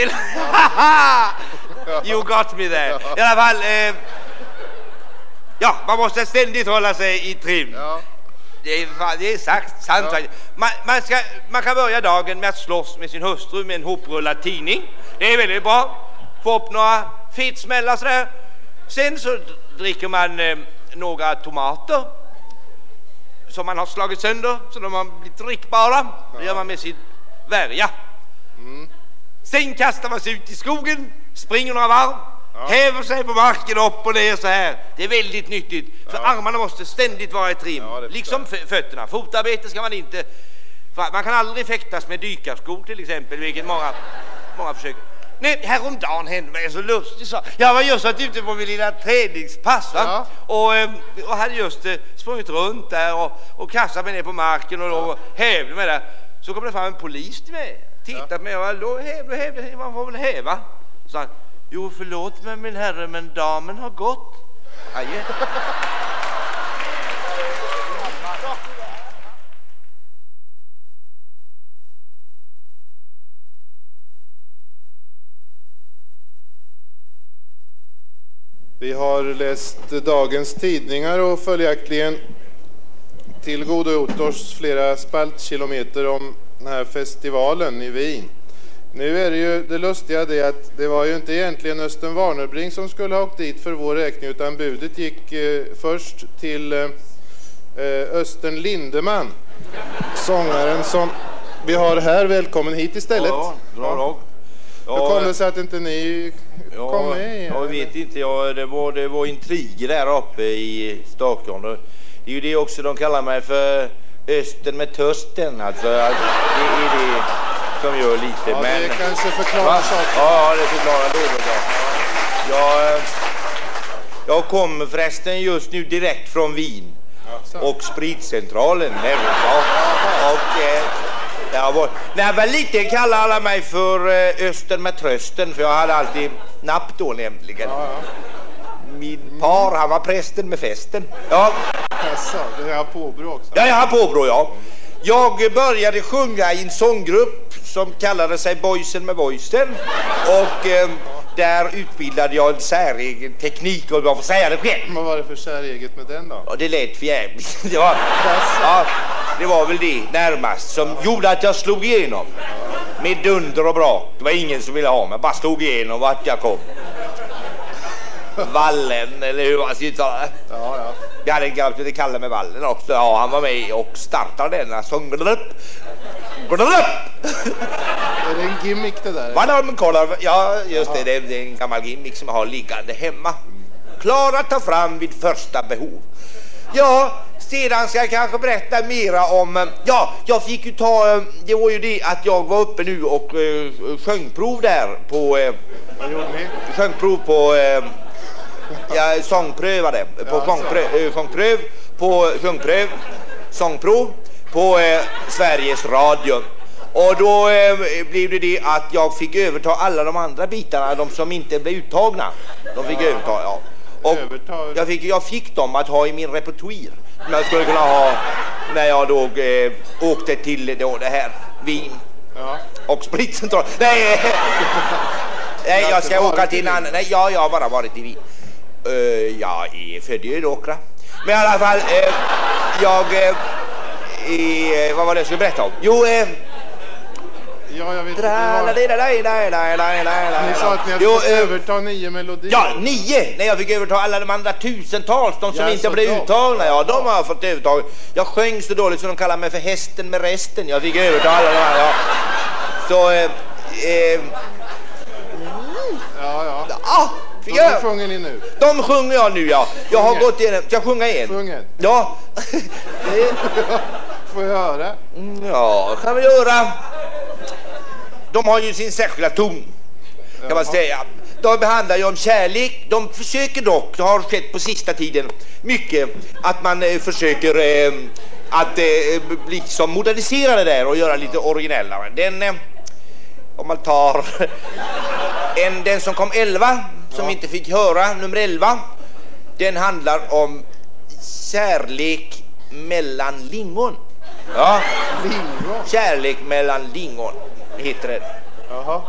You got me there. I alla fall... Eh, ja, man måste ständigt hålla sig i trim. Ja. Det, är, det är sagt, sant. Ja. Man, man, ska, man kan börja dagen med att slåss med sin hustru med en hoprullad tidning. Det är väldigt bra. Få upp några fetsmällar sådär. Sen så dricker man eh, några tomater som man har slagit sönder så de har blivit drickbara. Ja. Det gör man med sin värja. Mm. Sen kastar man sig ut i skogen, springer några varv, ja. häver sig på marken upp och ner så här. Det är väldigt nyttigt. Ja. För armarna måste ständigt vara i trim. Ja, liksom fötterna. Fotarbete ska man inte... Man kan aldrig fäktas med dykarskor till exempel, vilket många, många försöker. Nej, häromdagen hände mig så lustigt så. Jag var just varit ute på min lilla träningspass va? Ja. och, och hade just eh, sprungit runt där och, och kastat mig ner på marken och, ja. och hävde mig där. Så kom det fram en polis till mig. Tittade på mig och då hävde, hävde, man får väl häva. Så sa han, jo förlåt mig min herre men damen har gått. Adjö. Vi har läst dagens tidningar och följaktligen tillgodogjort oss flera spaltkilometer om den här festivalen i Wien. Nu är det ju det lustiga det att det var ju inte egentligen Östen Warnerbring som skulle ha åkt dit för vår räkning, utan budet gick eh, först till eh, Östen Lindeman, sångaren som vi har här. Välkommen hit istället. Ja, bra dag. Hur kom det sig att inte ni ja, kom med? Jag vet inte, ja, det, var, det var intriger där uppe i Stockholm. Det är ju det också de kallar mig för Östen med törsten. Alltså, det är det som gör lite. Ja, men det kanske förklarar saker. Ja, det förklarar något. Ja. Jag, jag kommer förresten just nu direkt från Wien. Ja, och spritcentralen. Ja, och... Eh, Jag var, när jag var liten kallade alla mig för eh, Östen med trösten, för jag hade alltid napp då nämligen. Ja, ja. Min par, han var prästen med festen. Ja. Alltså, det har påbrå också. Ja, jag har påbrå, ja. Jag började sjunga i en sånggrupp som kallade sig Boysen med Voicen. Och eh, där utbildade jag en säregen teknik, och jag får säga det själv. Vad var det för säreget med den då? Ja, det lät för jävligt. Det var, ja, det var väl det närmast som gjorde att jag slog igenom. Med dunder och bra. Det var ingen som ville ha mig, bara slog igenom vart jag kom. Vallen, eller hur man ska ta det. Ja, ja. Jag hade en grabb som kallade mig Vallen också. Ja, han var med och startade denna sång. Är det en gimmick det där? Vad de kollar, ja, just det, det är, det är en gammal gimmick som jag har liggande hemma. Klar att ta fram vid första behov. Ja, sedan ska jag kanske berätta mera om... Ja, jag fick ju ta... Det var ju det att jag var uppe nu och uh, sjöngprov där på... Uh, Vad gjorde ni? Sjöngprov på... Uh, jag sångprövade. På ja, sångpröv, uh, sångpröv. På sångpröv. Sångprov. På uh, Sveriges Radio. Och då eh, blev det det att jag fick överta alla de andra bitarna, de som inte blev uttagna. De fick ja. överta, ja. Och jag fick, jag fick dem att ha i min repertoar. Som jag skulle kunna ha när jag då eh, åkte till då, det här Wien. Ja. Och spritcentral. Nej, nej, jag ska åka till en annan. Nej, ja, jag har bara varit i Wien. Uh, jag är född i Ödåkra. Men i alla fall, eh, jag... Eh, i, vad var det jag skulle berätta om? Jo, eh... Ja, jag vet inte. Ni sa att ni hade fått överta nio melodier. Ja, nio! Nej, jag fick överta alla de andra tusentals. De som ja, inte blev uttagna. Ja, de har fått övertag. Jag sjöng så dåligt så de kallar mig för hästen med resten. Jag fick överta alla de här, ja. Så, eh... eh ja, ja. Ja, fick de jag. Sjunger ni nu? De sjunger jag nu, ja. Jag har gått igenom. Ska jag sjunga igen? Sjungen? Ja. Får jag höra? Ja, kan vi göra. De har ju sin särskilda ton, kan man säga. De behandlar ju om kärlek. De försöker dock, det har skett på sista tiden mycket, att man eh, försöker eh, att eh, liksom modernisera det där och göra lite originellare. Den, eh, om man tar en, den som kom elva, som ja. inte fick höra, nummer elva, den handlar om kärlek mellan lingon. Ja, lingon. Kärlek mellan lingon heter det. Jaha.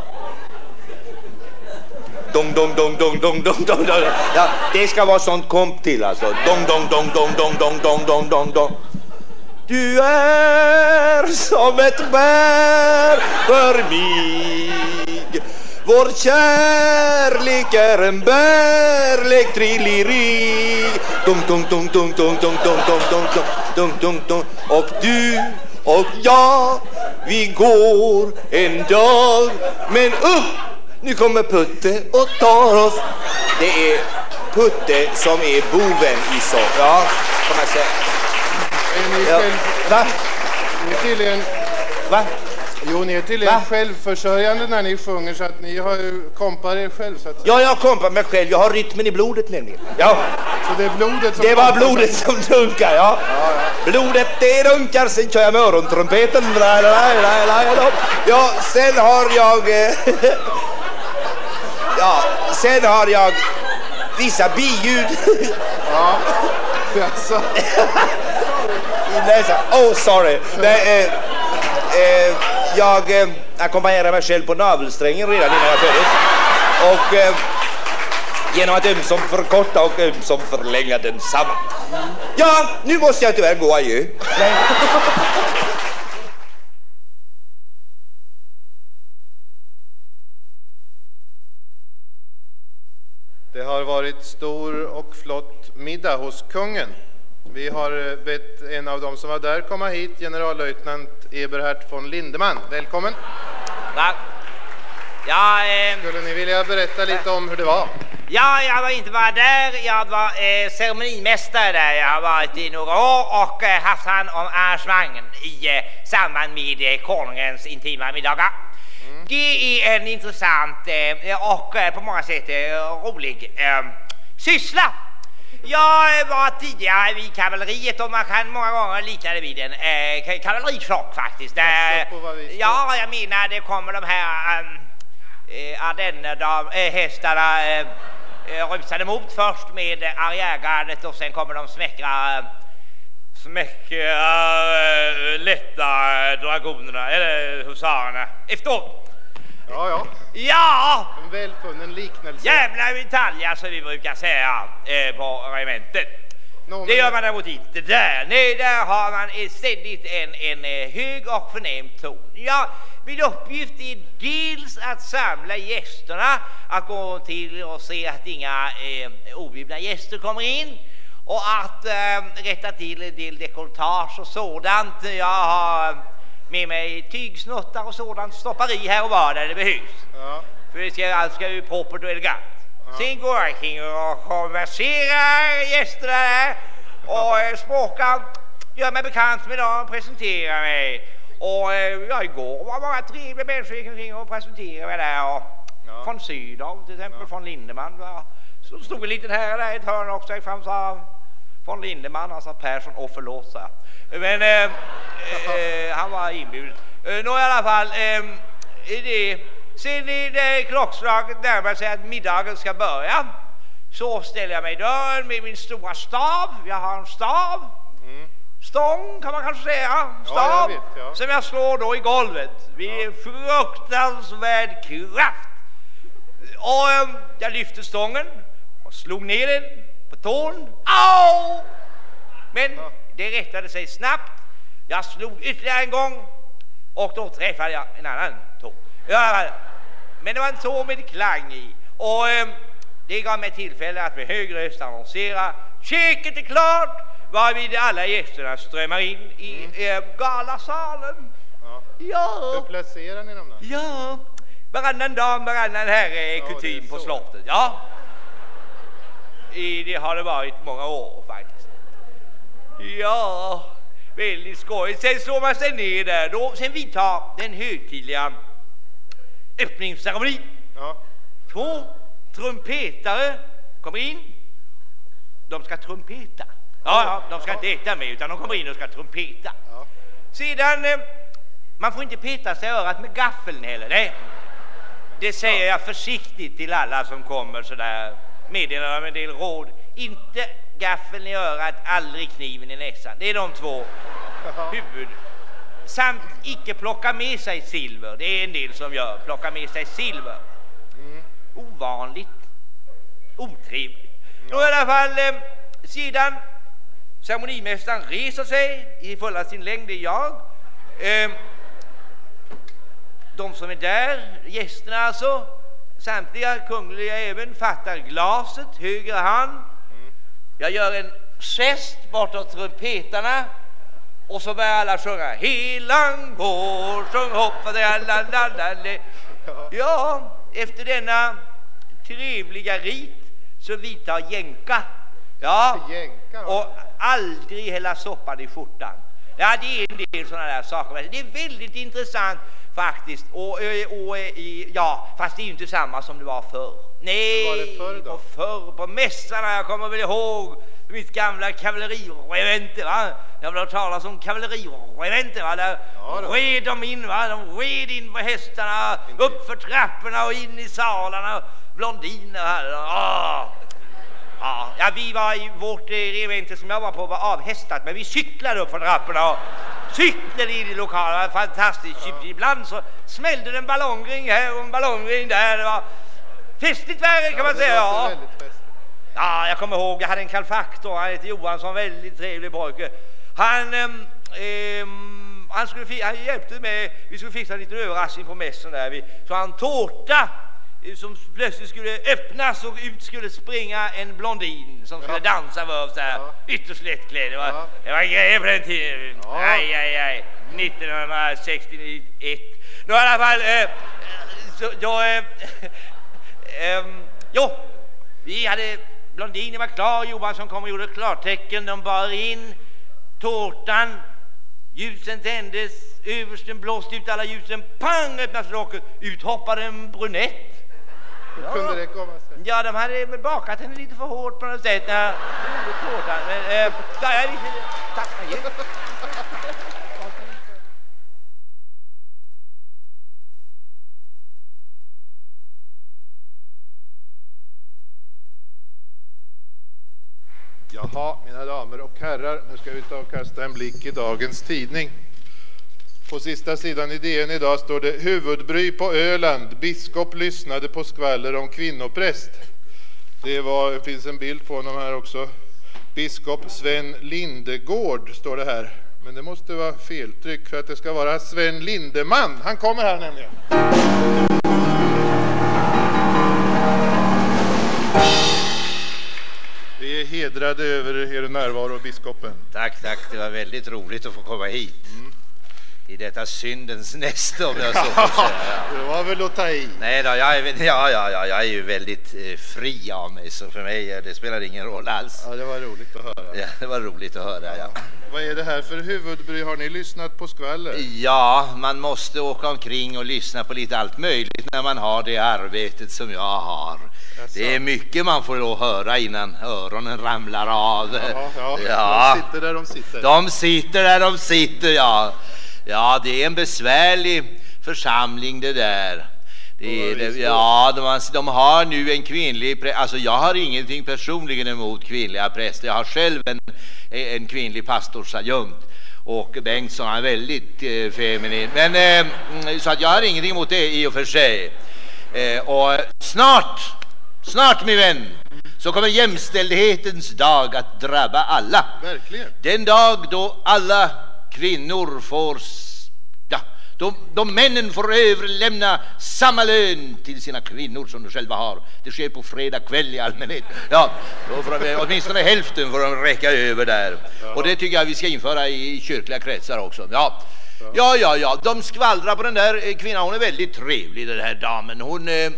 Dong dong dong dong dong dong dong dong. Ja, det ska vara sånt komp till alltså. Dong dong dong dong dong dong dong dong dong dong. Du är som ett bär för mig. Vår kärlek är en bärlek trilleri. Dong dong dong dong dong dong dong dong dong dong dong dong. Och du och jag, vi går en dag, men upp, nu kommer Putte och tar oss. Det är Putte som är boven i så. Ja, kan man säga. Är ni ja. själv... Va? Ni är tydligen... Va? Jo, ni är tydligen Va? självförsörjande när ni sjunger, så att ni har ju kompar er själv, så att... Ja, jag kompar mig själv. Jag har rytmen i blodet nämligen. Ja. Så det är blodet som... Det var blodet som dunkar, ja. Ja, ja. Blodet, det dunkar, sen kör jag med örontrumpeten. Ja, sen har jag... Ja, sen har jag vissa biljud. Ja, alltså. Oh, sorry. Nej, eh, eh, jag eh, ackompanjerar mig själv på navelsträngen redan innan jag föddes. Och eh, genom att ömsom förkorta och ömsom förlänga densamma. Ja, nu måste jag tyvärr gå adjö. Det har varit stor och flott middag hos kungen. Vi har bett en av dem som var där komma hit, generallöjtnant Eberhard von Lindeman. Välkommen. Tack. Ja, eh, Skulle ni vilja berätta lite om hur det var? ja, jag var inte bara där, jag var eh, ceremonimästare där. Jag har varit i några år och eh, haft hand om arrangemangen i eh, samband med eh, konungens intima middagar. Mm. Det är en intressant eh, och eh, på många sätt eh, rolig eh, syssla. Jag var tidigare vid kavalleriet och man kan många gånger likna det vid en eh, kavallerichock faktiskt. Där, ja, jag menar det kommer de här eh, ardenner-hästarna eh, eh, rusade mot först med arriärgardet och sen kommer de smäckra smäckra äh, lätta dragonerna eller husarerna efteråt. Ja, ja. Ja! En välfunnen liknelse. Jävla detaljer som vi brukar säga eh, på regementet. No, det gör man däremot inte där. Nej, där har man ständigt en, en eh, hög och förnäm ton. Ja, min uppgift är dels att samla gästerna, att gå till och se att inga eh, objudna gäster kommer in. Och att äh, rätta till en del dekolletage och sådant. Jag har med mig tygsnuttar och sådant stoppar i här och var där det behövs. Ja. För det ska, allt ska ju proppert och elegant. Ja. Sen går jag kring och konverserar gästerna där. Och äh, språkar, gör mig bekant med dem och presenterar mig. Och äh, jag igår var bara trevliga människor gick omkring och presenterade mig där. Och, ja. Från Sydow till exempel, ja. Från Lindeman. Va? Så stod en liten här där i ett hörn också, jag fram sa från Lindeman, han sa Persson och förlåt så. Men eh, eh, han var inbjuden. Eh, Nå i alla fall, eh, det, sen är det klockslaget närmar sig att middagen ska börja. Så ställer jag mig i dörren med min stora stav. Jag har en stav. Mm. Stång kan man kanske säga. Stav. Ja, jag vet, ja. Som jag slår då i golvet. Vid ja. fruktansvärd kraft. Och eh, jag lyfte stången och slog ner den på tån. Au! Men ja. det rättade sig snabbt. Jag slog ytterligare en gång och då träffade jag en annan tå. Ja, men det var en tå med klang i. Och eh, det gav mig tillfälle att med hög röst annonsera: käket är klart, varvid alla gästerna strömmar in i mm. eh, galasalen. Ja. Ja. Hur placerar ni dem då? Ja. Varannan dam, varannan herre är kutym ja, på slottet. Ja. I det har det varit många år faktiskt. Ja, väldigt skojigt. Sen slår man sig ner där. Då, sen vidtar den högtidliga öppningsceremonin. Ja. Två trumpetare kommer in. De ska trumpeta. Ja, ja, de ska inte äta med utan de kommer in och ska trumpeta. Ja. Sedan, eh, man får inte peta sig i örat med gaffeln heller. Nej. Det säger jag försiktigt till alla som kommer sådär, meddelar om en del råd. Inte gaffeln i örat, aldrig kniven i näsan. Det är de två huvud. Samt icke plocka med sig silver. Det är en del som gör, plocka med sig silver. Mm. Ovanligt. Otrevligt. Ja. Då i alla fall, eh, sedan ceremonimästaren reser sig i fulla sin längd, det är jag. Eh, De som är där, gästerna alltså, samtliga kungliga även, fattar glaset, höger hand. Mm. Jag gör en gest bortåt trumpetarna och så börjar alla sjunga Helan går, sjung hoppade alla, la, ja, efter denna trevliga rit så vidtar jänka. Ja, jänka, och aldrig hälla soppan i skjortan. Ja, det är en del sådana där saker. Det är väldigt intressant faktiskt. Och, och, och ja, fast det är ju inte samma som det var förr. Nej, var det förr då? Och förr på mässarna, jag kommer väl ihåg mitt gamla kavalleriregemente, va? Jag vill tala som kavalleriregemente, va? Där ja, red de in, va? De red in på hästarna, inte. Upp för trapporna och in i salarna, blondiner här. Ah. Ja, ja, vi var i vårt eh, regemente som jag var på var avhästat, men vi cyklade upp för trapporna och cyklade in i lokalen. Det var fantastiskt. Ja. Ibland så smällde det en ballongring här och en ballongring där. Det var festligt värre kan man säga. Ja. Ja, jag kommer ihåg, jag hade en kalfaktor, han heter Johansson, väldigt trevlig pojke. Han, ähm, ähm, han, skulle fi- han hjälpte med, vi skulle fixa en liten överraskning på mässan där. Vi, så han tårta som plötsligt skulle öppnas och ut skulle springa en blondin som skulle ja. dansa var så här ja. ytterst lättklädd. Det var, ja. det var grejer på den tiden. Ja. Aj, aj, aj. nittonhundrasextioett. Nå, i alla fall, äh, så, då, äh, äh, jo, vi hade, blondinen var klar, Johansson kom och gjorde klartecken, de bar in tårtan, ljusen tändes, översten blåste ut alla ljusen, pang, öppnades locket, ut hoppade en brunett. Hur ja. kunde det komma sig? Ja, de hade bakat henne lite för hårt på något sätt när tårtan, men äh, ja, jag är lite, tack för hjälp. Jaha, mina damer och herrar, nu ska vi ta och kasta en blick i dagens tidning. På sista sidan i D N idag står det: huvudbry på Öland, biskop lyssnade på skvaller om kvinnopräst. Det var, det finns en bild på honom här också. Biskop Sven Lindegård står det här. Men det måste vara feltryck för att det ska vara Sven Lindeman. Han kommer här nämligen. Vi är hedrade över er närvaro, biskopen. Tack, tack. Det var väldigt roligt att få komma hit. Mm. I detta syndens näste, om jag så får säga. Det var väl att ta i. Nej då, jag är, ja, ja, ja, jag är ju väldigt eh, fri av mig, så för mig det spelar ingen roll alls. Ja, det var roligt att höra. Ja, det var roligt att höra, ja. ja. Vad är det här för huvudbry? Har ni lyssnat på skvaller? Ja, man måste åka omkring och lyssna på lite allt möjligt när man har det arbetet som jag har. Jaså. Det är mycket man får då höra innan öronen ramlar av. Jaha, ja, ja. De sitter där de sitter. De sitter där de sitter, ja. Ja, det är en besvärlig församling det där. Det är, det, ja, de, de har nu en kvinnlig präst. Alltså jag har ingenting personligen emot kvinnliga präster. Jag har själv en, en kvinnlig pastorsadjunkt. Och Bengtsson är väldigt eh, feminin. Men eh, så att jag har ingenting emot det i och för sig. Eh, och snart, snart min vän, så kommer jämställdhetens dag att drabba alla. Verkligen. Den dag då alla kvinnor får, ja, då, då männen får överlämna samma lön till sina kvinnor som de själva har. Det sker på fredag kväll i allmänhet. Ja, då får de, åtminstone hälften får de räcka över där. Ja. Och det tycker jag vi ska införa i kyrkliga kretsar också. Ja, ja, ja, ja. De skvallrar på den där kvinnan. Hon är väldigt trevlig, den här damen. Hon... Eh,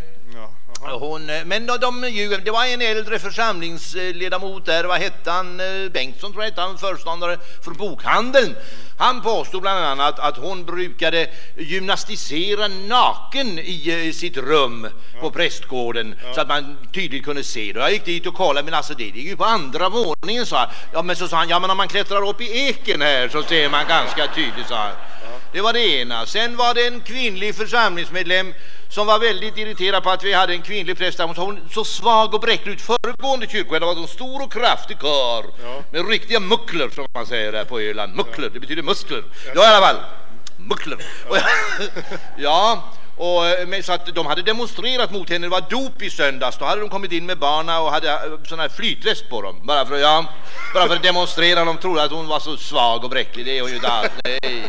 Hon, men de, de, det var en äldre församlingsledamot där, vad hette han, Bengtsson tror jag hette han, föreståndare för bokhandeln. Han påstod bland annat att hon brukade gymnastisera naken i, i sitt rum ja. på prästgården ja. så att man tydligt kunde se det. Jag gick dit och kollade, men alltså det är ju på andra våningen, sa han. Ja, men så sa han, ja men om man klättrar upp i eken här så ser man ganska tydligt, sa han. Det var det ena. Sen var det en kvinnlig församlingsmedlem som var väldigt irriterad på att vi hade en kvinnlig präst. Hon var så svag och bräcklig ut. Föregående kyrkor, det var en stor och kraftig kar ja. med riktiga muckler, som man säger där på Öland. Muckler, det betyder muskler. Ja, i alla fall. Muckler. Ja, ja. Och, men, så att de hade demonstrerat mot henne. Det var dop i söndags. Då hade de kommit in med barna och hade sån här flytväst på dem. Bara för, ja, bara för att demonstrera. De trodde att hon var så svag och bräcklig. Det är hon ju inte alls. Nej.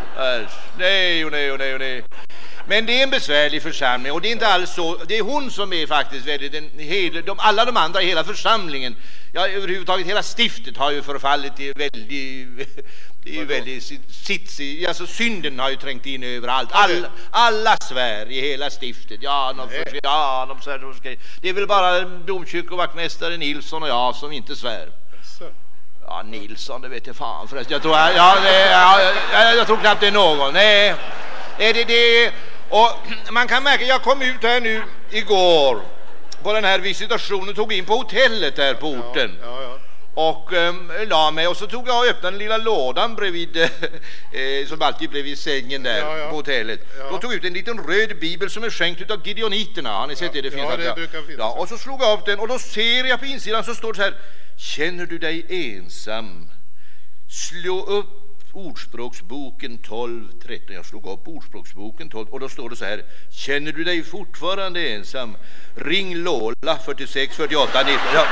Nej, och nej, och nej, och nej. Men det är en besvärlig församling, och det är inte alls så. Det är hon som är faktiskt väldigt, en hel, de, alla de andra i hela församlingen, ja, överhuvudtaget hela stiftet har ju förfallit i väldigt, det är ju väldigt sits, alltså synden har ju trängt in överallt. All, alla svär i hela stiftet. Ja, de för, ja, de svär, de ska, det är väl bara domkyrkovaktmästare Nilsson och jag som inte svär. Ja, Nilsson, det vet jag fan förresten. Jag tror, ja, det, ja, jag, jag tror knappt det är någon. Nej, är det det? Och man kan märka, jag kom ut här nu igår på den här visitationen, tog in på hotellet här på orten. Ja, ja, ja. Och um, la mig, och så tog jag och öppnade den lilla lådan bredvid, eh, som alltid bredvid sängen där ja, ja. på hotellet. Ja. Då tog ut en liten röd bibel som är skänkt utav Gideoniterna. Har ni sett ja. det? Det finns ja, det brukar finnas. Ja, och så slog jag upp den, och då ser jag på insidan så står det så här: känner du dig ensam? Slå upp Ordspråksboken tolv tretton. Jag slog upp Ordspråksboken tolv och då står det så här: känner du dig fortfarande ensam? Ring Lola fyrtiosex fyrtioåtta nitton. Ja.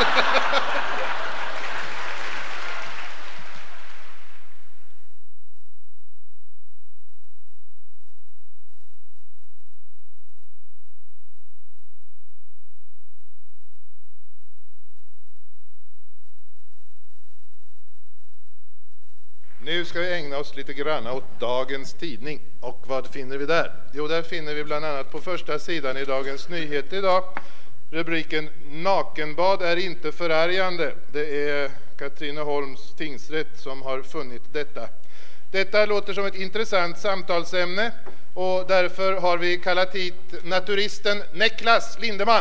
Nu ska vi ägna oss lite grann åt dagens tidning. Och vad finner vi där? Jo, där finner vi bland annat på första sidan i Dagens Nyheter idag rubriken Nakenbad är inte förargande. Det är Katrineholms tingsrätt som har funnit detta. Detta låter som ett intressant samtalsämne och därför har vi kallat hit naturisten Niklas Lindeman.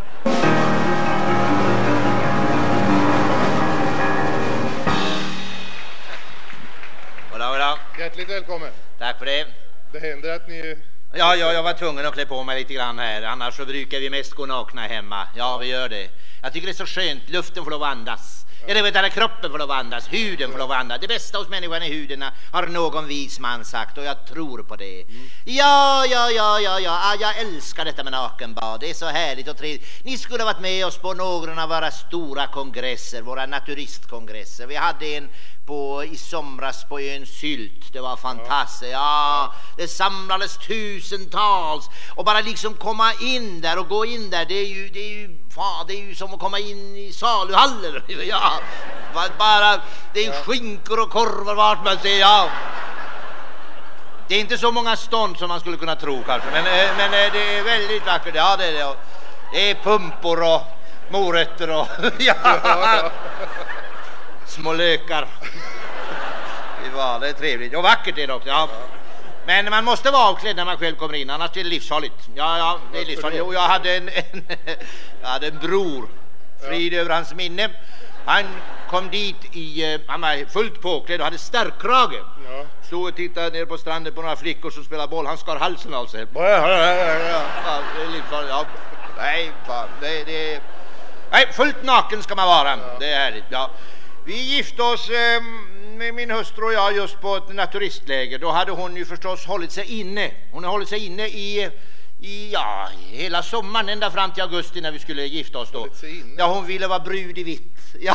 Hjärtligt välkommen. Tack för det. Det händer att ni... Ja, ja, jag var tvungen att klä på mig lite grann här. Annars så brukar vi mest gå nakna hemma. Ja, vi gör det. Jag tycker det är så skönt. Luften får lov att andas. Ja. Eller vet du, kroppen får lov att andas. Huden får lov att andas. Det bästa hos människan är huden, har någon vis man sagt. Och jag tror på det. Mm. Ja, ja, ja, ja, ja. Jag älskar detta med nakenbad. Det är så härligt och trevligt. Ni skulle ha varit med oss på några av våra stora kongresser. Våra naturistkongresser. Vi hade en på, i somras på en Sylt. Det var fantastiskt. Ja, det samlades tusentals. Och bara liksom komma in där och gå in där. Det är ju, det är ju, fan, det är ju som att komma in i saluhallen. Ja, bara, det är skinkor och korvar vart man ser. Ja. Det är inte så många stånd som man skulle kunna tro kanske. Men, men det är väldigt vackert. Ja, det är det. Det är pumpor och morötter och ja. Små lökar. Det var det är trevligt. Och vackert är det också. Ja. Men man måste vara avklädd när man själv kommer in, annars är det livsfarligt. Ja, ja, det är livsfarligt. Och jag hade en, en, jag hade en bror, frid över hans minne. Han kom dit i, han var fullt påklädd och hade starkkrage. Ja. Stod och tittade ner på stranden på några flickor som spelade boll. Han skar halsen av sig. Ja, det är livsfarligt. Ja. Nej, fan, det, det, nej, fullt naken ska man vara. Ja. Det är härligt, ja. Vi gifte oss eh, med min hustru och jag just på ett naturistläger. Då hade hon ju förstås hållit sig inne. Hon har hållit sig inne i, i ja, hela sommaren ända fram till augusti när vi skulle gifta oss då. Ja, hon ville vara brud i vitt. Ja,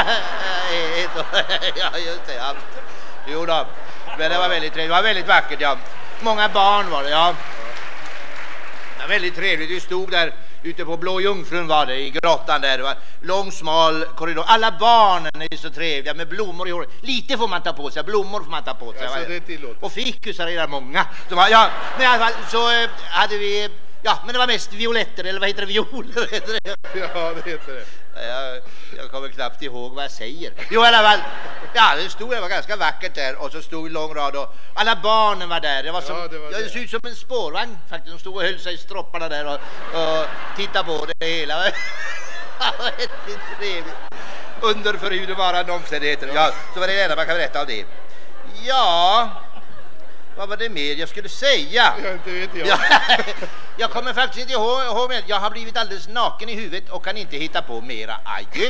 ja just det. Ja. Jo då. Men det var väldigt trevligt. Det var väldigt vackert, ja. Många barn var det, ja. Det var väldigt trevligt. Vi stod där ute på Blå Jungfrun var det, i grottan där. Det var lång, smal korridor. Alla barnen är så trevliga med blommor i håret. Lite får man ta på sig, blommor får man ta på sig. Alltså, det och fikusar är det många. De var, ja, men i alla fall så äh, hade vi, ja, men det var mest violetter, eller vad heter det, violer? Heter det? Ja, det heter det. Jag, jag kommer knappt ihåg vad jag säger. Jo, i alla fall, ja, det stod, det var ganska vackert där. Och så stod en lång rad och alla barnen var där. Det var som, ja, det, var det. Det såg ut som en spårvagn faktiskt. De stod och höll sig i stropparna där och, och tittade på det hela. Det var väldigt trevligt. Under för hur det var en omständigheter. Ja, så var det det enda man kan berätta av det. Ja, vad var det mer jag skulle säga? Ja, inte vet jag. Ja, jag kommer faktiskt inte ihåg, ihåg med. Jag har blivit alldeles naken i huvudet och kan inte hitta på mera. Adjö.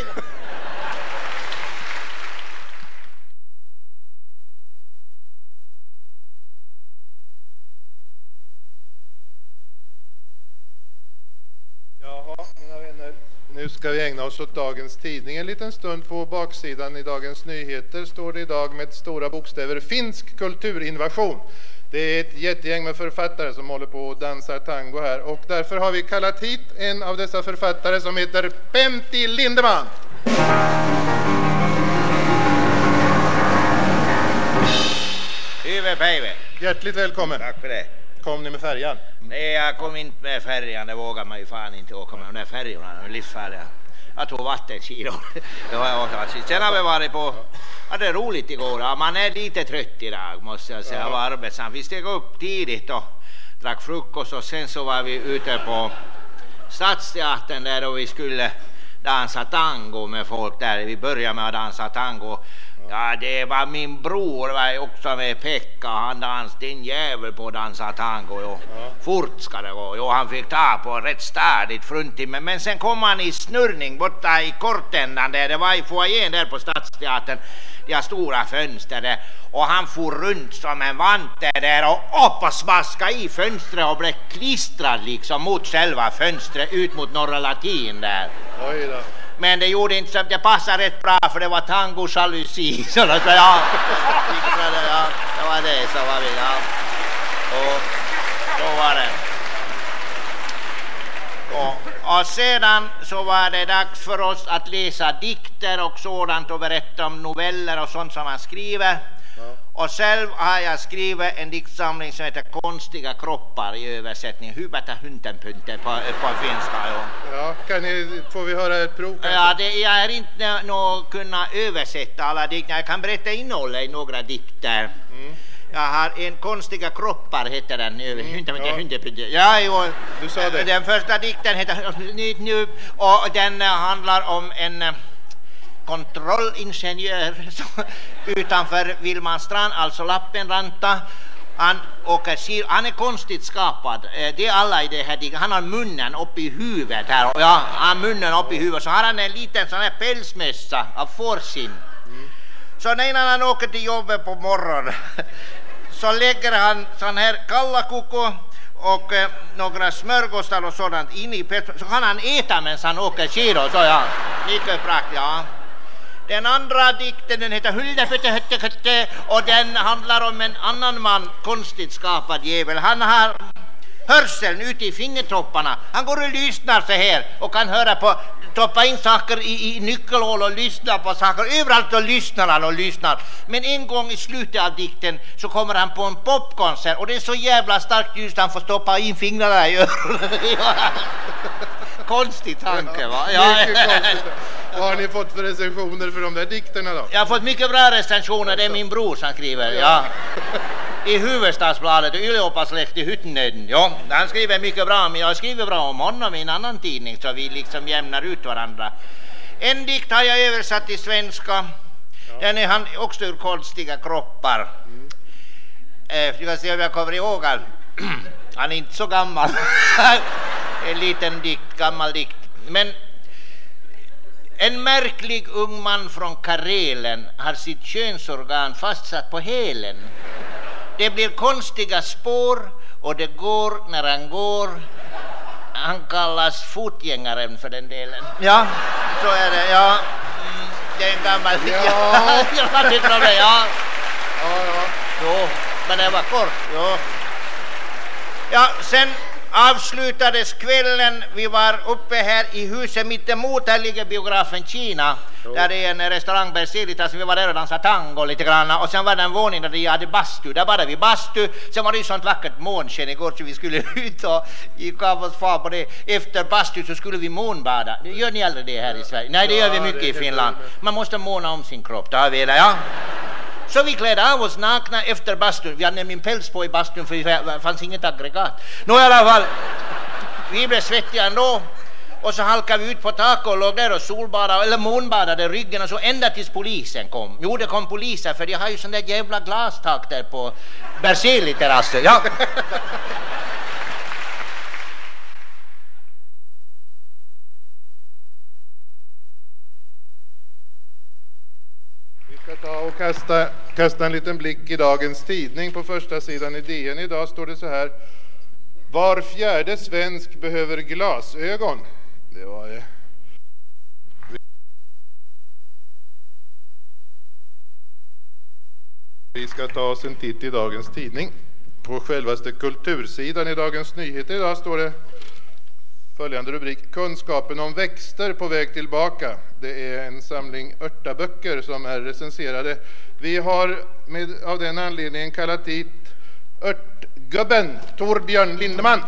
Jaha, mina vänner. Nu ska vi ägna oss åt dagens tidning. En liten stund på baksidan i Dagens Nyheter står det idag med stora bokstäver finsk kulturinvasion. Det är ett jättegäng med författare som håller på och dansar tango här. Och därför har vi kallat hit en av dessa författare som heter Pentti Lindeman. Hyvä päivä. Hjärtligt välkommen. Tack för det. Kom ni med färjan? Nej, jag kom inte med färjan. Det vågar man ju fan inte åka med de där färjorna. De är livsfärdiga. Jag tog vattenkilo. Det var jag åkt. Sen har vi varit på... Ja, det är roligt igår. Ja, man är lite trött idag, måste jag säga. Jag var arbetsam. Vi steg upp tidigt och drack frukost. Och sen så var vi ute på Stadsteatern där och vi skulle dansa tango med folk där. Vi började med att dansa tango. Ja, det var min bror var också med Pekka. Han dansade en jävel på att dansa tango. Jo. Ja. Fort ska det gå. Jo, han fick ta på rätt stadigt fruntimmer. Men sen kom han i snurrning borta i kortändan där. Det var i foajén där på Stadsteatern. De har stora fönster där. Och han for runt som en vante där och upp och smaska i fönstret och blev klistrad liksom mot själva fönstret ut mot Norra Latin där. Oj då. Men det gjorde inte som det passade rätt bra för det var tango jalousi. Så det, ja, ja, det var det som var vi. Ja. Och då var det. Och, och sedan så var det dags för oss att läsa dikter och sådant och berätta om noveller och sånt som man skriver. Ja. Och själv har jag skrivit en diktsamling som heter Konstiga kroppar i översättning. Huvudta huntenpunter på, på finska. Ja, ja kan ni, får vi höra ett prov? Kanske? Ja, det, jag är inte nog kunna översätta alla dikter. Jag kan berätta innehållet i några dikter. Mm. Jag har en Konstiga kroppar heter den. Mm, huntenpunter, ja. huntenpunter. Ja, jo, du sa det. Den första dikten heter nu och den handlar om en kontrollingenjör utanför Vilmanstrand, alltså Lappenranta. Han åker skid, han är konstigt skapad. Det är alla i det här diket. Han har munnen upp i huvudet här. Ja, han har munnen upp i huvudet. Så har han en liten sån här pälsmössa av fårskinn. Mm. Så när han åker till jobbet på morgonen så lägger han sån här kallakoko och eh, några smörgåsar och sådant in i pälsmössan. Så kan han äta medan han åker skidor. Så ja, mycket praktiskt, ja. Den andra dikten den heter Huldefötte och den handlar om en annan man, konstigt skapad jävel. Han har hörseln ute i fingertopparna. Han går och lyssnar så här och kan höra på, toppa in saker i, i nyckelhål och lyssna på saker. Överallt och lyssnar han och lyssnar. Men en gång i slutet av dikten så kommer han på en popkonsert och det är så jävla starkt ljus att han får stoppa in fingrarna i öronen. Konstig tanke, va? Ja. Vad har ni fått för recensioner för de där dikterna då? Jag har fått mycket bra recensioner, det är min bror som skriver, ja. I Huvudstadsbladet och Yliopa-släkt i Hyttnöden, ja. Han skriver mycket bra, men jag skriver bra om honom i en annan tidning så vi liksom jämnar ut varandra. En dikt har jag översatt till svenska. Ja. Den är han också ur Konstiga kroppar. Mm. Eh, jag ska se om jag kommer ihåg han. Han är inte så gammal. En liten dikt, gammal dikt. Men en märklig ung man från Karelen har sitt könsorgan fastsatt på hälen. Det blir konstiga spår och det går när han går. Han kallas fotgängaren för den delen. Ja, så är det, ja. Mm, det är en gammal dikt. Ja, jag tycker om det, ja. Ja, ja. Jo, men det var kort, jo. Ja, sen avslutades kvällen. Vi var uppe här i huset mittemot. Här ligger biografen Kina. Jo. Där är en restaurang Berselitas. Vi var där och dansade tango lite grann. Och sen var det en våning där de hade bastu. Där badade vi bastu. Sen var det ju sånt vackert månsken igår så vi skulle ut och gick av oss far på det. Efter bastu så skulle vi månbada. Gör ni aldrig det här i Sverige? Nej, det gör vi mycket i Finland. Man måste måna om sin kropp. Det har vi det, ja. Så vi klädde av oss nakna efter bastun. Vi hade nämligen päls på i bastun för det fanns inget aggregat. Nå i alla fall, vi blev svettiga ändå. Och så halkade vi ut på taket och låg där och solbadade, eller månbadade ryggen och så ända tills polisen kom. Jo, det kom poliser för de har ju sån där jävla glastak där på Berzeliterrassen. Ja. Vi ska ta och kasta, kasta en liten blick i dagens tidning. På första sidan i D N idag står det så här: var fjärde svensk behöver glasögon. Det var det. Vi ska ta oss en titt i dagens tidning. På självaste kultursidan i Dagens Nyheter idag står det följande rubrik: kunskapen om växter på väg tillbaka. Det är en samling örtaböcker som är recenserade. Vi har med, av den anledningen kallat hit örtgubben Torbjörn Lindeman.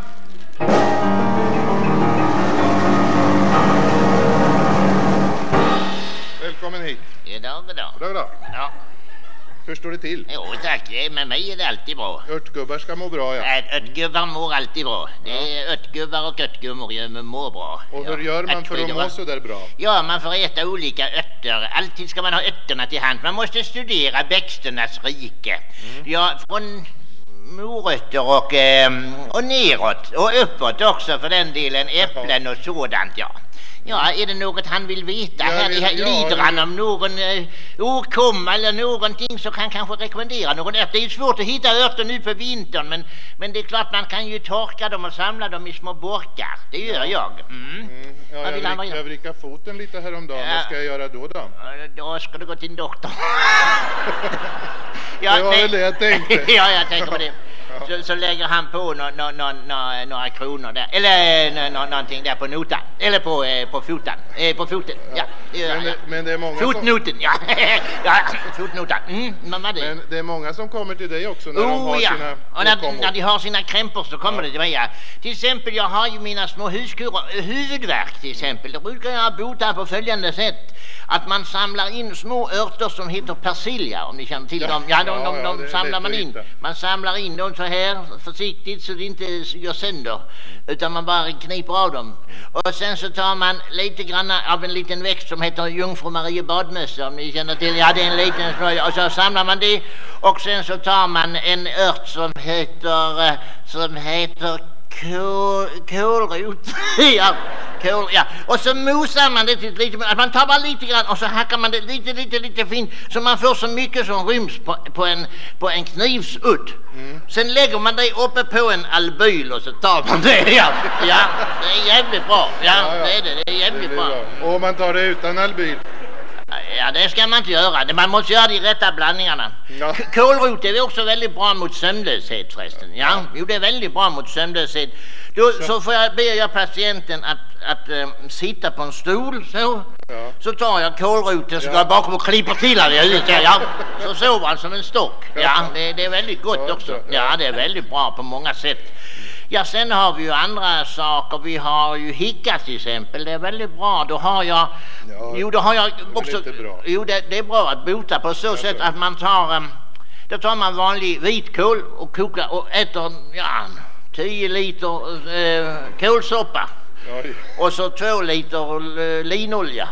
Välkommen hit. Goddag, goddag. Goddag. Ja. Hur står det till? Jo tack, med mig är det alltid bra. Örtgubbar ska må bra, ja. Äh, örtgubbar mår alltid bra. Det är örtgubbar och örtgummor mår bra. Och hur ja. gör man för att må så där bra? Ja, man får äta olika örter örter. Alltid ska man ha örterna till hand. Man måste studera växternas rike. Mm. Ja, från morötter och, eh, och neråt och uppåt också för den delen, äpplen och sådant, ja. Ja, är det något han vill veta? Här, vill, här ja, lider han om någon eh, åkomma eller någonting, så kan kanske rekommendera någon ört. Det är svårt att hitta örter nu på vintern, men, men det är klart man kan ju torka dem och samla dem i små burkar. Det gör ja. jag. Mm. Mm. Ja, jag, vill han, jag vrickade foten lite häromdagen. Ja. Vad ska jag göra då då? Då ska du gå till en doktor. ja, det var väl det jag tänkte. ja, jag tänker på det. Så, så lägger han på no, no, no, no, några kronor där, eller no, no, någonting där på notan, eller på, eh, på foten, eh, på foten, ja. ja. Men, det, men det är många Fotnoten, som... ja, ja, fotnotan, mm, men vad det? Men det är många som kommer till dig också när oh, de har ja. sina... Och när, när de har sina krämpor så kommer ja. det till mig, ja. Till exempel, jag har ju mina små huskurer, huvudvärk till exempel, då brukar jag bota på följande sätt. Att man samlar in små örter som heter persilja, om ni känner till ja. dem. Ja, de, de, de, de ja, samlar man in. Man samlar in dem så här försiktigt så det inte gör sönder, utan man bara kniper av dem. Och sen så tar man lite grann av en liten växt som heter Jungfru Maria badmössa, om ni känner till. Ja, det är en liten snöj. Och så samlar man det. Och sen så tar man en ört som heter som heter Kål, kålrot. ja, kål, ja. Och så mosar man det till lite, man tar bara lite grann och så hackar man det lite, lite, lite fint så man får så mycket som ryms på, på, en, på en knivsudd. Mm. Sen lägger man det uppe på en albyl och så tar man det. Ja, ja det är jävligt bra. Ja, ja, ja. det är det. Det är jävligt det är bra. bra. Och man tar det utan albyl. Ja, det ska man inte göra. Man måste göra de rätta blandningarna. Ja. Kålrot är också väldigt bra mot sömnlöshet förresten. Ja, ja. Jo, det är väldigt bra mot sömnlöshet. Då så, så får jag be jag patienten att, att äh, sitta på en stol så. Ja. Så tar jag kålroten så ja. går jag bakom och klipper till han i huvudet. Ja. Så sover han som en stock. Ja, det, det är väldigt gott ja, också. Ja, det är väldigt bra på många sätt. Ja, sen har vi ju andra saker. Vi har ju hicka till exempel. Det är väldigt bra. Då har jag... Ja, jo, då har jag också... Det jo, det, det är bra att bota på så ja, sätt att man tar... Um, då tar man vanlig vitkål och kokar och äter, ja, tio liter uh, kålsoppa. Oj. Och så två liter uh, linolja.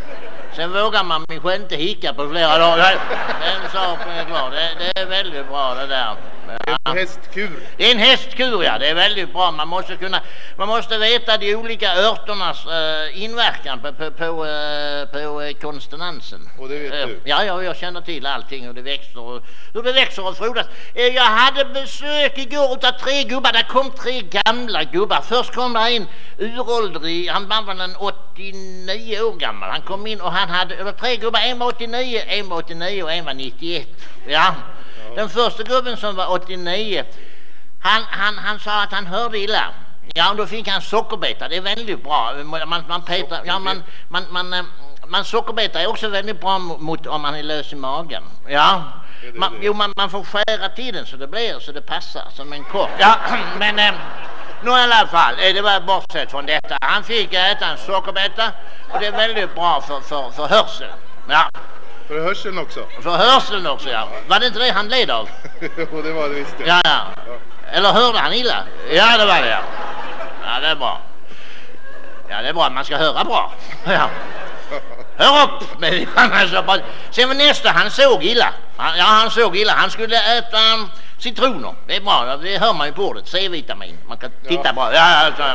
Sen vågar man mig inte hicka på flera dagar. Den saken är klar. Det, det är väldigt bra det där. Ja. En hästkur. Det är en hästkur, ja. Det är väldigt bra. Man måste kunna, man måste veta de olika örternas uh, inverkan på, på, på, uh, på uh, konsonansen. Och det vet uh, du? Ja, ja, jag känner till allting hur det växer och, hur det växer och frodas. Uh, jag hade besök igår utav tre gubbar. Det kom tre gamla gubbar. Först kom det en uråldrig, han var en åttionio år gammal. Han kom in och han hade, eller tre gubbar, en var åttionio, en var åttionio och en var nittioett. Ja. Den första gubben som var åttionio, han, han, han sa att han hörde illa. Ja, och då fick han sockerbeta. Det är väldigt bra. Man, man, petar, ja, man, man, man, man sockerbeta är också väldigt bra mot om man är lös i magen. Ja, man, jo, man, man får skära tiden så det blir så det passar som en kock. Ja, men eh, nu i alla fall, det var bortsett från detta. Han fick äta en sockerbeta och det är väldigt bra för, för, för hörseln. Ja. För hörseln också? För hörseln också, ja. Var det inte det han led av? Jo, det var det visst. Ja, ja. Eller hörde han illa? Ja, det var det, ja. Ja, det är bra. Ja, det är bra. Man ska höra bra. Ja. Hör upp med det. Sen var nästa, han såg illa. Han, ja, han såg illa. Han skulle äta um, citroner. Det är bra. Det hör man ju på ordet. C-vitamin. Man kan titta ja. bra. Ja, alltså.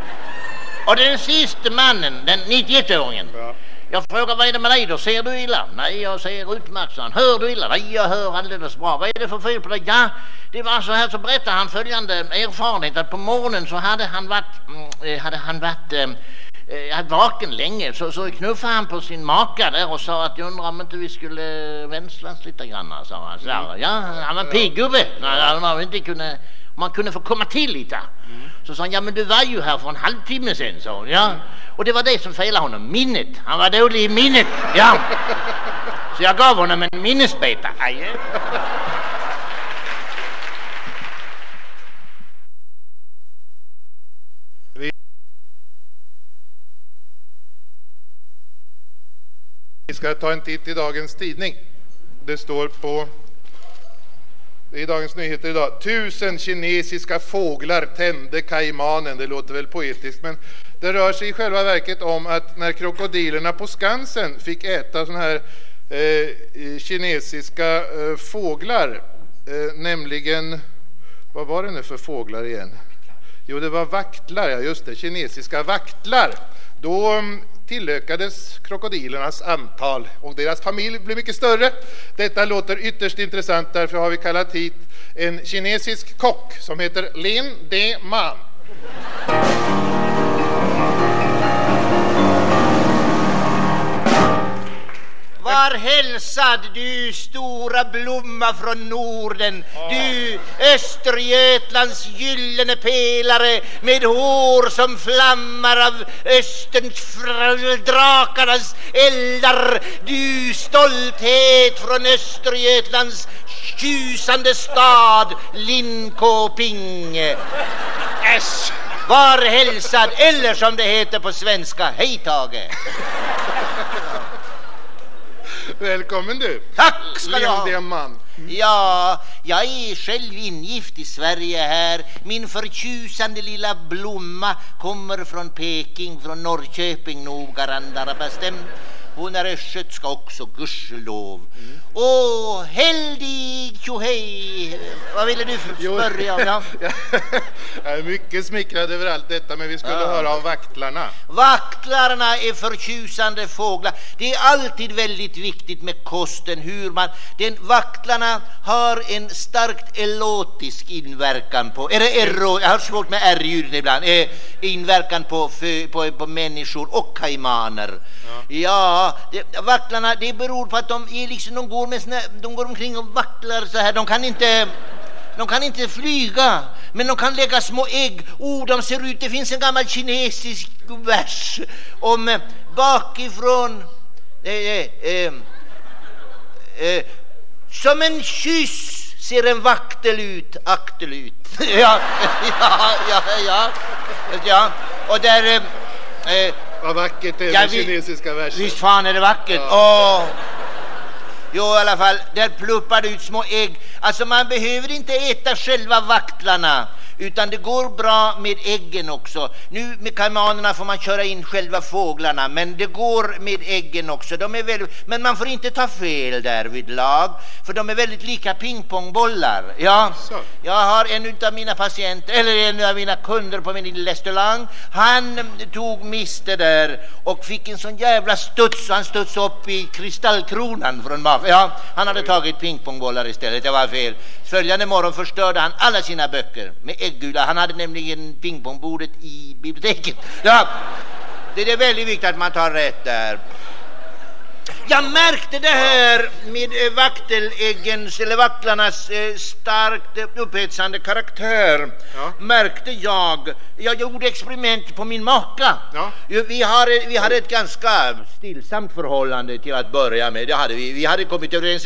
Och den sista mannen, den nittioett-åringen. Ja. Jag frågar, vad är det med dig då? Ser du illa? Nej, jag ser utmärkt. Hör du illa? Nej, jag hör alldeles bra. Vad är det för fel på dig? Ja, det var så här, så berättade han följande erfarenhet att på morgonen så hade han varit, mm, hade han varit eh, vaken länge. Så, så knuffade han på sin maka där och sa att jag undrar om inte vi skulle vänslas lite grann. Sa han. Så, ja, han var en pigg gubbe. Nej, man inte kunde... Man kunde få komma till lite. Mm. Så sa han, ja men du var ju här för en halvtimme sen, sa hon. Ja. Och det var det som felade honom, minnet. Han var dålig i minnet. Ja. Så jag gav honom en minnesbeta. Aj. Vi ska ta en titt i dagens tidning. Det står på Det är Dagens Nyheter idag. Tusen kinesiska fåglar tände kaimanen. Det låter väl poetiskt, men det rör sig i själva verket om att när krokodilerna på Skansen fick äta såna här eh, kinesiska eh, fåglar, eh, nämligen, vad var det nu för fåglar igen? Jo, det var vaktlar, ja just det, kinesiska vaktlar. Då tillökades krokodilernas antal och deras familj blev mycket större. Detta låter ytterst intressant, därför har vi kallat hit en kinesisk kock som heter Lin De Man. Var hälsad, du stora blomma från Norden, du Östergötlands gyllene pelare med hår som flammar av Österns drakarnas eldar, du stolthet från Östergötlands tjusande stad Linköping. Äsch! Var hälsad, eller som det heter på svenska, hej Tage. Välkommen du. Tack ska du ha. Lindemman. Ja, jag är själv ingift i Sverige här. Min förtjusande lilla blomma kommer från Peking, från Norrköping noggrannare bestämt. Hon är östgötska också, gudskelov. Mm. Åh, heldig tjohej. Vad ville du börja om? Ja? Jag är mycket smickrad över allt detta, men vi skulle ja. höra om vaktlarna. Vaktlarna är förtjusande fåglar. Det är alltid väldigt viktigt med kosten, hur man... Den, vaktlarna har en starkt erotisk inverkan på... Är det ero, jag har svårt med R-ljuden ibland. Eh, inverkan på, för, på, på människor och kaimaner. Ja, ja det, vaktlarna, det beror på att de är liksom... De går, med sina, de går omkring och vacklar så här. De kan inte... De kan inte flyga, men de kan lägga små ägg. Oh, de ser ut, det finns en gammal kinesisk vers om eh, bakifrån eh, eh, eh, som en kyss ser en vaktel ut, aktel ut. ja, ja, ja, ja, ja. Och där... Eh, eh, Vad vackert är ja, den kinesiska versen. Visst fan är det vackert. Ja. Åh. Jo, i alla fall, där pluppar det ut små ägg. Alltså man behöver inte äta själva vaktlarna, utan det går bra med äggen också. Nu med kaimanerna får man köra in själva fåglarna, men det går med äggen också. De är väldigt, men man får inte ta fel där vid lag, för de är väldigt lika pingpongbollar. Ja, jag har en av mina patienter, eller en av mina kunder på min lilla restaurang. Han tog miste där och fick en sån jävla studs. Han studs upp i kristallkronan från maff. Ja, han hade tagit pingpongbollar istället. Det var fel. Följande morgon förstörde han alla sina böcker med äggula. Han hade nämligen pingpongbordet i biblioteket. Ja, det är väldigt viktigt att man tar rätt där. Jag märkte det här med vakteläggens eller vaktlarnas eh, starkt upphetsande karaktär. Ja. Märkte jag. Jag gjorde experiment på min maka. Ja. Vi har vi hade ett ganska stillsamt förhållande till att börja med. Det hade vi. Vi hade kommit överens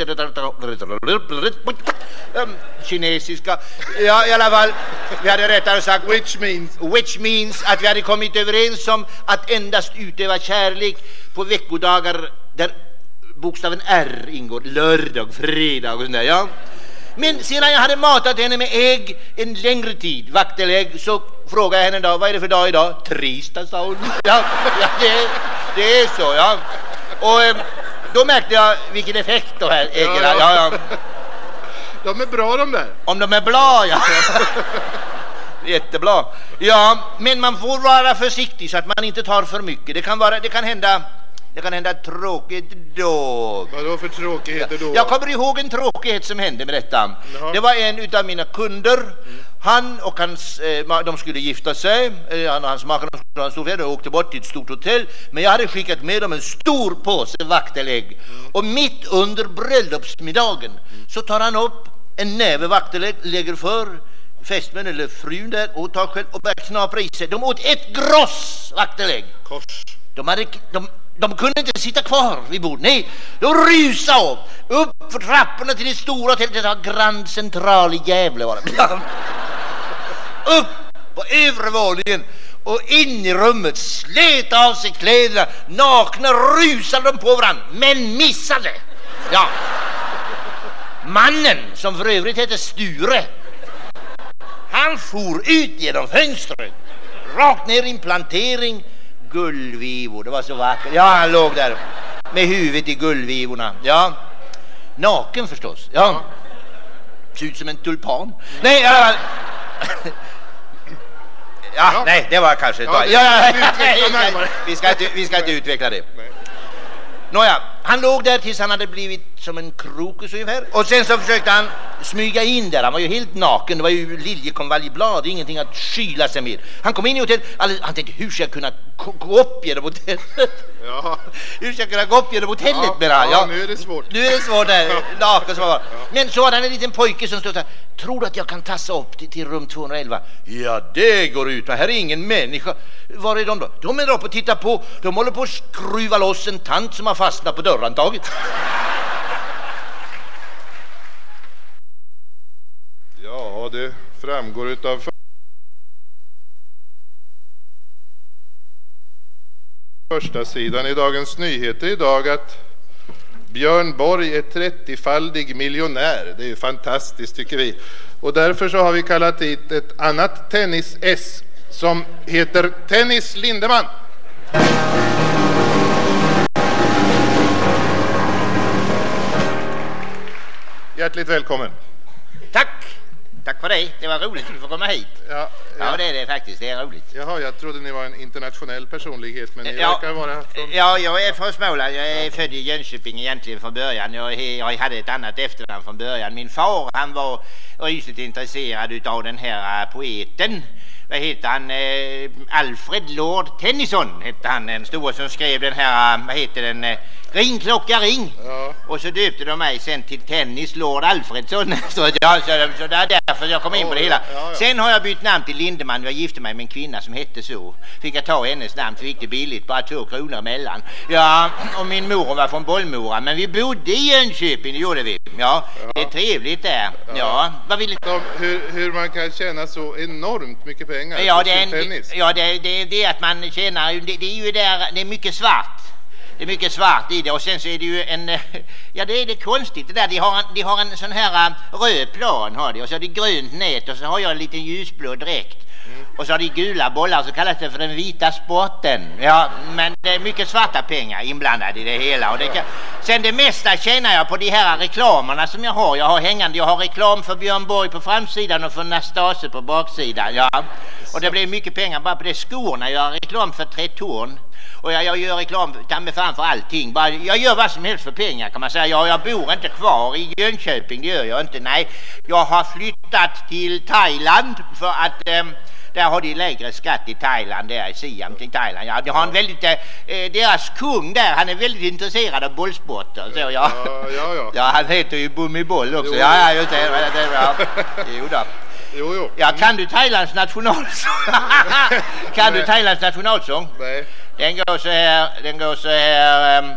um, kinesiska. Ja, i alla fall. Vi hade rättare sagt which means which means att vi hade kommit överens om att endast utöva kärlek på veckodagar där bokstaven R ingår, lördag, fredag och sådär, ja. Men sedan jag hade matat henne med ägg en längre tid, vaktelägg, så frågade jag henne då, vad är det för dag idag? Tisdag, sa hon. Ja, ja det, det är så, ja. Och då märkte jag vilken effekt de här äggen ja, ja. ja, ja. De är bra de där. Om de är bra, ja. Jättebra. Ja, men man får vara försiktig så att man inte tar för mycket. Det kan vara, det kan hända Det kan hända tråkigt då. Vad då för tråkigheter då? Jag kommer ihåg en tråkighet som hände med detta. Jaha. Det var en utav mina kunder. Mm. Han och hans, eh, de skulle gifta sig. Eh, han och hans makar skulle stå för det och åkte bort till ett stort hotell. Men jag hade skickat med dem en stor påse vaktelägg. Mm. Och mitt under bröllopsmiddagen mm. så tar han upp en näve vaktelägg, lägger för fästmän eller frun där och tar själv och börjar knapra i sig. De åt ett gross vaktelägg. Kors. De hade... De, De kunde inte sitta kvar vid bordet. Nej, de rusade upp. Upp för trapporna till det stora hotellet. Det var Grand Central i Gävle var det. Upp på övre våningen och in i rummet. Slet av sig kläderna. Nakna rusade de på varandra. Men missade. Ja. Mannen, som för övrigt heter Sture, han for ut genom fönstret, rakt ner i en plantering gullvivor. Det var så vackert. Ja, han låg där med huvudet i gullvivorna. Ja, naken förstås. Ja, ser ut som en tulpan. Nej, ja, ja, ja. Nej, det var kanske ja, ja, ja, vi, ska inte, vi ska inte utveckla det. Nåja, han låg där tills han hade blivit som en krokus ungefär. Och sen så försökte han smyga in där. Han var ju helt naken. Det var ju liljekonvaljblad, ingenting att skyla sig med. Han kom in i hotellet. Han tänkte, hur ska jag kunna gå upp genom hotellet? Ja. Hur ska jag kunna gå upp genom hotellet? Ja, med ja, ja, nu är det svårt. Nu är det svårt där, naken som var. Ja. Men så hade han en liten pojke som stod där. Tror du att jag kan tassa upp till, till rum tvåhundraelva? Ja, det går ut. Här är ingen människa. Var är de då? De är uppe och tittar på. De håller på att skruva loss en tant som har fastnat på dörrantaget. Ja, det framgår utav första sidan i Dagens Nyheter idag att Björn Borg är trettiofaldig miljonär. Det är ju fantastiskt tycker vi. Och därför så har vi kallat hit ett annat tennis-S som heter Tennis Lindeman. Hjärtligt välkommen. Tack. Tack för det. Det var roligt att få komma hit. Ja, ja. ja det är det faktiskt. Det är roligt. Jaha, jag trodde ni var en internationell personlighet, men ni ja, verkar vara från... Ja, jag är från Småland. Jag är född i Jönköping egentligen från början. Jag, jag hade ett annat efternamn från början. Min far, han var rysligt intresserad av den här poeten. Vad heter han? Eh, Alfred Lord Tennyson hette han, den stora som skrev den här, vad heter den? Eh, ring, klocka, ring. Ja. Och så döpte de mig sen till Tennis Lord Alfredsson. så, ja, så, så det är därför jag kom in på det hela. Ja, ja. Sen har jag bytt namn till Lindeman. Jag gifte mig med en kvinna som hette så. Fick jag ta hennes namn, fick det billigt, bara två kronor emellan. Ja, och min mor var från Bollmora. Men vi bodde i Jönköping, det gjorde vi. Ja, ja. Det är trevligt där. Ja, ja. Vad vill de, hur, hur man kan tjäna så enormt mycket pengar. Ja, det är, en, ja det, det, det är att man tjänar, det, det är ju där, det är mycket svart. Det är mycket svart i det och sen så är det ju en, ja det är det konstigt det där, de har en, de har en sån här röd plan har de och så har de grönt nät och så har jag en liten ljusblå dräkt. Mm. Och så har de gula bollar så kallas det för den vita sporten. Ja, men det är mycket svarta pengar inblandade i det hela. Och det kan... Sen det mesta tjänar jag på de här reklamerna som jag har. Jag har hängande, jag har reklam för Björn Borg på framsidan och för Nastase på baksidan. Ja. Och det blir mycket pengar bara på det skorna. Jag har reklam för Tretorn. Och jag, jag gör reklam med fan för allting. Bara, jag gör vad som helst för pengar kan man säga. Jag, jag bor inte kvar i Jönköping, det gör jag inte. Nej, jag har flyttat till Thailand för att... Eh, där har de lägre skatt i Thailand, där i Siam till Thailand. Ja, de har en väldigt, eh, deras kung där, han är väldigt intresserad av bollsporter. Så, ja. Ja, ja, ja. Ja, han heter ju Bummiboll också. Jo, ja, ja, just det. det, det ja. Jo då. Jo, jo. Ja, kan du Thailands nationalsång? kan du Thailands nationalsång? Nej. Den går så här, den går så här. Um,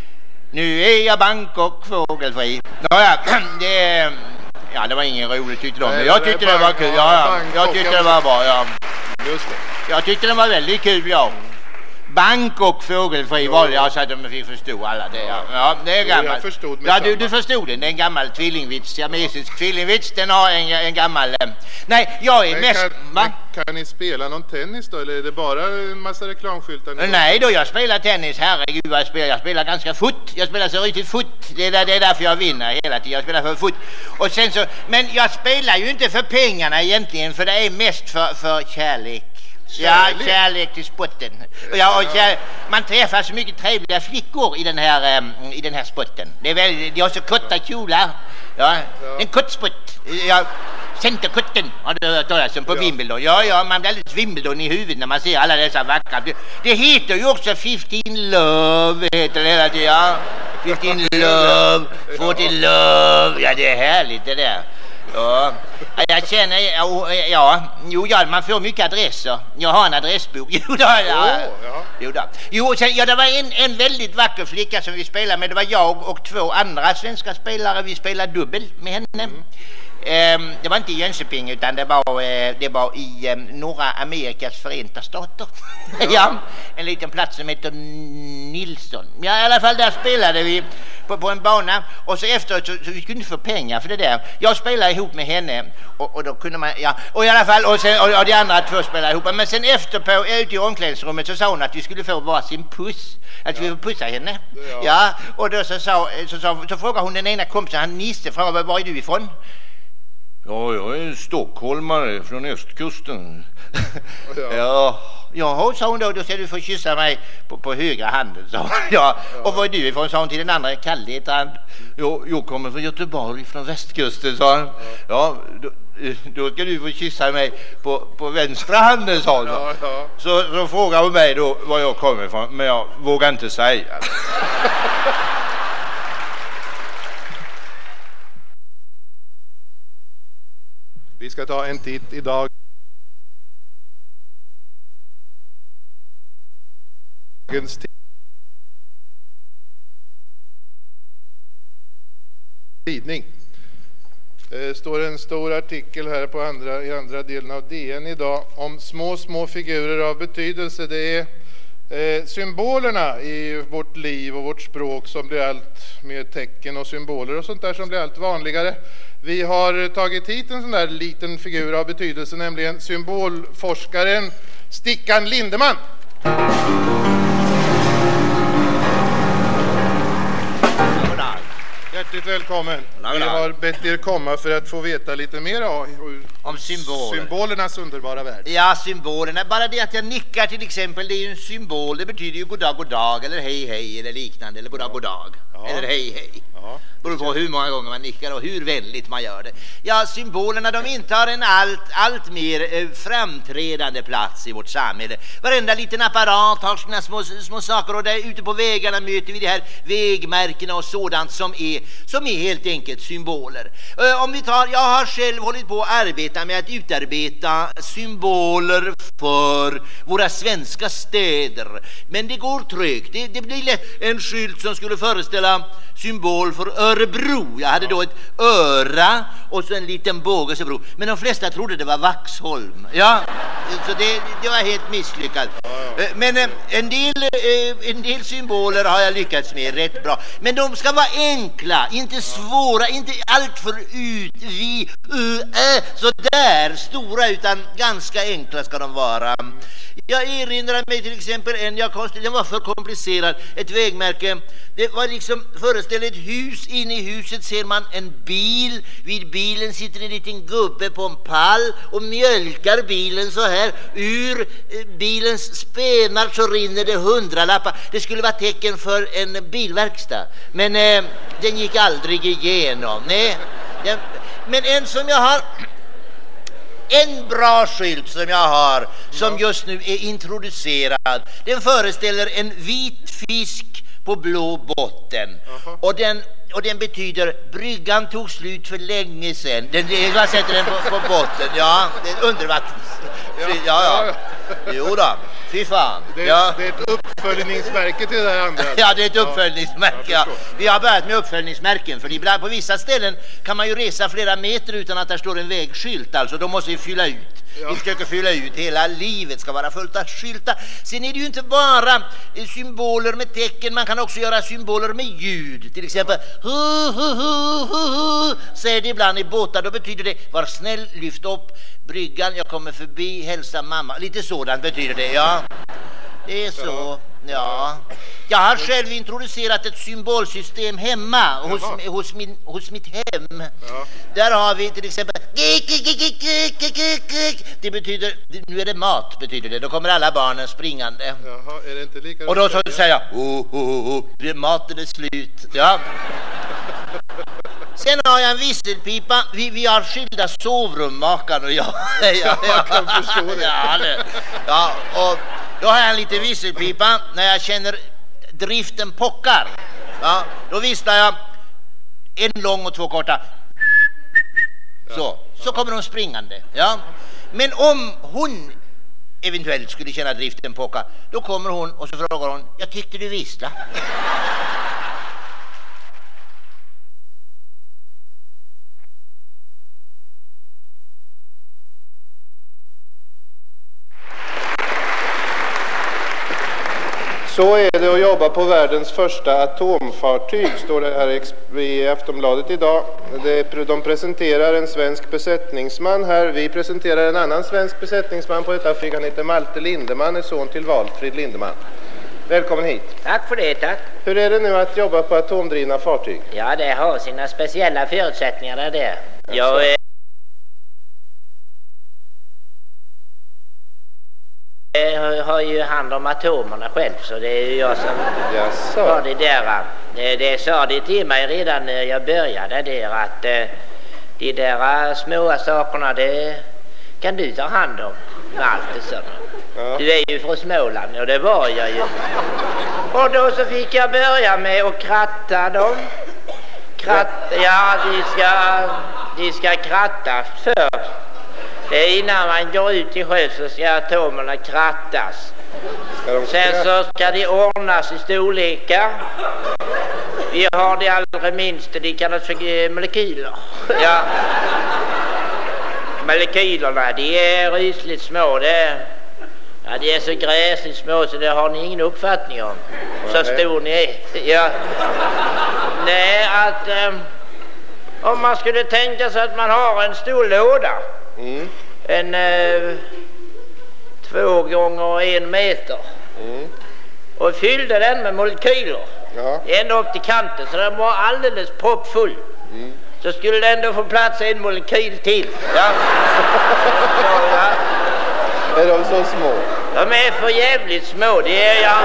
nu är jag Bangkok fågelfri. Nåja, det är... Ja, det var ingen rolig tyckte de. Jag tyckte det var kul. Ja, ja. Jag tyckte det var bra, ja. Just det. Jag tyckte det var väldigt kul, ja. Bangkok fågelfri var det, ja, så att de fick förstå alla det. Ja, ja det är gammalt. Ja, du, du förstod den. Det är en gammal tvillingvits, siamesisk tvillingvits. Den har en, en gammal... Eh... Nej, jag är men mest... Kan, kan ni spela någon tennis då, eller är det bara en massa reklamskyltar? Nej då, jag spelar tennis, herregud vad jag spelar. Jag spelar ganska fot. Jag spelar så riktigt fot. Det är, där, det är därför jag vinner hela tiden. Jag spelar för fot. Och sen så... Men jag spelar ju inte för pengarna egentligen, för det är mest för, för kärlek. Kärlek. Ja, kärlek till spotten. Ja, och kärlek. Man träffar så mycket trevliga flickor i den här, um, i den här spotten. Det är väldigt, de har så korta kjolar. Ja, ja. En kortspott. Ja, centerkotten har du hört talas om på ja. Wimbledon. Ja, ja, man blir alldeles Wimbledon i huvudet när man ser alla dessa vackra. Det, det heter ju också fifteen love, heter det hela tiden. Ja, fifteen love, fourteen love. Ja, det är härligt det där. Ja, jag känner, ja, ja, jo, ja, man får mycket adresser. Jag har en adressbok. Jo, då, ja, ja. Jo, då. Jo, sen, ja, det var en, en väldigt vacker flicka som vi spelade med. Det var jag och två andra svenska spelare. Vi spelade dubbel med henne. Mm. Um, det var inte i Jönköping utan det var, uh, det var i um, norra Amerikas förenta stater. Ja. Ja, en liten plats som heter Nilsson. Ja, i alla fall där spelade vi. på, på en bana och så efteråt så, så vi kunde inte få pengar för det där. Jag spelade ihop med henne och, och då kunde man, ja, och i alla fall, och, sen, och, och de andra två spelade ihop. Men sen efter på, ute i omklädningsrummet så sa hon att vi skulle få varsin puss. Att ja. vi får pussa henne. Ja. ja, och då så, sa, så, så, så frågade hon den ena kompisen, han Nisse, frågade var är du ifrån? Ja, jag är en stockholmare från östkusten. Ja. ja. Jaha, sa hon då, då ska du få kyssa mig på, på högra handen, sa hon. Ja. Och var är du ifrån, sa hon till den andra, Kalle heter han. Ja, jag kommer från Göteborg, från västkusten, sa han. Ja, då, då ska du få kyssa mig på, på vänstra handen, sa hon. Ja, ja. Så, så frågade hon mig då var jag kommer ifrån, men jag vågar inte säga. Vi ska ta en titt idag. Dagens tidning. Det står en stor artikel här på andra, i andra delen av D N idag om små, små figurer av betydelse. Det är eh, symbolerna i vårt liv och vårt språk som blir allt mer tecken och symboler och sånt där som blir allt vanligare. Vi har tagit hit en sån där liten figur av betydelse, nämligen symbolforskaren Stickan Lindeman. Hjärtligt välkommen. Vi har bett er komma för att få veta lite mer om symboler. Symbolernas underbara värld. Ja, symbolerna. Bara det att jag nickar till exempel, det är ju en symbol. Det betyder ju god dag, god dag, eller hej, hej, eller liknande. Eller god dag, god dag. Ja. Eller hej, hej. Ja. Beror på hur många gånger man nickar och hur vänligt man gör det. Ja, symbolerna, de intar en allt, allt mer eh, framträdande plats i vårt samhälle. Varenda liten apparat har sina små, små saker och där ute på vägarna möter vi de här vägmärkena och sådant som är, som är helt enkelt symboler. Eh, om vi tar, jag har själv hållit på att arbeta med att utarbeta symboler för våra svenska städer. Men det går trögt. Det, det blir lätt en skylt som skulle föreställa symbol för Örebro. Jag hade då ett öra och så en liten båge Örebro. Men de flesta trodde det var Vaxholm. Ja, så det, det var helt misslyckat. Men en del, en del symboler har jag lyckats med rätt bra. Men de ska vara enkla, inte svåra, inte allt för ut, vi, u, ä, så där stora, utan ganska enkla ska de vara. Jag erinrar mig till exempel en, jag konst, den var för komplicerad, ett vägmärke. Det var liksom, föreställer ett hus, inne i huset ser man en bil, vid bilen sitter en liten gubbe på en pall och mjölkar bilen så här, ur eh, bilens spenar så rinner det hundralappar. Det skulle vara tecken för en bilverkstad, men eh, den gick aldrig igenom. Nej. Den, men en som jag har, en bra skylt som jag har, som just nu är introducerad, den föreställer en vit fisk på blå botten. Uh-huh. Och den och den betyder bryggan tog slut för länge sedan. Den, jag sätter den på, på botten. Ja, det är undervattens. Ja, ja. ja. Jo då. Fy fan. Det, ja. det är ett uppföljningsmärke till det här andra. Ja, det är ett uppföljningsmärke. Ja. Vi har börjat med uppföljningsmärken, för ibland på vissa ställen kan man ju resa flera meter utan att där står en vägskylt. Alltså, då måste vi fylla ut. Ja. Vi försöker fylla ut. Hela livet ska vara fullt av skyltar. Sen är det ju inte bara symboler med tecken. Man kan också göra symboler med ljud. Till exempel hu, hu, hu, hu, hu, säger det ibland i båtar. Då betyder det var snäll, lyft upp bryggan, jag kommer förbi, hälsa mamma. Lite sådant betyder det, ja. Det är så, ja. Jag har själv introducerat ett symbolsystem hemma hos, hos, min, hos mitt hem. Ja. Där har vi till exempel det betyder, nu är det mat betyder det. Då kommer alla barnen springande. Jaha, är det inte lika? Och då så säger jag oh, oh, oh, maten är slut. Ja. Sen har jag en visselpipa. Vi, vi har skilda sovrum, makan och jag. Ja, ja, jag kan förstå det. Ja, det. Ja, och då har jag en liten visselpipa. När jag känner driften pockar, ja, då visslar jag en lång och två korta. Så, så kommer hon springande. Ja. Men om hon eventuellt skulle känna driften pocka, då kommer hon och så frågar hon, jag tyckte du vissla. Så är det att jobba på världens första atomfartyg, står det här i Aftonbladet idag. De presenterar en svensk besättningsman här. Vi presenterar en annan svensk besättningsman på detta flyg. Han heter Malte Lindeman, är son till Valfrid Lindeman. Välkommen hit. Tack för det, tack. Hur är det nu att jobba på atomdrivna fartyg? Ja, det har sina speciella förutsättningar där det. Jag eh, har ju hand om atomerna själv, så det är ju jag som Jaså. har det där. Det, det sa det till mig redan när jag började där att eh, de där små sakerna, det kan du ta hand om med allt det sådana. Ja. Du är ju från Småland, och det var jag ju. Och då så fick jag börja med att kratta dem. Kratta, ja, de ska, de ska krattas först. Det är innan man går ut i sjö så ska atomerna krattas. Sen så ska de ordnas i storlekar. Vi har de allra minsta, de kallas för molekyler. Ja. Molekylerna, de är rysligt små. Det, ja, de är så gräsligt små så det har ni ingen uppfattning om. Så stor ni är. Ja. Nej, att um, om man skulle tänka sig att man har en stor låda. Mm. En uh, två gånger en meter. Mm. Och fyllde den med molekyler. Ja. Ända upp till kanten så den var alldeles proppfull. Mm. Så skulle den ändå få plats en molekyl till. Ja. Så, ja. Är de så små? De är för jävligt små, det är ja.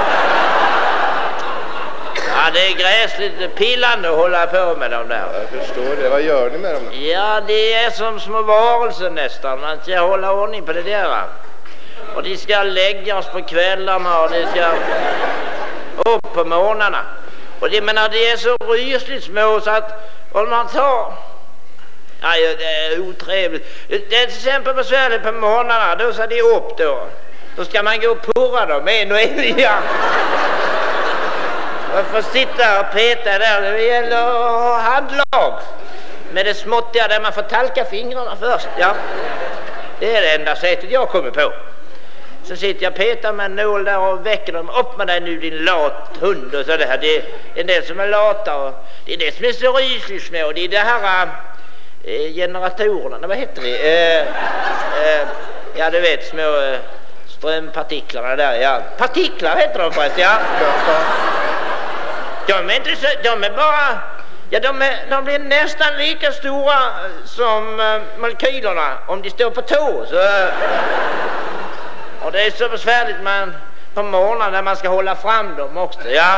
Ja, det är gräsligt pillande att hålla på med dem där. Jag förstår det. Vad gör ni med dem? Ja, det är som små varelser nästan. Man ska hålla ordning på det där. Och de ska läggas på kvällarna och de ska upp på morgnarna. Och det, menar, det är så rysligt små så att om man tar... Ja, det är otrevligt. Det är till exempel besvärligt på morgnarna. Då ska de upp då. Då ska man gå och purra dem en och en. Ja. Man får sitta och peta där. Det gäller att ha handlag. Med det småttiga där man får talka fingrarna först. Ja. Det är det enda sättet jag kommer på. Så sitter jag och petar med en nål där och väcker dem. Upp med dig nu din lat hund och så där. Det är en del som är lata. Och det är det som är så rysligt små. Det är det här äh, generatorerna. Vad heter det? Äh, äh, ja, du vet, små äh, strömpartiklarna där. Ja. Partiklar heter de förresten, ja. De är inte så, de är bara, ja de, är, de blir nästan lika stora som äh, molekylerna om de står på tå. Så, äh, och det är så besvärligt man på morgonen när man ska hålla fram dem också, ja.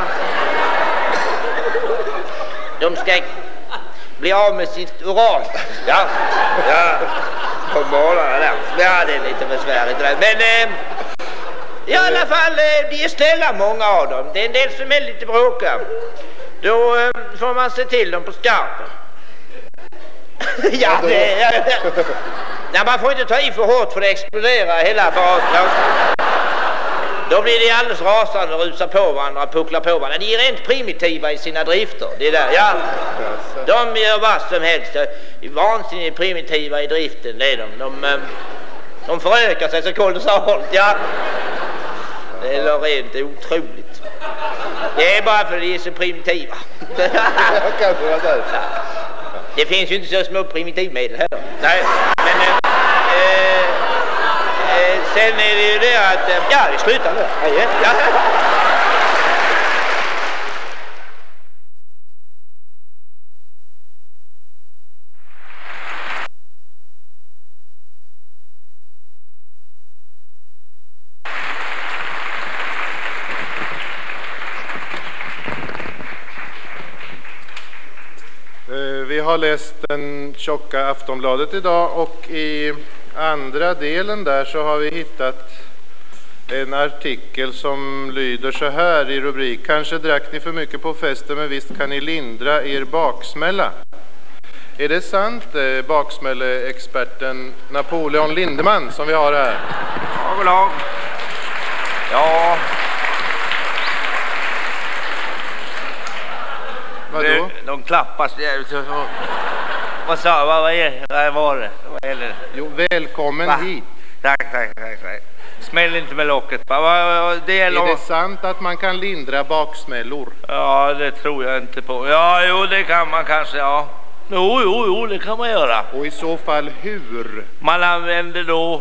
De ska bli av med sitt uran, ja. Ja, på morgonen där. Ja, det är lite besvärligt. Men äh, i alla fall, de är ställa många av dem. Det är en del som är lite bråka. Då äh, får man se till dem på skarpen. Ja, det är... Ja, nej, man får inte ta i för hårt för det exploderar hela basen. Då blir de alldeles rasande och rusar på varandra, pucklar på varandra. De är rent primitiva i sina drifter. Det där, ja. De gör vad som helst. De är vansinnigt primitiva i driften, det är de. De, de förökar sig så kolossalt, ja. Det är rent otroligt. Det är bara för att de är så primitiva. Det finns ju inte så små primitivmedel här. Nej, men äh, äh, sen är det ju det att... Äh, ja, vi slutar nu. Ja. Vi har läst den tjocka Aftonbladet idag och i andra delen där så har vi hittat en artikel som lyder så här i rubrik: Kanske drack ni för mycket på festen, men visst kan ni lindra er baksmälla. Är det sant, baksmälleexperten Napoleon Lindeman som vi har här? Ja, god dag. Ja... Vadå? De, de klappas. Vad sa vad, vad, är, vad var det? Vad är det? Jo, välkommen Va? hit. Tack, tack, tack, tack. Smäll inte med locket. Va? Va? Det är, är det sant att man kan lindra baksmällor? Ja, det tror jag inte på. Ja, jo, det kan man kanske, ja. Jo, jo, jo, det kan man göra. Och i så fall hur? Man använder då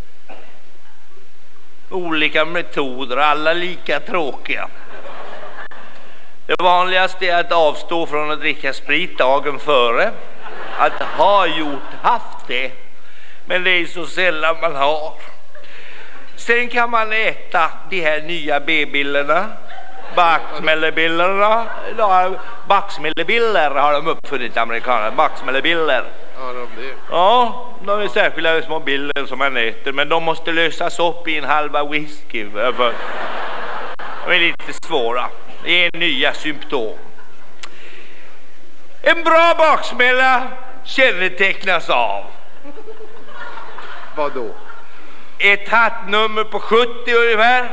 olika metoder, alla lika tråkiga. Det vanligaste är att avstå från att dricka sprit dagen före. Att ha gjort, haft det. Men det är så sällan man har. Sen kan man äta de här nya B-billerna. Baksmällebillerna. Baksmällebiller har de uppfunnit, amerikanerna. Baksmällebiller. Ja, de blir. Ja, de är särskilda små bilder som man äter. Men de måste lösas upp i en halva whisky. För de är lite svåra. Det är nya symptom. En bra baksmälla kännetecknas av. Vad då? Ett hattnummer på sjuttio ungefär.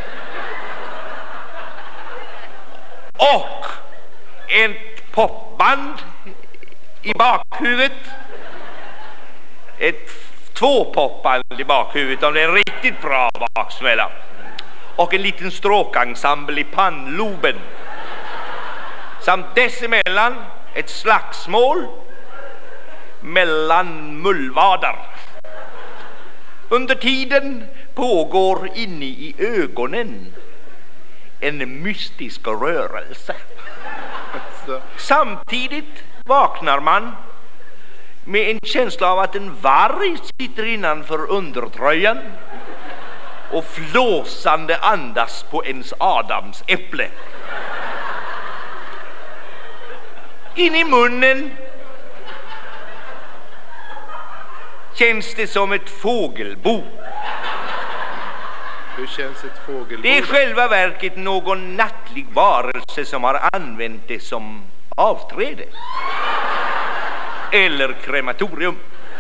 Och ett popband i bakhuvudet. Ett två popband i bakhuvudet om det är en riktigt bra baksmälla. Och en liten stråkensemble i pannloben. Samt dessemellan ett slagsmål mellan mullvadar. Under tiden pågår inne i ögonen en mystisk rörelse. Samtidigt vaknar man med en känsla av att en varg sitter innanför undertröjan och flåsande andas på ens Adams äpple. In i munnen känns det som ett fågelbo. Hur känns ett fågelbo? Det är själva verket någon nattlig varelse som har använt det som avträde. Eller krematorium.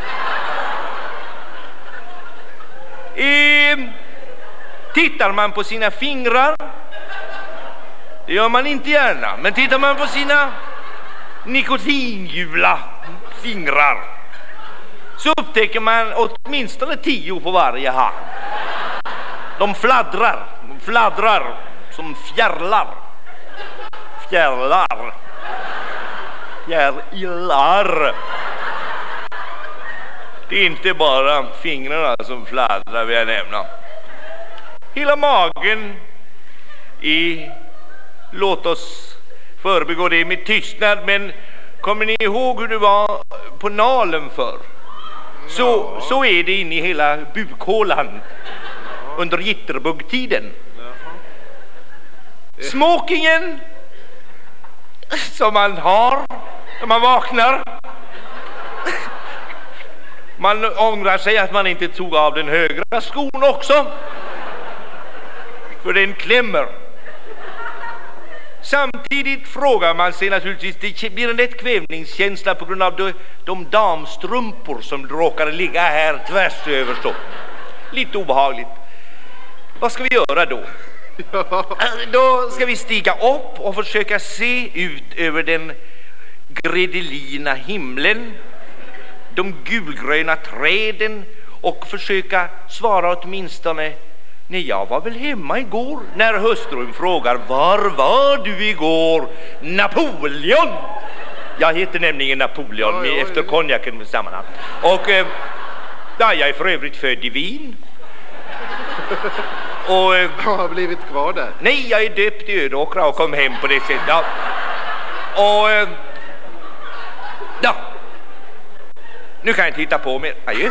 E tittar man på sina fingrar, det gör man inte gärna, men tittar man på sina nikotingula fingrar så upptäcker man åtminstone tio på varje hand. De fladdrar, de fladdrar som fjärlar. Fjärlar. Fjärilar. Det är inte bara fingrarna som fladdrar, vill jag nämna. Hela magen är, låt oss förbigå det med tystnad, men kommer ni ihåg hur det var på Nalen för? Så, så är det inne i hela bukhålan under jitterbuggtiden. Smokingen som man har när man vaknar. Man ångrar sig att man inte tog av den högra skon också, för den klämmer. Samtidigt frågar man sig naturligtvis, det blir en lätt kvävningskänsla på grund av de, de damstrumpor som råkar ligga här tvärs över så. Lite obehagligt. Vad ska vi göra då? Ja. Då ska vi stiga upp och försöka se ut över den gredelina himlen, de gulgröna träden, och försöka svara åtminstone: nej, jag var väl hemma igår. När hustrun frågar: var var du igår? Napoleon! Jag heter nämligen Napoleon, ja, ja, efter ja. konjaken med sammanhang. Och eh, ja, jag är för övrigt född i Wien. Och eh, jag har blivit kvar där. Nej, jag är döpt i Ödåkra och kom hem på det sättet. Ja. Och eh, ja. Nu kan jag inte hitta på mer. Adjö.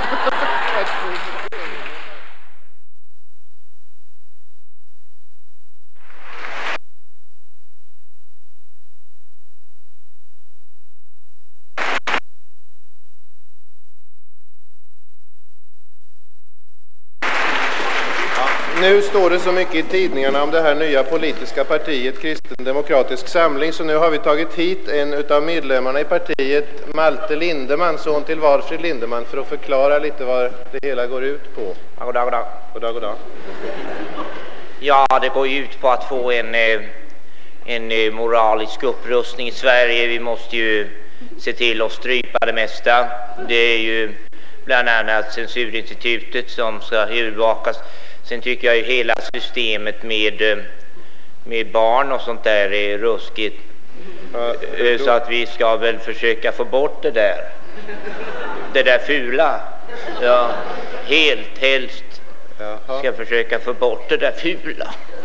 Nu står det så mycket i tidningarna om det här nya politiska partiet, Kristen Demokratisk Samling, så nu har vi tagit hit en utav medlemmarna i partiet, Malte Lindeman, son till Valfrid Lindeman, för att förklara lite vad det hela går ut på. Ja, god dag, god dag. God dag, god dag. Ja, det går ut på att få en, en moralisk upprustning i Sverige. Vi måste ju se till att strypa det mesta. Det är ju bland annat censurinstitutet som ska övervakas. Sen tycker jag ju hela systemet med, med barn och sånt där är ruskigt. Ja, så att vi ska väl försöka få bort det där. Det där fula. Ja, helt helst. Jaha. Ska försöka få bort det där fula.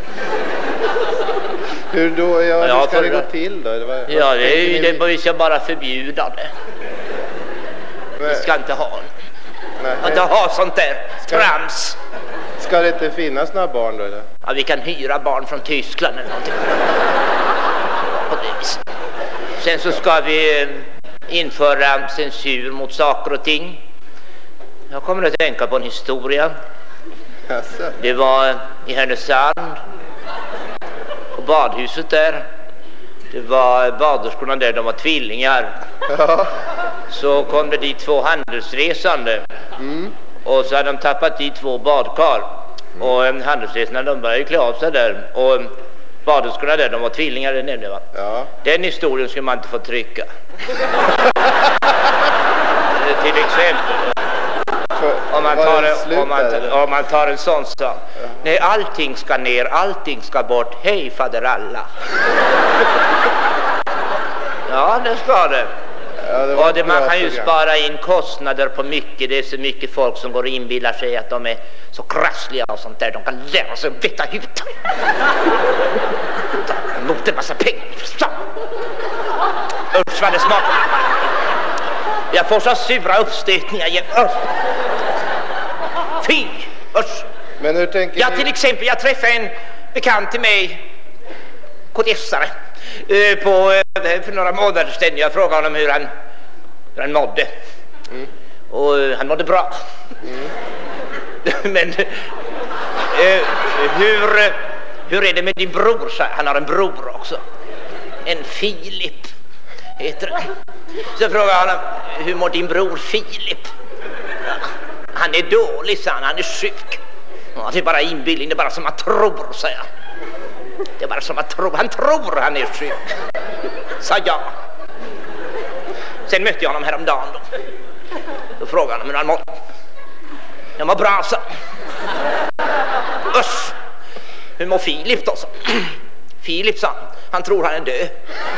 Hur då? Ja, hur Ja, ska för- det gå till då? Eller vad- Ja, vad det är ju, tänker det, vi ska bara förbjuda det. ni- Vi ska inte ha, Nej. inte ha sånt där Ska- trams. Ska det inte finnas några barn då eller? Ja, vi kan hyra barn från Tyskland eller någonting. På det viset. Sen så ska vi eh, införa censur mot saker och ting. Jag kommer att tänka på en historia. Alltså. Det var i Härnösand, på badhuset där. Det var baderskorna där, de var tvillingar. Ja. Så kom det dit två handelsresande. Mm. Och så hade de tappat dit två badkar. Och um, handelsresorna, de började ju klä av sig där. Och um, baderskorna där, de var tvillingar, det nämnde va? Ja. Den historien skulle man inte få trycka. Till exempel. För, Om man, var tar, det en- slut om, man, där, eller? om man tar en sån sak. Nej, allting ska ner, allting ska bort. Hej faderalla. Ja, det ska det. Ja, det var Och det, ett man bra kan ju program. spara in kostnader på mycket. Det är så mycket folk som går och inbillar sig att de är så krassliga och sånt där. De kan lära sig att veta ut. Mot en massa pengar. Så. Usch vad det smakar. Jag får så sura uppstötningar. Usch. Fy! Usch. Men hur tänker Ja, ni? till exempel, jag träffade en bekant till mig, kodessare, eh, på, eh, för några månader sedan. Jag frågade honom hur han, hur han mådde. Mm. Och eh, han mådde bra. Mm. Men eh, hur, hur är det med din bror? Så han har en bror också. En Filip heter det. Så frågade jag honom, hur mår din bror Filip? Ja, han är dålig, sa han. Han är sjuk. Ja, det är bara inbildning, det är bara som man tror, sa jag. Det är bara som man tror. Han tror han är sjuk, sa jag. Sen mötte jag honom häromdagen då. Då frågade han hur han mådde. Jag mår bra, sa han. Usch. Hur mår Filip då, sa han. Filip, sa han. Han tror han är död.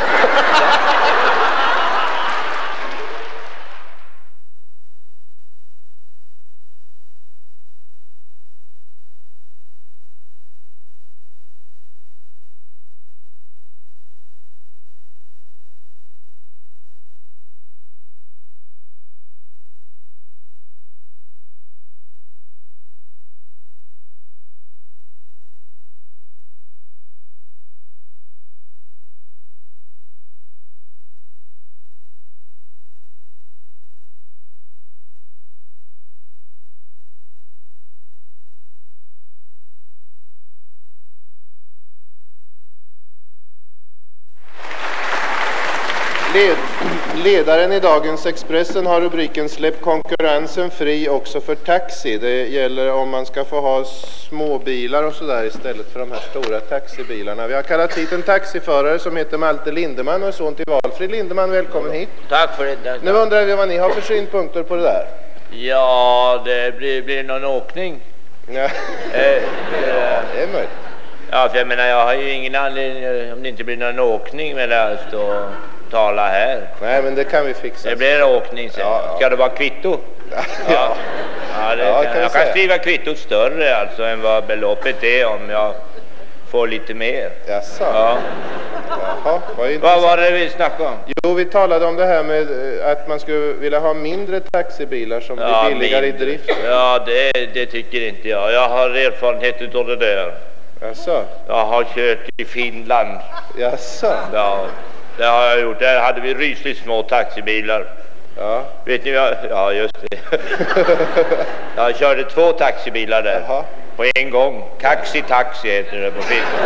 Led, ledaren i dagens Expressen har rubriken Släpp konkurrensen fri också för taxi. Det gäller om man ska få ha småbilar och sådär istället för de här stora taxibilarna. Vi har kallat hit en taxiförare som heter Malte Lindeman och är son till Valfrid Lindeman. Välkommen hit. Tack för det. Nu undrar vi vad ni har för synpunkter på det där. Ja, det blir, blir någon åkning. Ja. Eh, eh, Det är möjligt. ja, för jag menar, jag har ju ingen anledning, eh, om det inte blir någon åkning med att stå och tala här. Nej, men det kan vi fixa. Det blir åkning sen. Ja, ja. Ska det vara kvitto? Ja. Ja, det Ja, kan, kan vi jag säga. kan skriva kvittot större alltså än vad beloppet är om jag får lite mer. Jaså? Ja. Jaha, vad Vad intressant. var det vi snackade om? Jo, vi talade om det här med eh, att man skulle vilja ha mindre taxibilar som Ja, blir billigare mindre. i drift. Ja, det, det tycker inte jag. Jag har erfarenhet av det där. Jaså? Jag har kört i Finland. Jaså? Ja, det har jag gjort. Där hade vi rysligt små taxibilar. Ja. Vet ni vad? Ja, just det. Jag körde två taxibilar där. Jaha. På en gång. Kaxi taxi heter det på finska.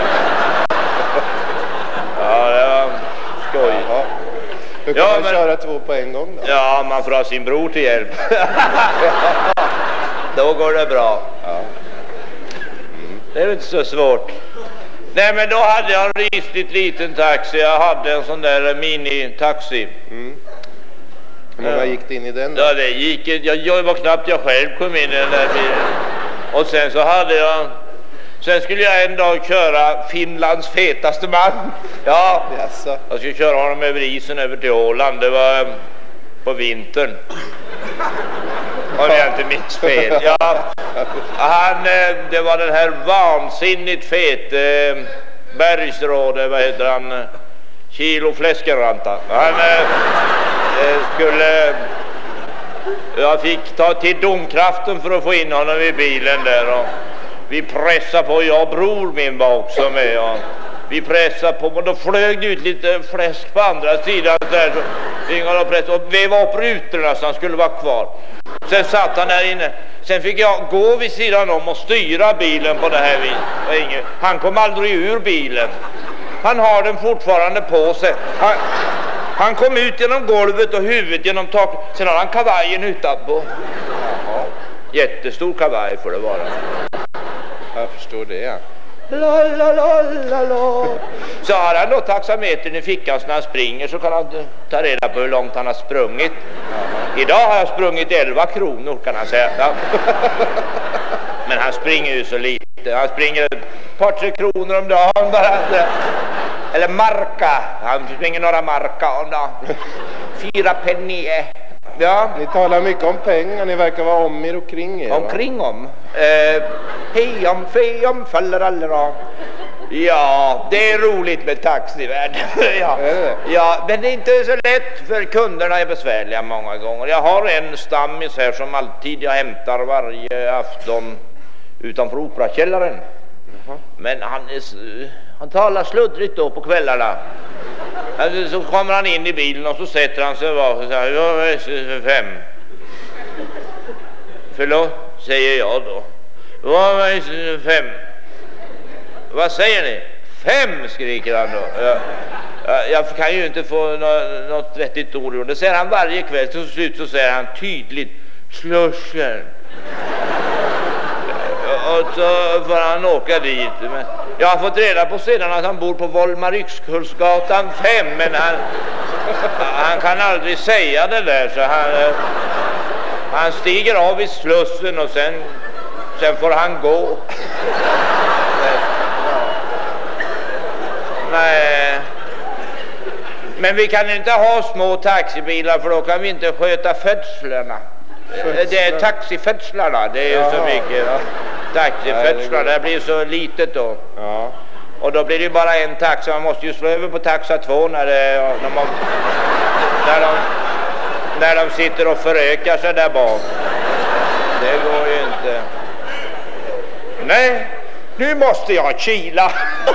Ja, det var skoj. Jaha. Hur kan Ja, man men- köra två på en gång då? Ja, man får ha sin bror till hjälp. Då går det bra. Ja. Det är ju inte så svårt. Nej, men då hade jag en rysligt liten taxi. Jag hade en sån där mini-taxi. Mm. Hur många Ja. gick det in i den då? Ja, det gick, jag, jag var knappt jag själv kom in i den där bilen. Och sen så hade jag, sen skulle jag en dag köra Finlands fetaste man. Ja, Jaså. jag skulle köra honom över isen över till Åland. Det var um, på vintern. Om jag inte minns fel. Ja, han, eh, det var den här vansinnigt fet eh, bergsråde, vad heter han? eh, Kilo fläskeranta. Han eh, eh, skulle... Jag fick ta till domkraften för att få in honom i bilen där. Och vi pressade på, jag och bror min var också med. Och vi pressade på, och då flög det ut lite fläsk på andra sidan. Där, så fick han och pressa och veva upp rutorna så han skulle vara kvar. Sen satt han där inne. Sen fick jag gå vid sidan om och styra bilen på det här viset. Han kom aldrig ur bilen. Han har den fortfarande på sig. Han, han kom ut genom golvet och huvudet genom taket. Sen har han kavajen utanpå. Jaha. Jättestor kavaj får det vara. Jag förstår det, ja. La, la, la, la, la. Så har han då taxametern i fickan så när han springer så kan han ta reda på hur långt han har sprungit. Jaha. Idag har jag sprungit elva kronor kan han säga. Ja. Men han springer ju så lite. Han springer ett par tre kronor om dagen bara. Eller marka. Han springer några marka om dagen. Fyra pennier. Ja. Ni talar mycket om pengar, ni verkar vara om er och kring er. Omkring om. Eh, hej om, fej om, faller allra. Ja, det är roligt med taxivärlden. Ja. Är det? Ja, men det är inte så lätt för kunderna är besvärliga många gånger. Jag har en stammis här som alltid jag hämtar varje afton utanför operakällaren. Uh-huh. Men han, är, han talar sluddrigt då på kvällarna. Alltså, så kommer han in i bilen och så sätter han sig och säger jag är fem. Förlåt, säger jag då. Vad är fem? Vad säger ni? Fem, skriker han då. Jag, jag, jag kan ju inte få något, något vettigt ord. Det säger han varje kväll. Till slut så säger han tydligt Slushen. Och så får han åka dit. Men jag har fått reda på sedan att han bor på Volmar-Yxkullsgatan fem. Men han, han kan aldrig säga det där. Så han, han stiger av i Slussen och sen, sen får han gå. Nej. Men vi kan inte ha små taxibilar för då kan vi inte sköta födslarna. Det är taxifödslarna, det är ju ja, så mycket. Ja. Taxifödslar, det blir så litet då. Ja. Och då blir det ju bara en taxa, man måste ju slå över på taxa två när, det, när, man, när, de, när de sitter och förökar sig där bak. Det går ju inte. Nej, nu måste jag kila.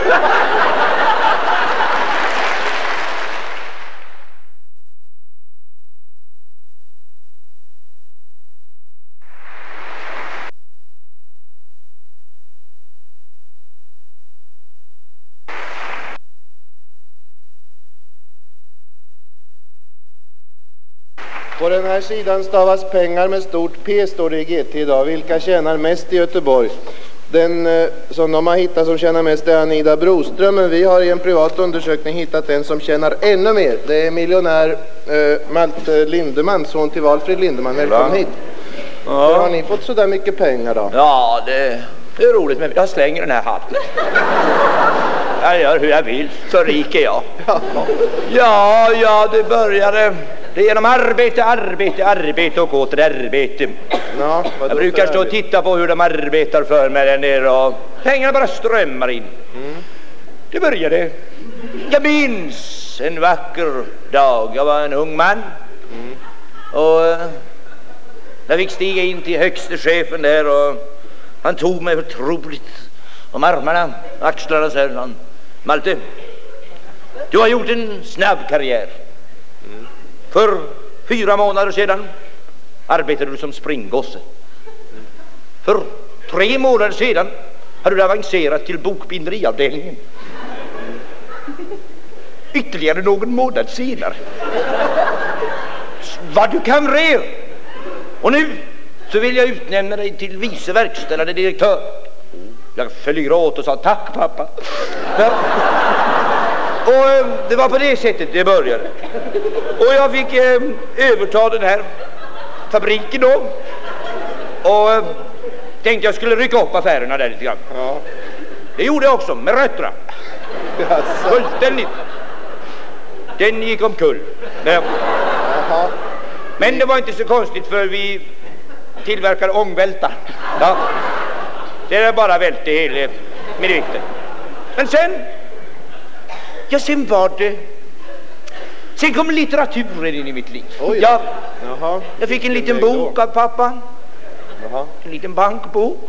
På den här sidan stavas pengar med stort P, står det i G T idag. Vilka tjänar mest i Göteborg? Den eh, som de har hittat som tjänar mest är Anida Broström, men vi har i en privat undersökning hittat en som tjänar ännu mer. Det är miljonär eh, Malte Lindeman, son till Valfrid Lindeman. Välkommen hit. Ja. Hur har ni fått så där mycket pengar då? Ja, det, det är roligt, men jag slänger den här hatten. Jag gör hur jag vill, så rik är jag. Ja, ja, det började... Det är genom arbete, arbete, arbete och åter arbete. Ja, jag brukar stå och titta på hur de arbetar för mig där nere och pengarna bara strömmar in. Mm. Det började. Jag minns en vacker dag. Jag var en ung man. Mm. Och jag fick stiga in till högste chefen där och han tog mig förtroligt om armarna, axlarna så här. Malte, du har gjort en snabb karriär. Mm. För fyra månader sedan arbetade du som springgosse. För tre månader sedan hade du avancerat till bokbinderiavdelningen. Ytterligare någon månad senare var du kamrer. Och nu så vill jag utnämna dig till vice verkställande direktör. Jag följer åt och sa tack pappa. Ja. Och eh, det var på det sättet det började. Och jag fick eh, överta den här fabriken då. Och eh, tänkte jag skulle rycka upp affärerna där lite grann. Ja. Det gjorde jag också, med rötterna. Fullständigt. Den gick omkull. Men, men det var inte så konstigt, för vi tillverkade ångvältar. Ja. Det är bara välte hela minuten. Men sen, ja sen var det, sen kom litteraturen in i mitt liv. Oj. Ja, Jaha. jag fick en liten bok av pappa. Jaha. En liten bankbok.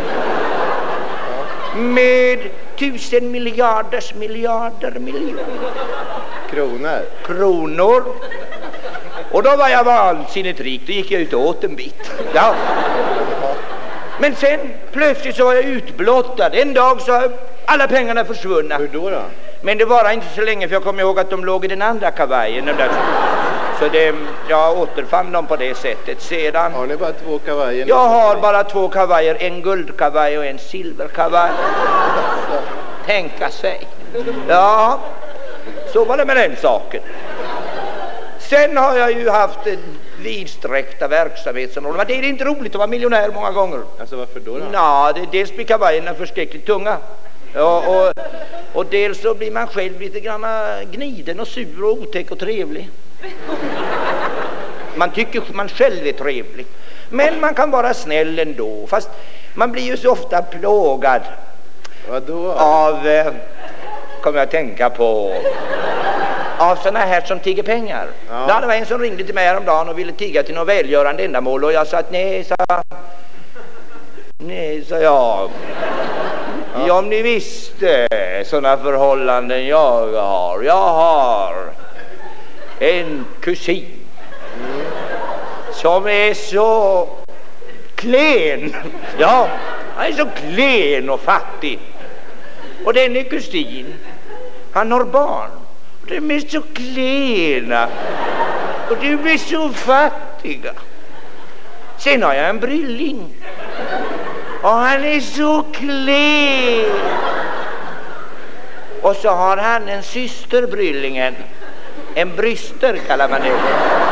Med tusen miljarders miljarder miljoner Kronor. kronor. Och då var jag vansinnigt rik. Då gick jag ut och åt en bit. Ja. Men sen plötsligt så var jag utblottad. En dag så alla pengarna försvunna. Hur då då? Men det var inte så länge, för jag kommer ihåg att de låg i den andra kavajen. Den där. Så det, jag återfann dem på det sättet sedan. Har ni bara två kavajer? Jag har bara två kavajer, en guldkavaj och en silverkavaj. Tänka sig. Ja, så var det med den saken. Sen har jag ju haft en vidsträckta verksamhetsområden. Men det är inte roligt att vara miljonär många gånger. Alltså varför då då? Ja, det, dels blir kavajerna förskräckligt tunga. Ja, och, och dels så blir man själv lite grann gniden och sur och otäck och trevlig. Man tycker man själv är trevlig. Men man kan vara snäll ändå. Fast man blir ju så ofta plågad. Vadå? Av, eh, kommer jag att tänka på, av såna här som tigger pengar. Ja. Ja, det var en som ringde till mig häromdagen och ville tigga till något välgörande ändamål. Och jag sa att nej, sa Nej, sa jag. Ja. Ja, om ni visste såna förhållanden jag har. Jag har en kusin mm. som är så klen. Ja, han är så klen och fattig. Och denne kusin, han har barn. Och de är så klena. Och de är så fattiga. Sen har jag en brylling. Och han är så klen. Och så har han en syster, bryllingen. En bryster kallar man det.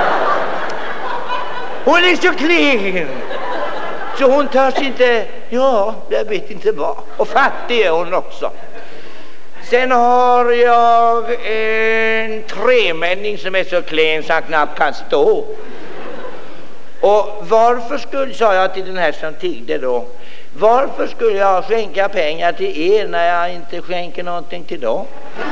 Hon är så klen. Så hon tar sig inte, ja, jag vet inte vad. Och fattig är hon också. Sen har jag en tremänning som är så klen så han knappt kan stå. Och varför skulle, sa jag till den här som tiggde då, varför skulle jag skänka pengar till er när jag inte skänker någonting till dem?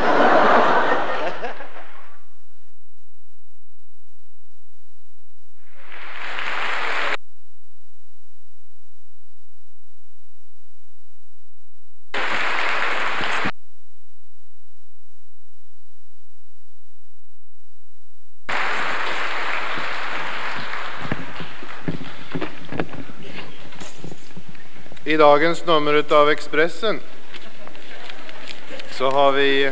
I dagens nummer av Expressen så har vi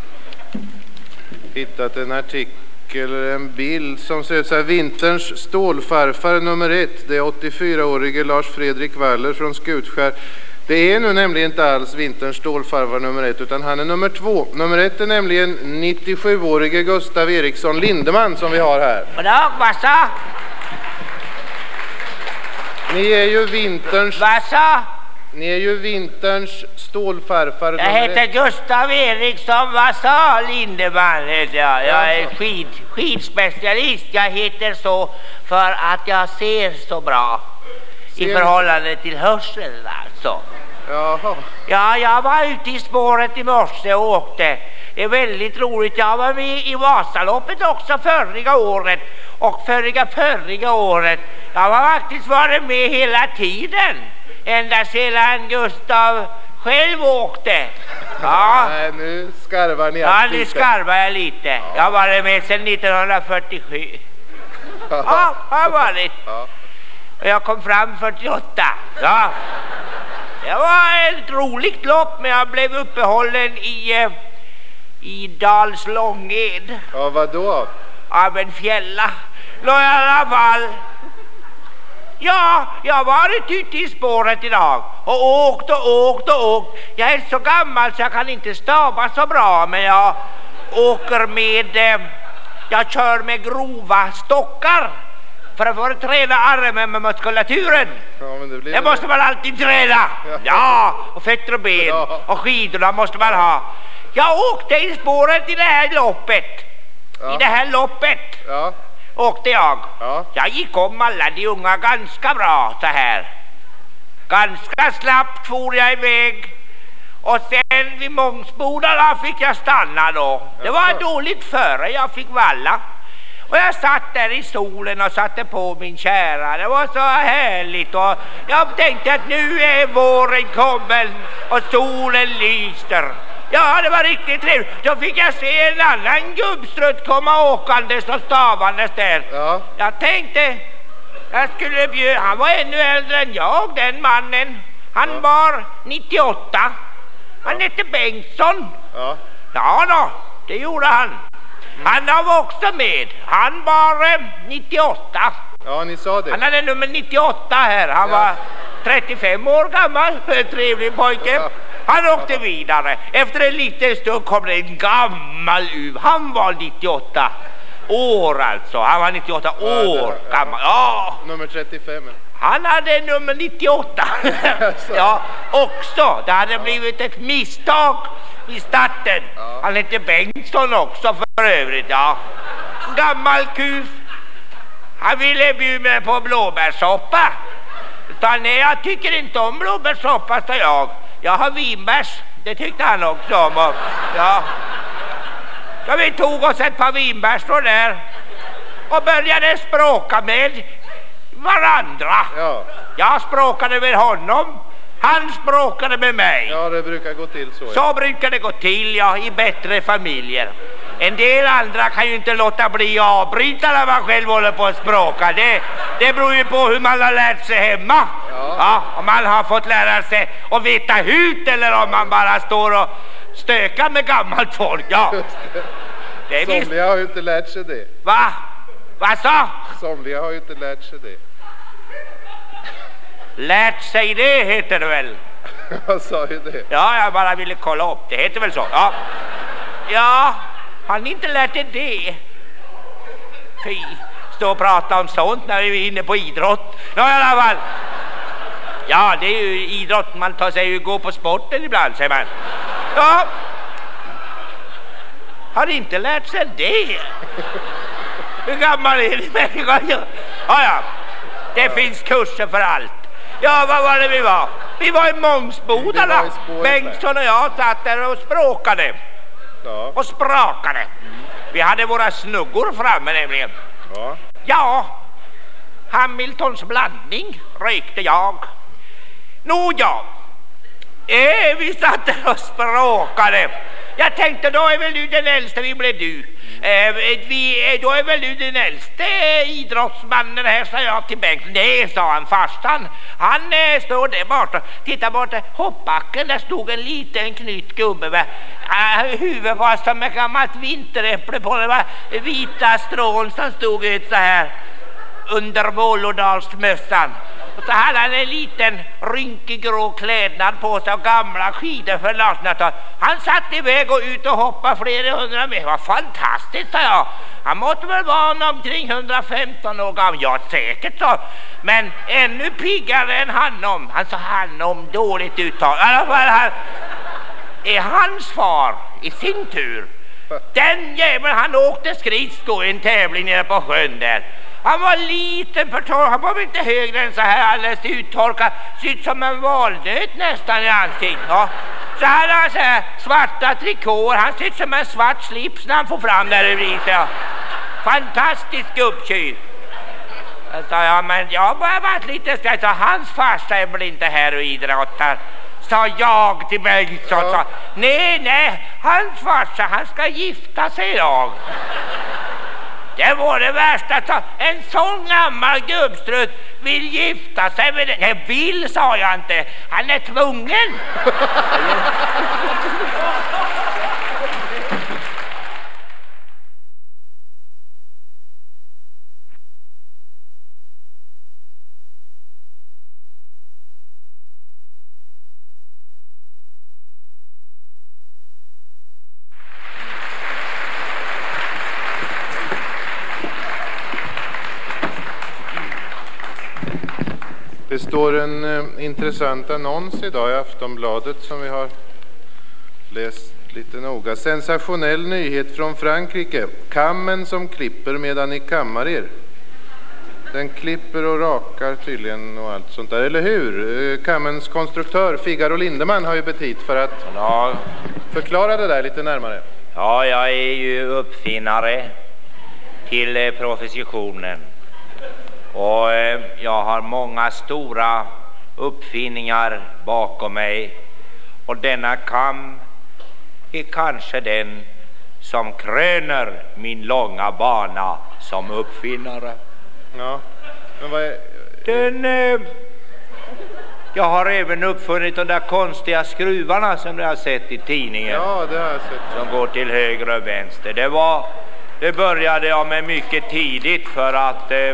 hittat en artikel, en bild som ser ut så här: vinterns stålfarfar nummer ett. Det är åttiofyraårige Lars Fredrik Waller från Skutskär. Det är nu nämligen inte alls vinterns stålfarfar nummer ett, utan han är nummer två. Nummer ett är nämligen nittiosjuårige Gustav Eriksson Lindeman som vi har här. Goddag, vassa! Ni är ju vinterns... Vassa! Ni är ju vinterns stålfarfar. Jag heter Gustav Eriksson Vassa Lindeman heter jag. Jag är skid, skidspecialist. Jag heter så för att jag ser så bra. Ser i förhållande till hörseln alltså. Jaha. Ja, jag var ute i spåret i morse och åkte. Det är väldigt roligt. Jag var med i Vasaloppet också förra året. Och förra förra året. Jag var faktiskt varit med hela tiden. Ända sedan Gustav själv åkte. Ja. Nej, nu skarvar ni Ja, nu lite. skarvar jag lite. Ja. Jag har varit med sedan nittonhundrafyrtiosju. Ja, jag har varit. Ja. Och jag kom fram fyrtioåtta. Ja. Det var ett roligt lopp, men jag blev uppehållen i, i Dals Långed. Ja, vad då? Av en fjälla. Nå, i alla fall. Ja, jag har varit ute i spåret idag och åkt och åkt och åkt. Jag är så gammal så jag kan inte stava så bra, men jag åker med, eh, jag kör med grova stockar för att få träna armen med muskulaturen. Ja, men det blir det måste man alltid träna. Ja, ja och fötter och ben ja. och skidorna måste man ha. Jag åkte i spåret i det här loppet. Ja. I det här loppet. Ja. Åkte jag. Ja. Jag gick om alla de unga ganska bra så här. Ganska snabbt for jag iväg. Och sen vid Mångsbodarna fick jag stanna då. Det var dåligt före jag fick valla. Och jag satt där i solen och satte på min kära. Det var så härligt. Och jag tänkte att nu är våren kommen och solen lyster. Ja, det var riktigt trevligt. Då fick jag se en annan gubbstrutt komma åkandes och stavandes där. Ja. Jag tänkte, jag skulle bjuda, han var ännu äldre än jag, den mannen. Han ja. var nittioåtta. Han ja. hette Bengtsson. Ja. Ja då, det gjorde han. Mm. Han var också med. Han var eh, nittioåtta. Ja, ni sa det. Han hade nummer nittioåtta här. Han ja. var trettiofem år gammal. Trevlig pojke. Ja. Han åkte vidare. Efter en liten stund kom det en gammal uv. Han var nittioåtta år alltså. Han var nittioåtta ja, år det, gammal. Ja. Nummer trettiofem. Han hade nummer nittioåtta. Ja, också. Det hade blivit ett misstag i starten. Ja. Han hette Bengtsson också för övrigt. Ja. Gammal kuf. Han ville bjuda mig på blåbärssoppa. Utan nej, jag tycker inte om blåbärssoppa, sa jag. Jag har vinbärs, det tyckte han också om. Och, ja. Så vi tog oss ett par vinbärs då där och började språka med varandra. Ja. Jag språkade med honom, han språkade med mig. Ja, det brukar gå till så. Ja. Så brukar det gå till, ja, i bättre familjer. En del andra kan ju inte låta bli att avbryta när man själv håller på att språka. Det, det beror ju på hur man har lärt sig hemma. Ja. Ja, om man har fått lära sig att veta hut eller om man bara står och stökar med gammalt folk. Ja. Det. Det Somliga har ju inte lärt sig det. Va? Vad sa? Somliga har ju inte lärt sig det. Lärt sig det heter det väl? Jag sa ju det. Ja, jag bara ville kolla upp. Det heter väl så? Ja. Ja. Har ni inte lärt er det? Fy, stå och prata om sånt när vi är inne på idrott. Nå, i alla fall. Ja, det är ju idrott. Man tar sig ju gå på sporten ibland, säger man. Ja. Har ni inte lärt sig det? Hur gammal är ni människa? Ja, ja. Det ja. finns kurser för allt. Ja, vad var det vi var? Vi var i Mångsbodarna. Bengtsson och jag satt där och språkade. Ja. Och sprakade. Mm. Vi hade våra snuggor framme nämligen. Ja. Ja, Hamiltons blandning rökte jag. Nå ja, eh, vi satt där och språkade. Jag tänkte, då är väl du den äldste, vi blev du. Eh, vi, då är väl du den äldste idrottsmannen här, sa jag till Bengt. Nej, sa han, farstan. Han eh, står där borta. Titta bort hoppbacken, där stod en liten knytt gubbe med uh, huvudet var som ett gammalt vinteräpple på. Det var vita strån som stod ut så här under Vålådalsmössan. Och så hade han en liten rynkig grå klädnad på sig och gamla skidor för Larsnat. Han satt iväg och ut och hoppade flera hundra meter. Vad fantastiskt, sa jag. Han måste väl vara omkring hundrafemton år gammal. Ja, säkert så. Men ännu piggare än han om. Han sa han om dåligt uttal. I alla fall, han är hans far i sin tur. Den jäveln, han åkte skridsko i en tävling nere på sjön där. Han var liten för torr, han var inte högre än så här, alldeles uttorkad, sitt som en valdöd nästan i ansiktet. Ja. Så hade han så här svarta trikåer, han sitter som en svart slips när han får fram där i riset. Ja. Fantastisk gubbtjuv. Jag sa, ja men jag har bara varit lite skräck, så hans farsa är väl inte här och idrottar. Sa jag till Bengtsson, ja. Sa, nej nej, hans farsa, han ska gifta sig idag. Det var det värsta. Så en sån gammal gubbstrutt vill gifta sig med den. Nej, vill sa jag inte. Han är tvungen. Det står en eh, intressant annons idag i Aftonbladet som vi har läst lite noga. Sensationell nyhet från Frankrike. Kammen som klipper medan ni kammar er. Den klipper och rakar tydligen och allt sånt där, eller hur? Kammens konstruktör Figaro Lindeman har ju betit för att ja. förklara det där lite närmare. Ja, jag är ju uppfinnare till eh, professionen. Och eh, jag har många stora uppfinningar bakom mig. Och denna kam är kanske den som kröner min långa bana som uppfinnare. Ja, men vad är... Den, eh, jag har även uppfunnit de där konstiga skruvarna som du har sett i tidningen. Ja, det har jag sett. Som går till höger och vänster. Det var, det började jag med mycket tidigt för att eh,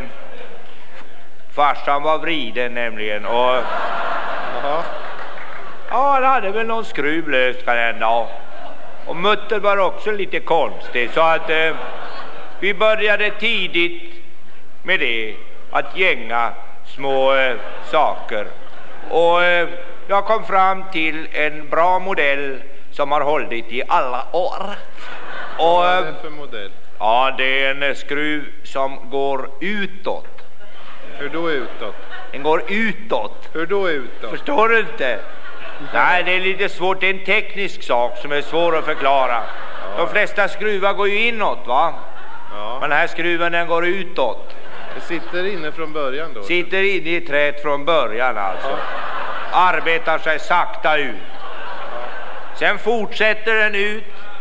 farsan var vriden nämligen. Och, Jaha. Ja, han hade väl någon skruv löst kan hända. Och mutter var också lite konstig. Så att eh, vi började tidigt med det, att gänga små eh, saker. Och eh, jag kom fram till en bra modell som har hållit i alla år. Och, Vad är det för modell? Ja, det är en skruv som går utåt. Hur då utåt? Den går utåt. Hur då utåt? Förstår du inte? Nej, det är lite svårt. Det är en teknisk sak som är svår att förklara. Ja. De flesta skruvar går ju inåt, va? Ja. Men den här skruven den går utåt. Det sitter inne från början då? Sitter inne i träet från början alltså. Ja. Arbetar sig sakta ut. Ja. Sen fortsätter den ut.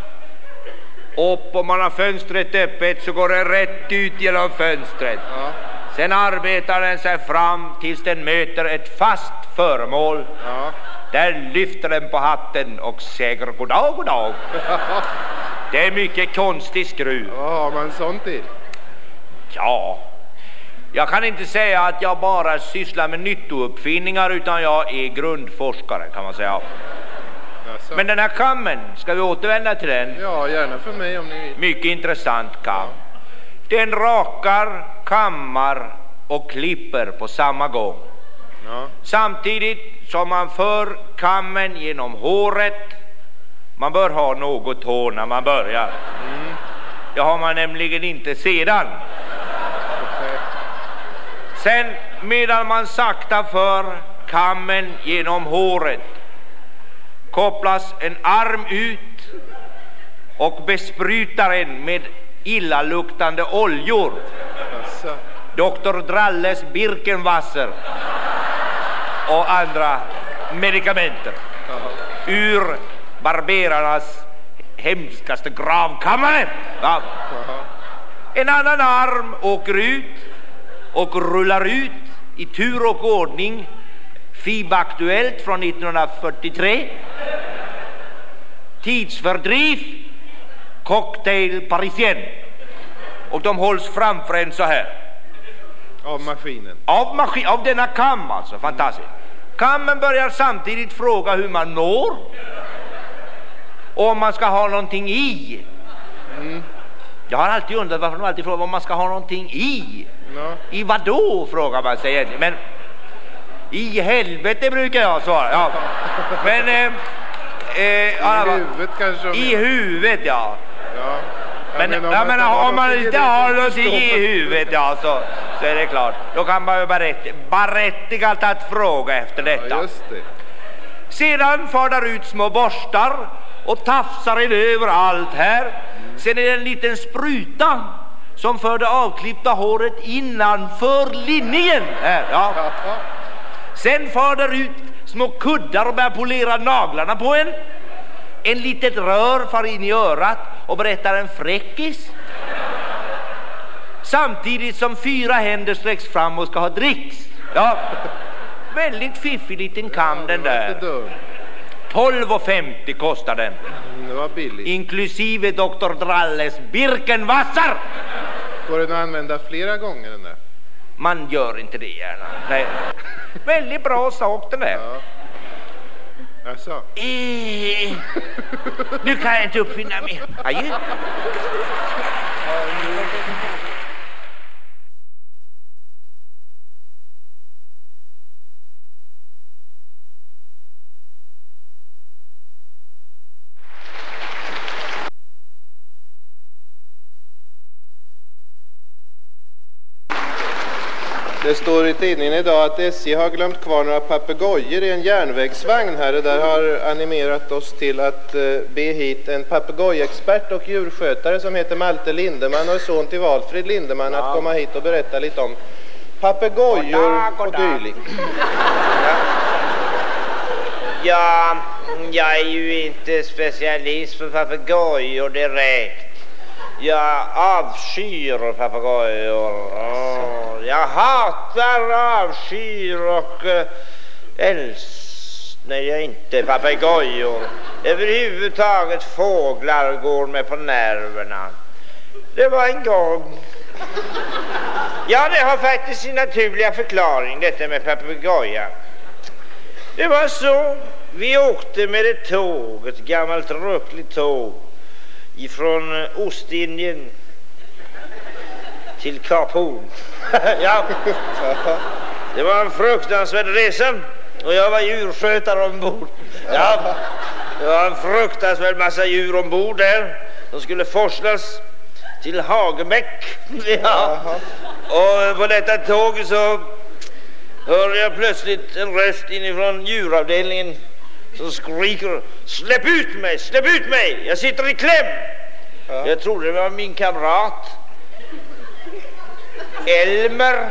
Och om man har fönstret öppet så går den rätt ut genom fönstret. Ja. Sen arbetar den sig fram tills den möter ett fast föremål. Ja. Där lyfter den på hatten och säger goddag, goddag. Det är mycket konstig skruv. Vad har man sånt till? Ja, jag kan inte säga att jag bara sysslar med nyttouppfinningar utan jag är grundforskare kan man säga. Jaså. Men den här kammen, ska vi återvända till den? Ja, gärna för mig om ni vill. Mycket intressant kam. Den rakar, kammar och klipper på samma gång. Ja. Samtidigt som man för kammen genom håret. Man bör ha något hår när man börjar. Mm. Det har man nämligen inte sedan. Okay. Sen medan man sakta för kammen genom håret kopplas en arm ut och besprutar en med illaluktande oljor. Asså. doktor Dralles Birkenwasser och andra medikamenter. Aha. Ur barberarnas hemskaste gravkammare. Ja. En annan arm åker ut och rullar ut i tur och ordning FIB-aktuellt från nittonhundrafyrtiotre. Tidsfördriv Cocktail Parisien. Och de hålls framför en så här. Av maskinen? Av, maskin, av denna kam alltså, fantastiskt. Kammen börjar samtidigt fråga hur man når. Och om man ska ha någonting i. Mm. Jag har alltid undrat varför de alltid frågar om man ska ha någonting i. No. I vad då, frågar man sig egentligen. Men i helvete brukar jag svara. Ja. Men eh, eh, i alla, huvudet kanske. I huvudet, ja. Ja. Men, men, om, ja, men om man inte har någonting i huvudet, ja, så, så är det klart. Då kan man ju berättigat att fråga efter detta. Ja, just det. Sedan far där ut små borstar och tafsar in överallt här. Mm. Sen är det en liten spruta som för det avklippta håret innanför linningen här, ja. Sen far där ut små kuddar och börjar polera naglarna på en. En litet rör far in i örat och berättar en fräckis. Samtidigt som fyra händer sträcks fram och ska ha dricks. Ja, väldigt fiffig liten kam, ja, den där. tolv femtio kostar den. Det var billigt. Inklusive doktor Dralles Birkenwasser. Går den att använda flera gånger den där? Man gör inte det gärna. Nej. Väldigt bra sak den där. Ja. Alltså. Eh, nu kan jag inte uppfinna mig. Adjö. Det står i tidningen idag att S J har glömt kvar några papegojor i en järnvägsvagn här. Det där har animerat oss till att uh, be hit en papegojexpert och djurskötare som heter Malte Lindeman och är son till Valfrid Lindeman ja. att komma hit och berätta lite om papegojor och dylik. Ja. ja, jag är ju inte specialist på papegojor direkt. Jag avskyr papegojor. Oh, jag hatar, avskyr och uh, älskar när jag inte papegojor. Överhuvudtaget fåglar går med på nerverna. Det var en gång. Ja, det har faktiskt sin naturliga förklaring, detta med papegoja. Det var så, vi åkte med ett tåg, ett gammalt ruckligt tåg ifrån Ostindien till Kap Horn. Ja, det var en fruktansvärd resa och jag var djurskötare ombord. Ja, det var en fruktansvärd massa djur ombord där. De skulle forslas till Hagebäck. Ja. Och på detta tåg så hörde jag plötsligt en röst inifrån djuravdelningen som skriker: släpp ut mig, släpp ut mig, jag sitter i kläm. Ja. Jag trodde det var min kamrat Elmer.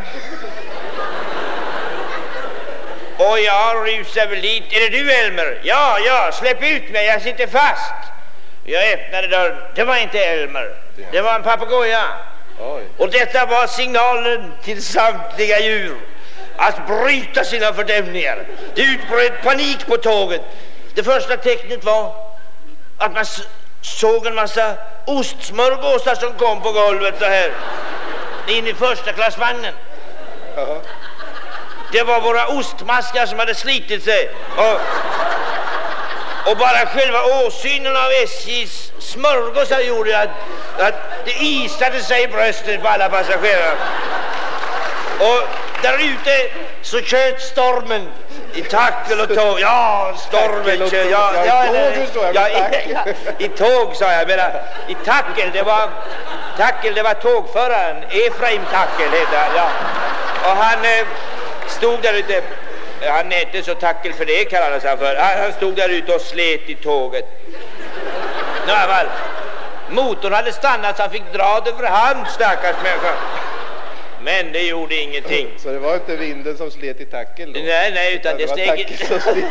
Och jag rusade väl dit. Är det du, Elmer? Ja, ja, släpp ut mig, jag sitter fast. Jag öppnade dörren. Det var inte Elmer, det var en papegoja. Och detta var signalen till samtliga djur att bryta sina fördämningar. Det utbröt panik på tåget. Det första tecknet var att man såg en massa ostsmörgåsar som kom på golvet så här in i första klassvagnen. Uh-huh. Det var våra ostmaskar som hade slitit sig och, och bara själva åsynen av S J:s smörgåsar gjorde att, att det isade sig i bröstet på alla passagerare. Och där ute så tjöt stormen i tackel och tåg. Ja, stormen tjöt. Ja, ja, ja, ja, i, ja, i tåg sa jag. Men, i tackel, det var tackel, det var tågföraren. Efraim Tackel heter han, ja. Och han eh, stod där ute. Han är inte så tackel för det kallades han för. Han, han stod där ute och slet i tåget. Nå, i alla fall. Motorn hade stannat så han fick dra det för hand, stackars människa. Men det gjorde ingenting. Så det var inte vinden som slet i tackel då? Nej, nej, utan det, det steg... som slet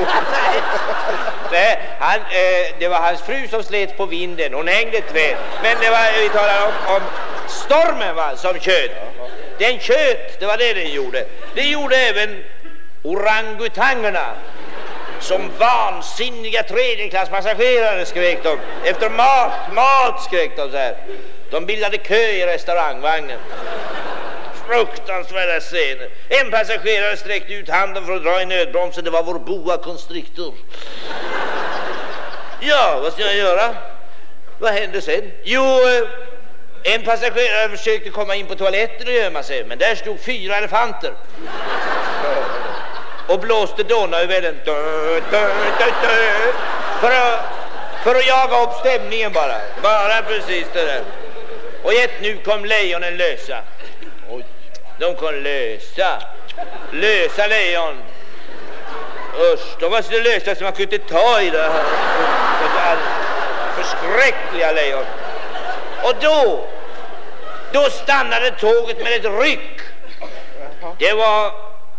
nej, han, eh, det var hans fru som slet på vinden. Hon hängde ett träd. Men det var, vi talar om, om stormen va, som tjöt. Den tjöt, det var det den gjorde. Det gjorde även orangutangerna. Som vansinniga tredjeklasspassagerare skrek de. Efter mat, mat skrek de så här. De bildade kö i restaurangvagnen. Fruktansvärda scener. En passagerare sträckte ut handen för att dra i nödbromsen. Det var vår boa constrictor. Ja, vad ska jag göra? Vad hände sen? Jo, en passagerare försökte komma in på toaletten och gömma sig. Men där stod fyra elefanter och blåste Donauvädren för att, för att jaga upp stämningen bara. Bara precis det där. Och ett nu kom lejonen lösa. De kom lösa. Lösa lejon. Usch, de var så lösa som man kunde ta i det här. Förskräckliga lejon. Och då, då stannade tåget med ett ryck. Det var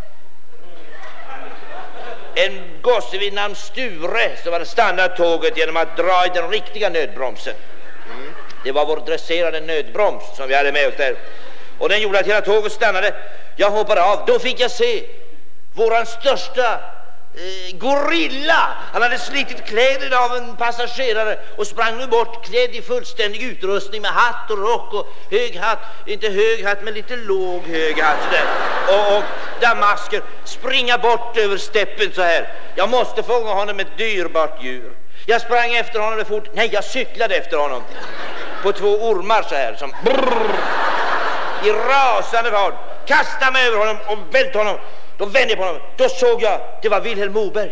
en gosse vid namn Sture som hade stannat tåget genom att dra i den riktiga nödbromsen. Det var vår dresserade nödbroms som vi hade med oss där. Och den gjorde att hela tåget stannade. Jag hoppade av. Då fick jag se våran största eh, gorilla. Han hade slitit kläder av en passagerare och sprang nu bort klädd i fullständig utrustning med hatt och rock och hög hatt. Inte hög hatt men lite låg hög hatt sådär. Och, och damasker. Springa bort över steppen så här. Jag måste fånga honom med ett dyrbart djur. Jag sprang efter honom fort. Nej, jag cyklade efter honom. På två ormar så här som brrr, i rasande fart. Kastade mig över honom och välte honom. Då vände jag på honom. Då såg jag, det var Vilhelm Moberg.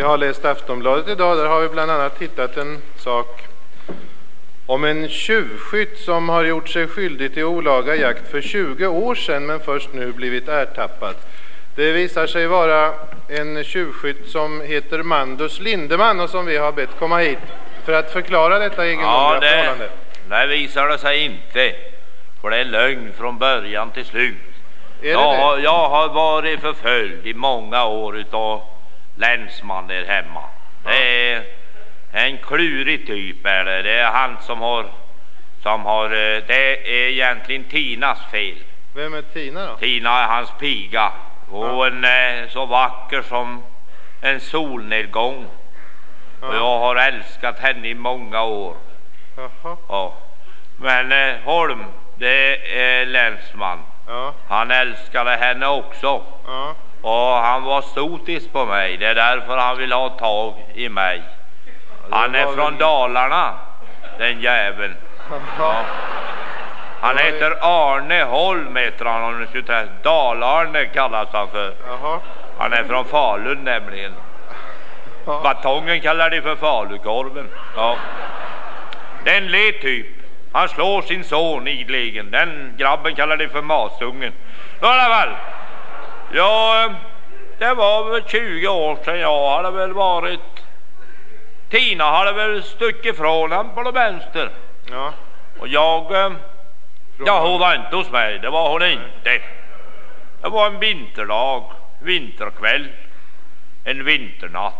Vi har läst Aftonbladet idag, där har vi bland annat hittat en sak om en tjuvskytt som har gjort sig skyldig till olaga jakt för tjugo år sedan men först nu blivit ertappad. Det visar sig vara en tjuvskytt som heter Mandus Lindeman och som vi har bett komma hit för att förklara detta egendomliga ja, det, förhållande. Det visar det sig inte, för det är lögn från början till slut. Är jag, det har, jag har varit förföljd i många år utav länsman där hemma. Ja. Det är en klurig typ är det. Det är han som har, som har, det är egentligen Tinas fel. Vem är Tina då? Tina är hans piga. Och en är så vacker som en solnedgång. Ja. Och jag har älskat henne i många år. Jaha. Ja. Men eh, Holm, det är länsman. Ja. Han älskade henne också. Ja. Och han var sotis på mig. Det är därför han vill ha tag i mig. Han är från Dalarna, den jäveln. Ja. Han heter Arne Holm, heter han, om du skulle träffa. Dal-Arne kallas han för. Jaha. Han är från Falun nämligen. Ja. Batongen kallar de för falukorven. Ja. Den le typ. Han slår sin son idligen. Den grabben kallar de för masungen. I alla fall. Ja, det var väl tjugo år sedan jag hade väl varit. Tina hade väl stuckit från han på det vänster. Ja. Och jag... Ja, hon var inte hos mig. Det var hon inte. Det var en vinterdag. Vinterkväll. En vinternatt.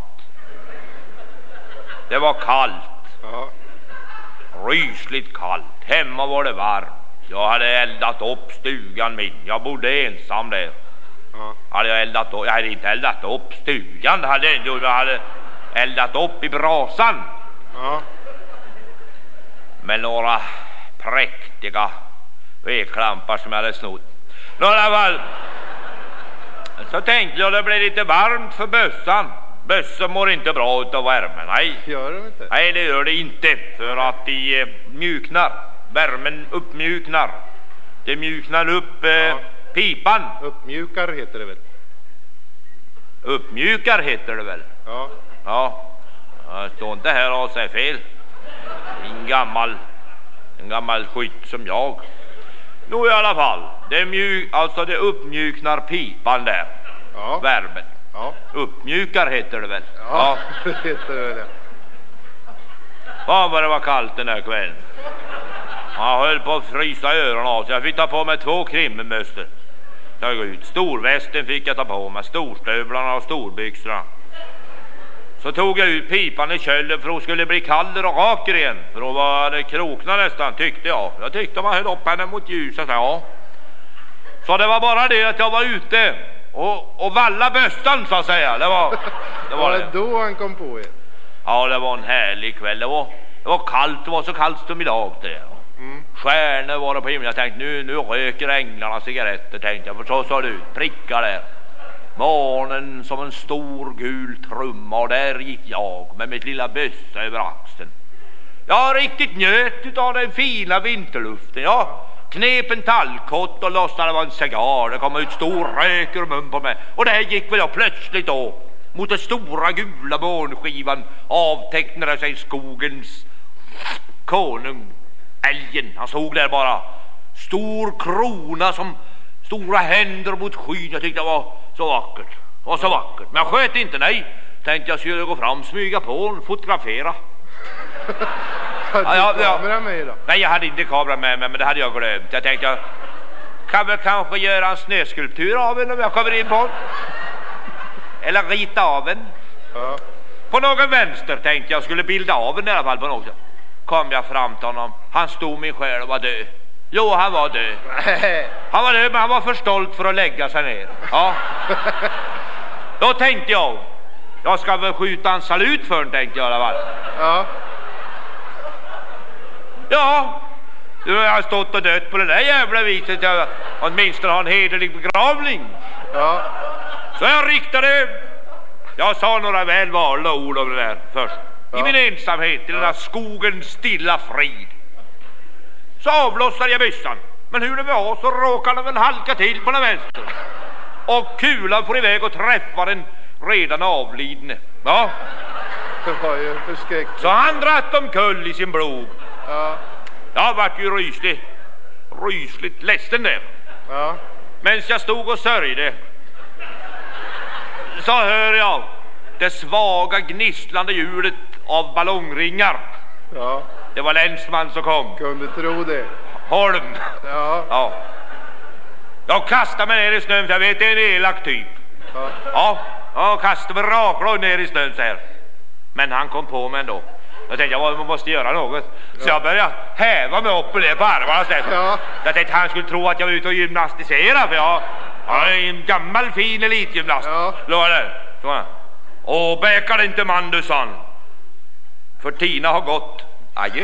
Det var kallt. Ja. Rysligt kallt. Hemma var det varmt. Jag hade eldat upp stugan min. Jag bodde ensam där. Ja. Hade jag eldat upp. Jag hade inte eldat upp stugan. Hade jag, jag hade eldat upp i brasan. Ja. Med några präktiga vedklampar som jag hade snott. I alla fall. Så tänkte jag det blev lite varmt för bössan. Bössan mår inte bra utav värmen. Nej. Gör de inte? Nej, det gör det inte. För att de eh, mjuknar. Värmen uppmjuknar. Det mjuknar upp eh, ja. pipan. Uppmjukar heter det väl? Uppmjukar heter det väl? Ja. Ja. Jag står inte här och säger fel. En gammal, en gammal skytt som jag. Nu i alla fall. Det, mjuk, alltså det uppmjuknar pipan där. Ja. Värmen. Ja. Uppmjukar heter det väl? Ja, ja. Det heter det väl. Fan vad det var kallt den här kvällen. Jag höll på att frysa öronen av så jag fick ta på mig två krimmemöster. Jag går ut. Storvästen fick jag ta på mig. Storstövlarna och storbyxorna. Så tog jag ut pipan i köllen för hon skulle bli kall och rak igen. För hon var det krokna nästan, tyckte jag. Jag tyckte man höll upp henne mot ljuset. Ja. Så det var bara det att jag var ute och, och valla bössan så att säga. Det var det. Var var det, det då han kom på er? Ja, det var en härlig kväll. Det var, det var kallt, det var så kallt som idag det. Mm. Stjärnor var det på himlen. Jag tänkte nu, nu röker änglarna cigaretter, tänkte jag. För så såg det ut, prickar där. Morgonen som en stor gul trumma och där gick jag med mitt lilla bössa över axeln. Jag riktigt njöt av den fina vinterluften. Jag knep en tallkott och lossade var en cigarr. Det kom ut stor rök ur mun på mig. Och där gick väl jag plötsligt då mot den stora gula månskivan avtecknade sig skogens konung, älgen. Han såg där bara stor krona som stora händer mot skyn. Jag tyckte det var så vackert. Det var så vackert. Men jag sköt inte, nej. Tänkte jag skulle gå fram, smyga på och fotografera. Hade du ja, ja, kamera ja. med då? Nej, jag hade inte kamera med mig, men det hade jag glömt. Jag tänkte jag kan väl kanske göra en snöskulptur av en om jag kommer in på den. Eller rita av en. Ja. På någon vänster tänkte jag skulle bilda av en i alla fall på något. Kom jag fram till honom. Han stod min själ och var död. Jo, han var död. Han var död, men han var för stolt för att lägga sig ner. Ja. Då tänkte jag, jag ska väl skjuta en salut för den, tänkte jag i alla fall. Ja. Ja, nu har jag stått och dött på det där jävla viset. Jag åtminstone har en hederlig begravning. Ja. Så jag riktade, jag sa några väl valda ord om det där först. Ja. I min ensamhet, i den där skogens stilla frid. Så avlossade jag byssan. Men hur det var så råkade den väl halka till på den vänster. Och kulan får iväg och träffar den redan avlidne. Ja. Det var ju förskräckligt. Så han dratt omkull i sin blod. Ja. Jag vart ju rysligt, rysligt ledsen där. Ja. Men jag stod och sörjde, så hör jag det svaga gnisslande ljudet av ballongringar. Ja. Det var länsman som kom. Kunde tro det. Holm. Ja. Ja. Jag kastade mig ner i snön, för jag vet det är en elak typ. Ja. Ja, jag kastade mig raklåg ner i snön så här. Men han kom på mig ändå. Jag tänkte jag måste göra något. Så Ja. jag började häva mig upp och ner på armarna. Så Ja. jag tänkte han skulle tro att jag var ute och gymnastisera. För jag, jag är en gammal fin elitgymnast. Ja. Låg där. Så han. Åh, bäkar inte man, du, sa han. För Tina har gått. Adjö.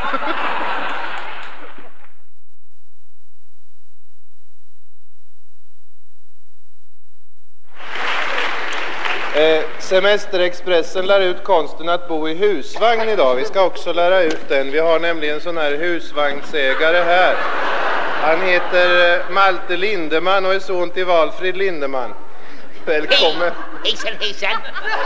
Eh, Semesterexpressen lär ut konsten att bo i husvagn idag. Vi ska också lära ut den. Vi har nämligen sån här husvagnsägare här. Han heter eh, Malte Lindeman och är son till Valfrid Lindeman. Välkommen. Hej, hejsan, hejsan.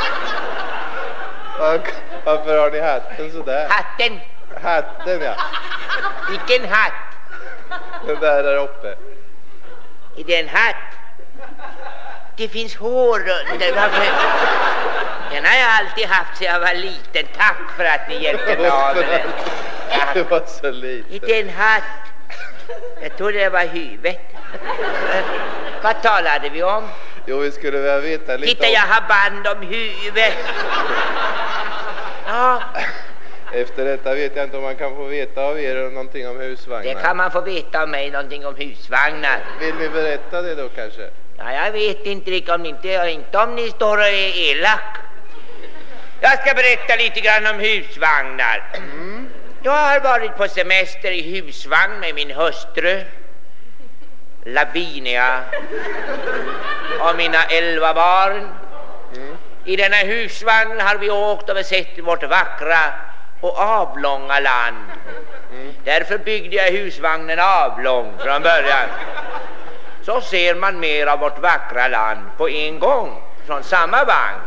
Och, varför har ni hatten sådär? Hatten. Hatten, ja. Vilken hatt? Den där där uppe. Är det en hatt? Det finns hår under. Varför? Den har jag alltid haft så jag var liten. Tack för att ni hjälpte mig av med den. Det var så lite. Är det en hatt? Jag trodde det var huvudet. Vad talade vi om? Jo, vi skulle vilja veta lite. Titta, jag har band om huvudet. Ja. Efter detta vet jag inte om man kan få veta av er någonting om husvagnar. Det kan man få veta av mig, någonting om husvagnar. Vill ni berätta det då kanske? Ja, jag vet inte riktigt om ni inte, inte om ni står och är elak. Jag ska berätta lite grann om husvagnar. Mm. Jag har varit på semester i husvagn med min hustru Lavinia och mina elva barn. Mm. I denna husvagn har vi åkt och vi sett vårt vackra och avlånga land. Mm. Därför byggde jag husvagnen avlång från början. Så ser man mer av vårt vackra land på en gång från samma vagn.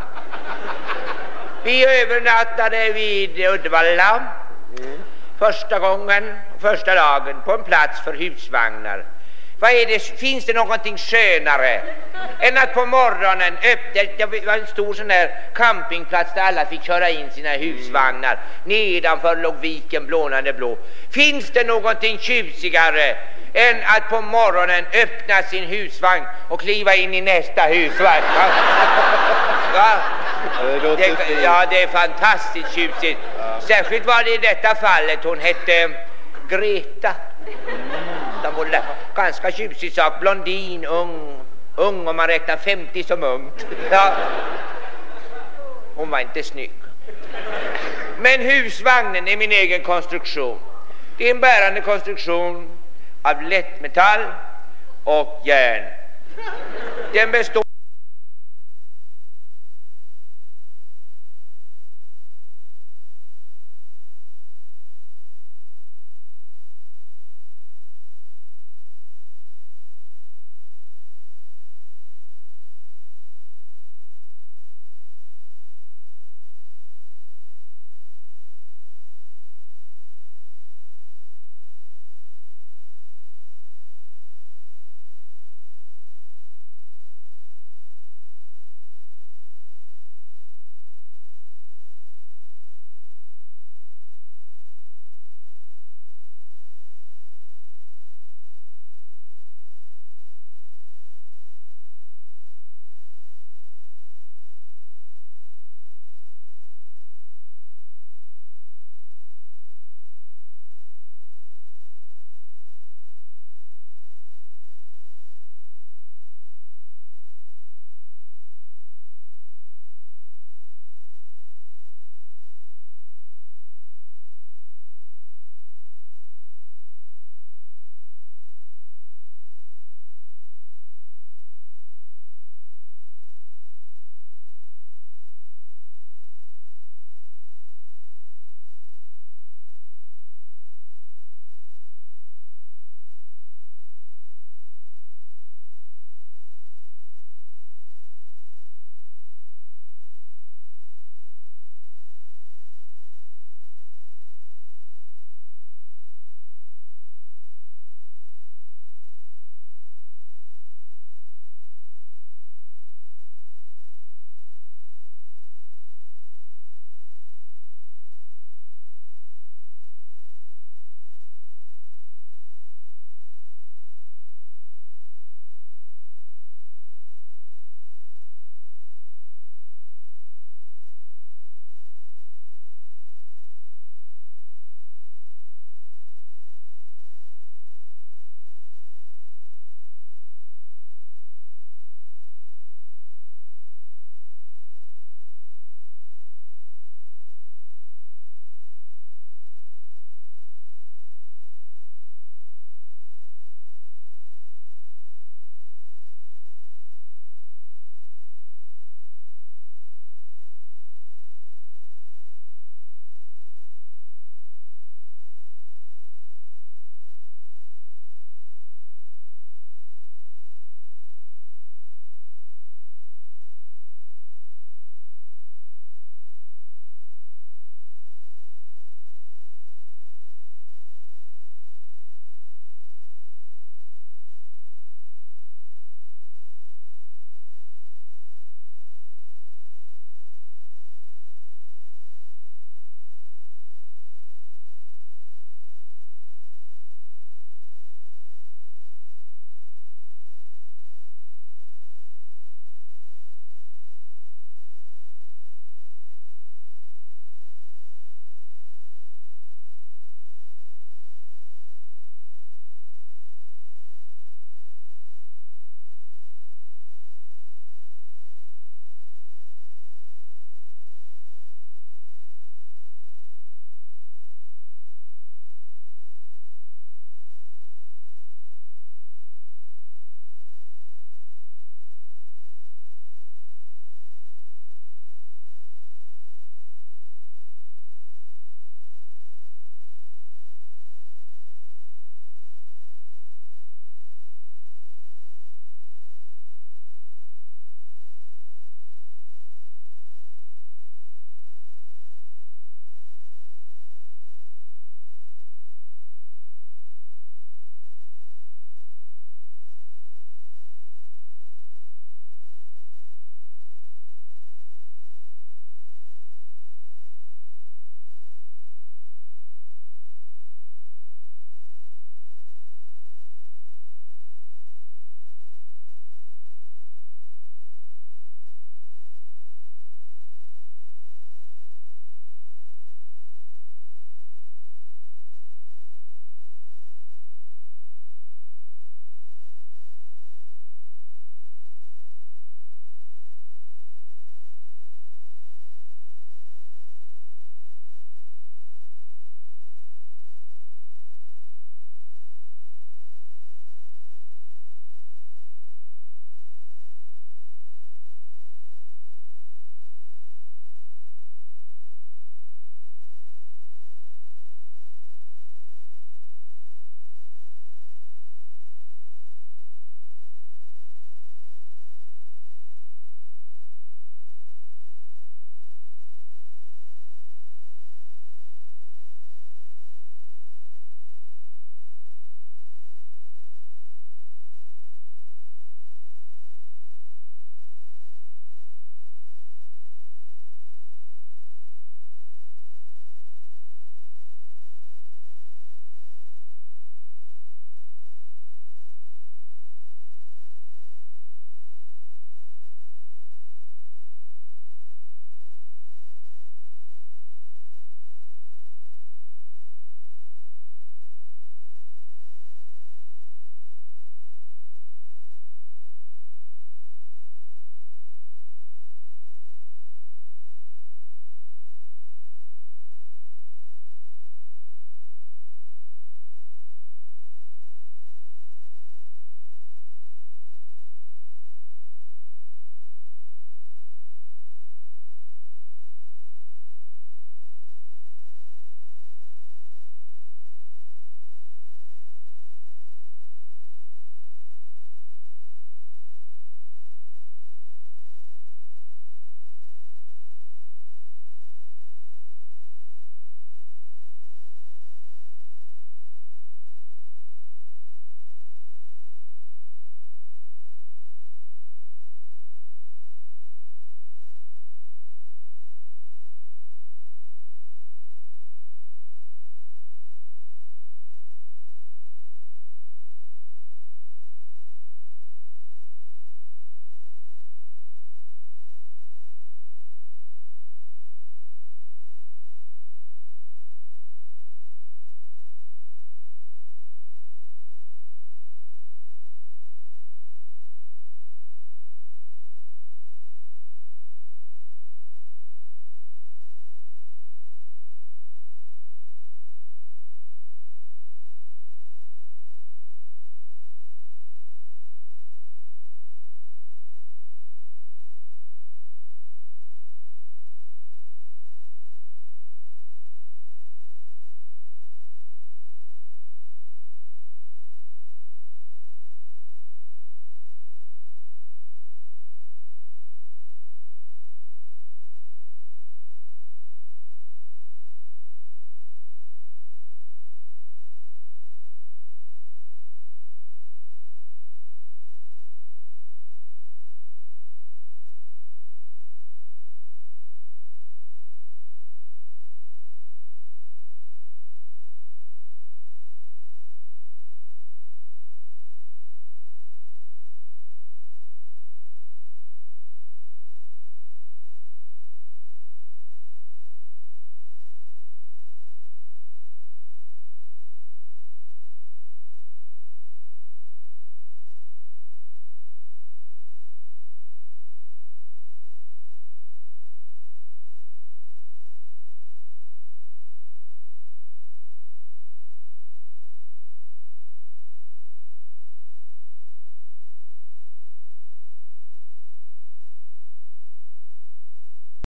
Vi övernattade vid Uddevalla mm. första gången, första dagen på en plats för husvagnar. Vad är det, finns det någonting skönare än att på morgonen öppna, det var en stor sån där campingplats där alla fick köra in sina husvagnar. Nedanför låg viken blånande blå. Finns det någonting tjusigare än att på morgonen öppna sin husvagn och kliva in i nästa husvagn? Va? Va? Det det, ja, det är fantastiskt tjusigt. Ja. Särskilt var det i detta fallet. Hon hette Greta. De var ganska tjusig sak. Blondin, ung. Ung om man räknar femtio som ungt. Ja. Hon var inte snygg. Men husvagnen är min egen konstruktion. Det är en bärande konstruktion av lättmetall och järn. Den består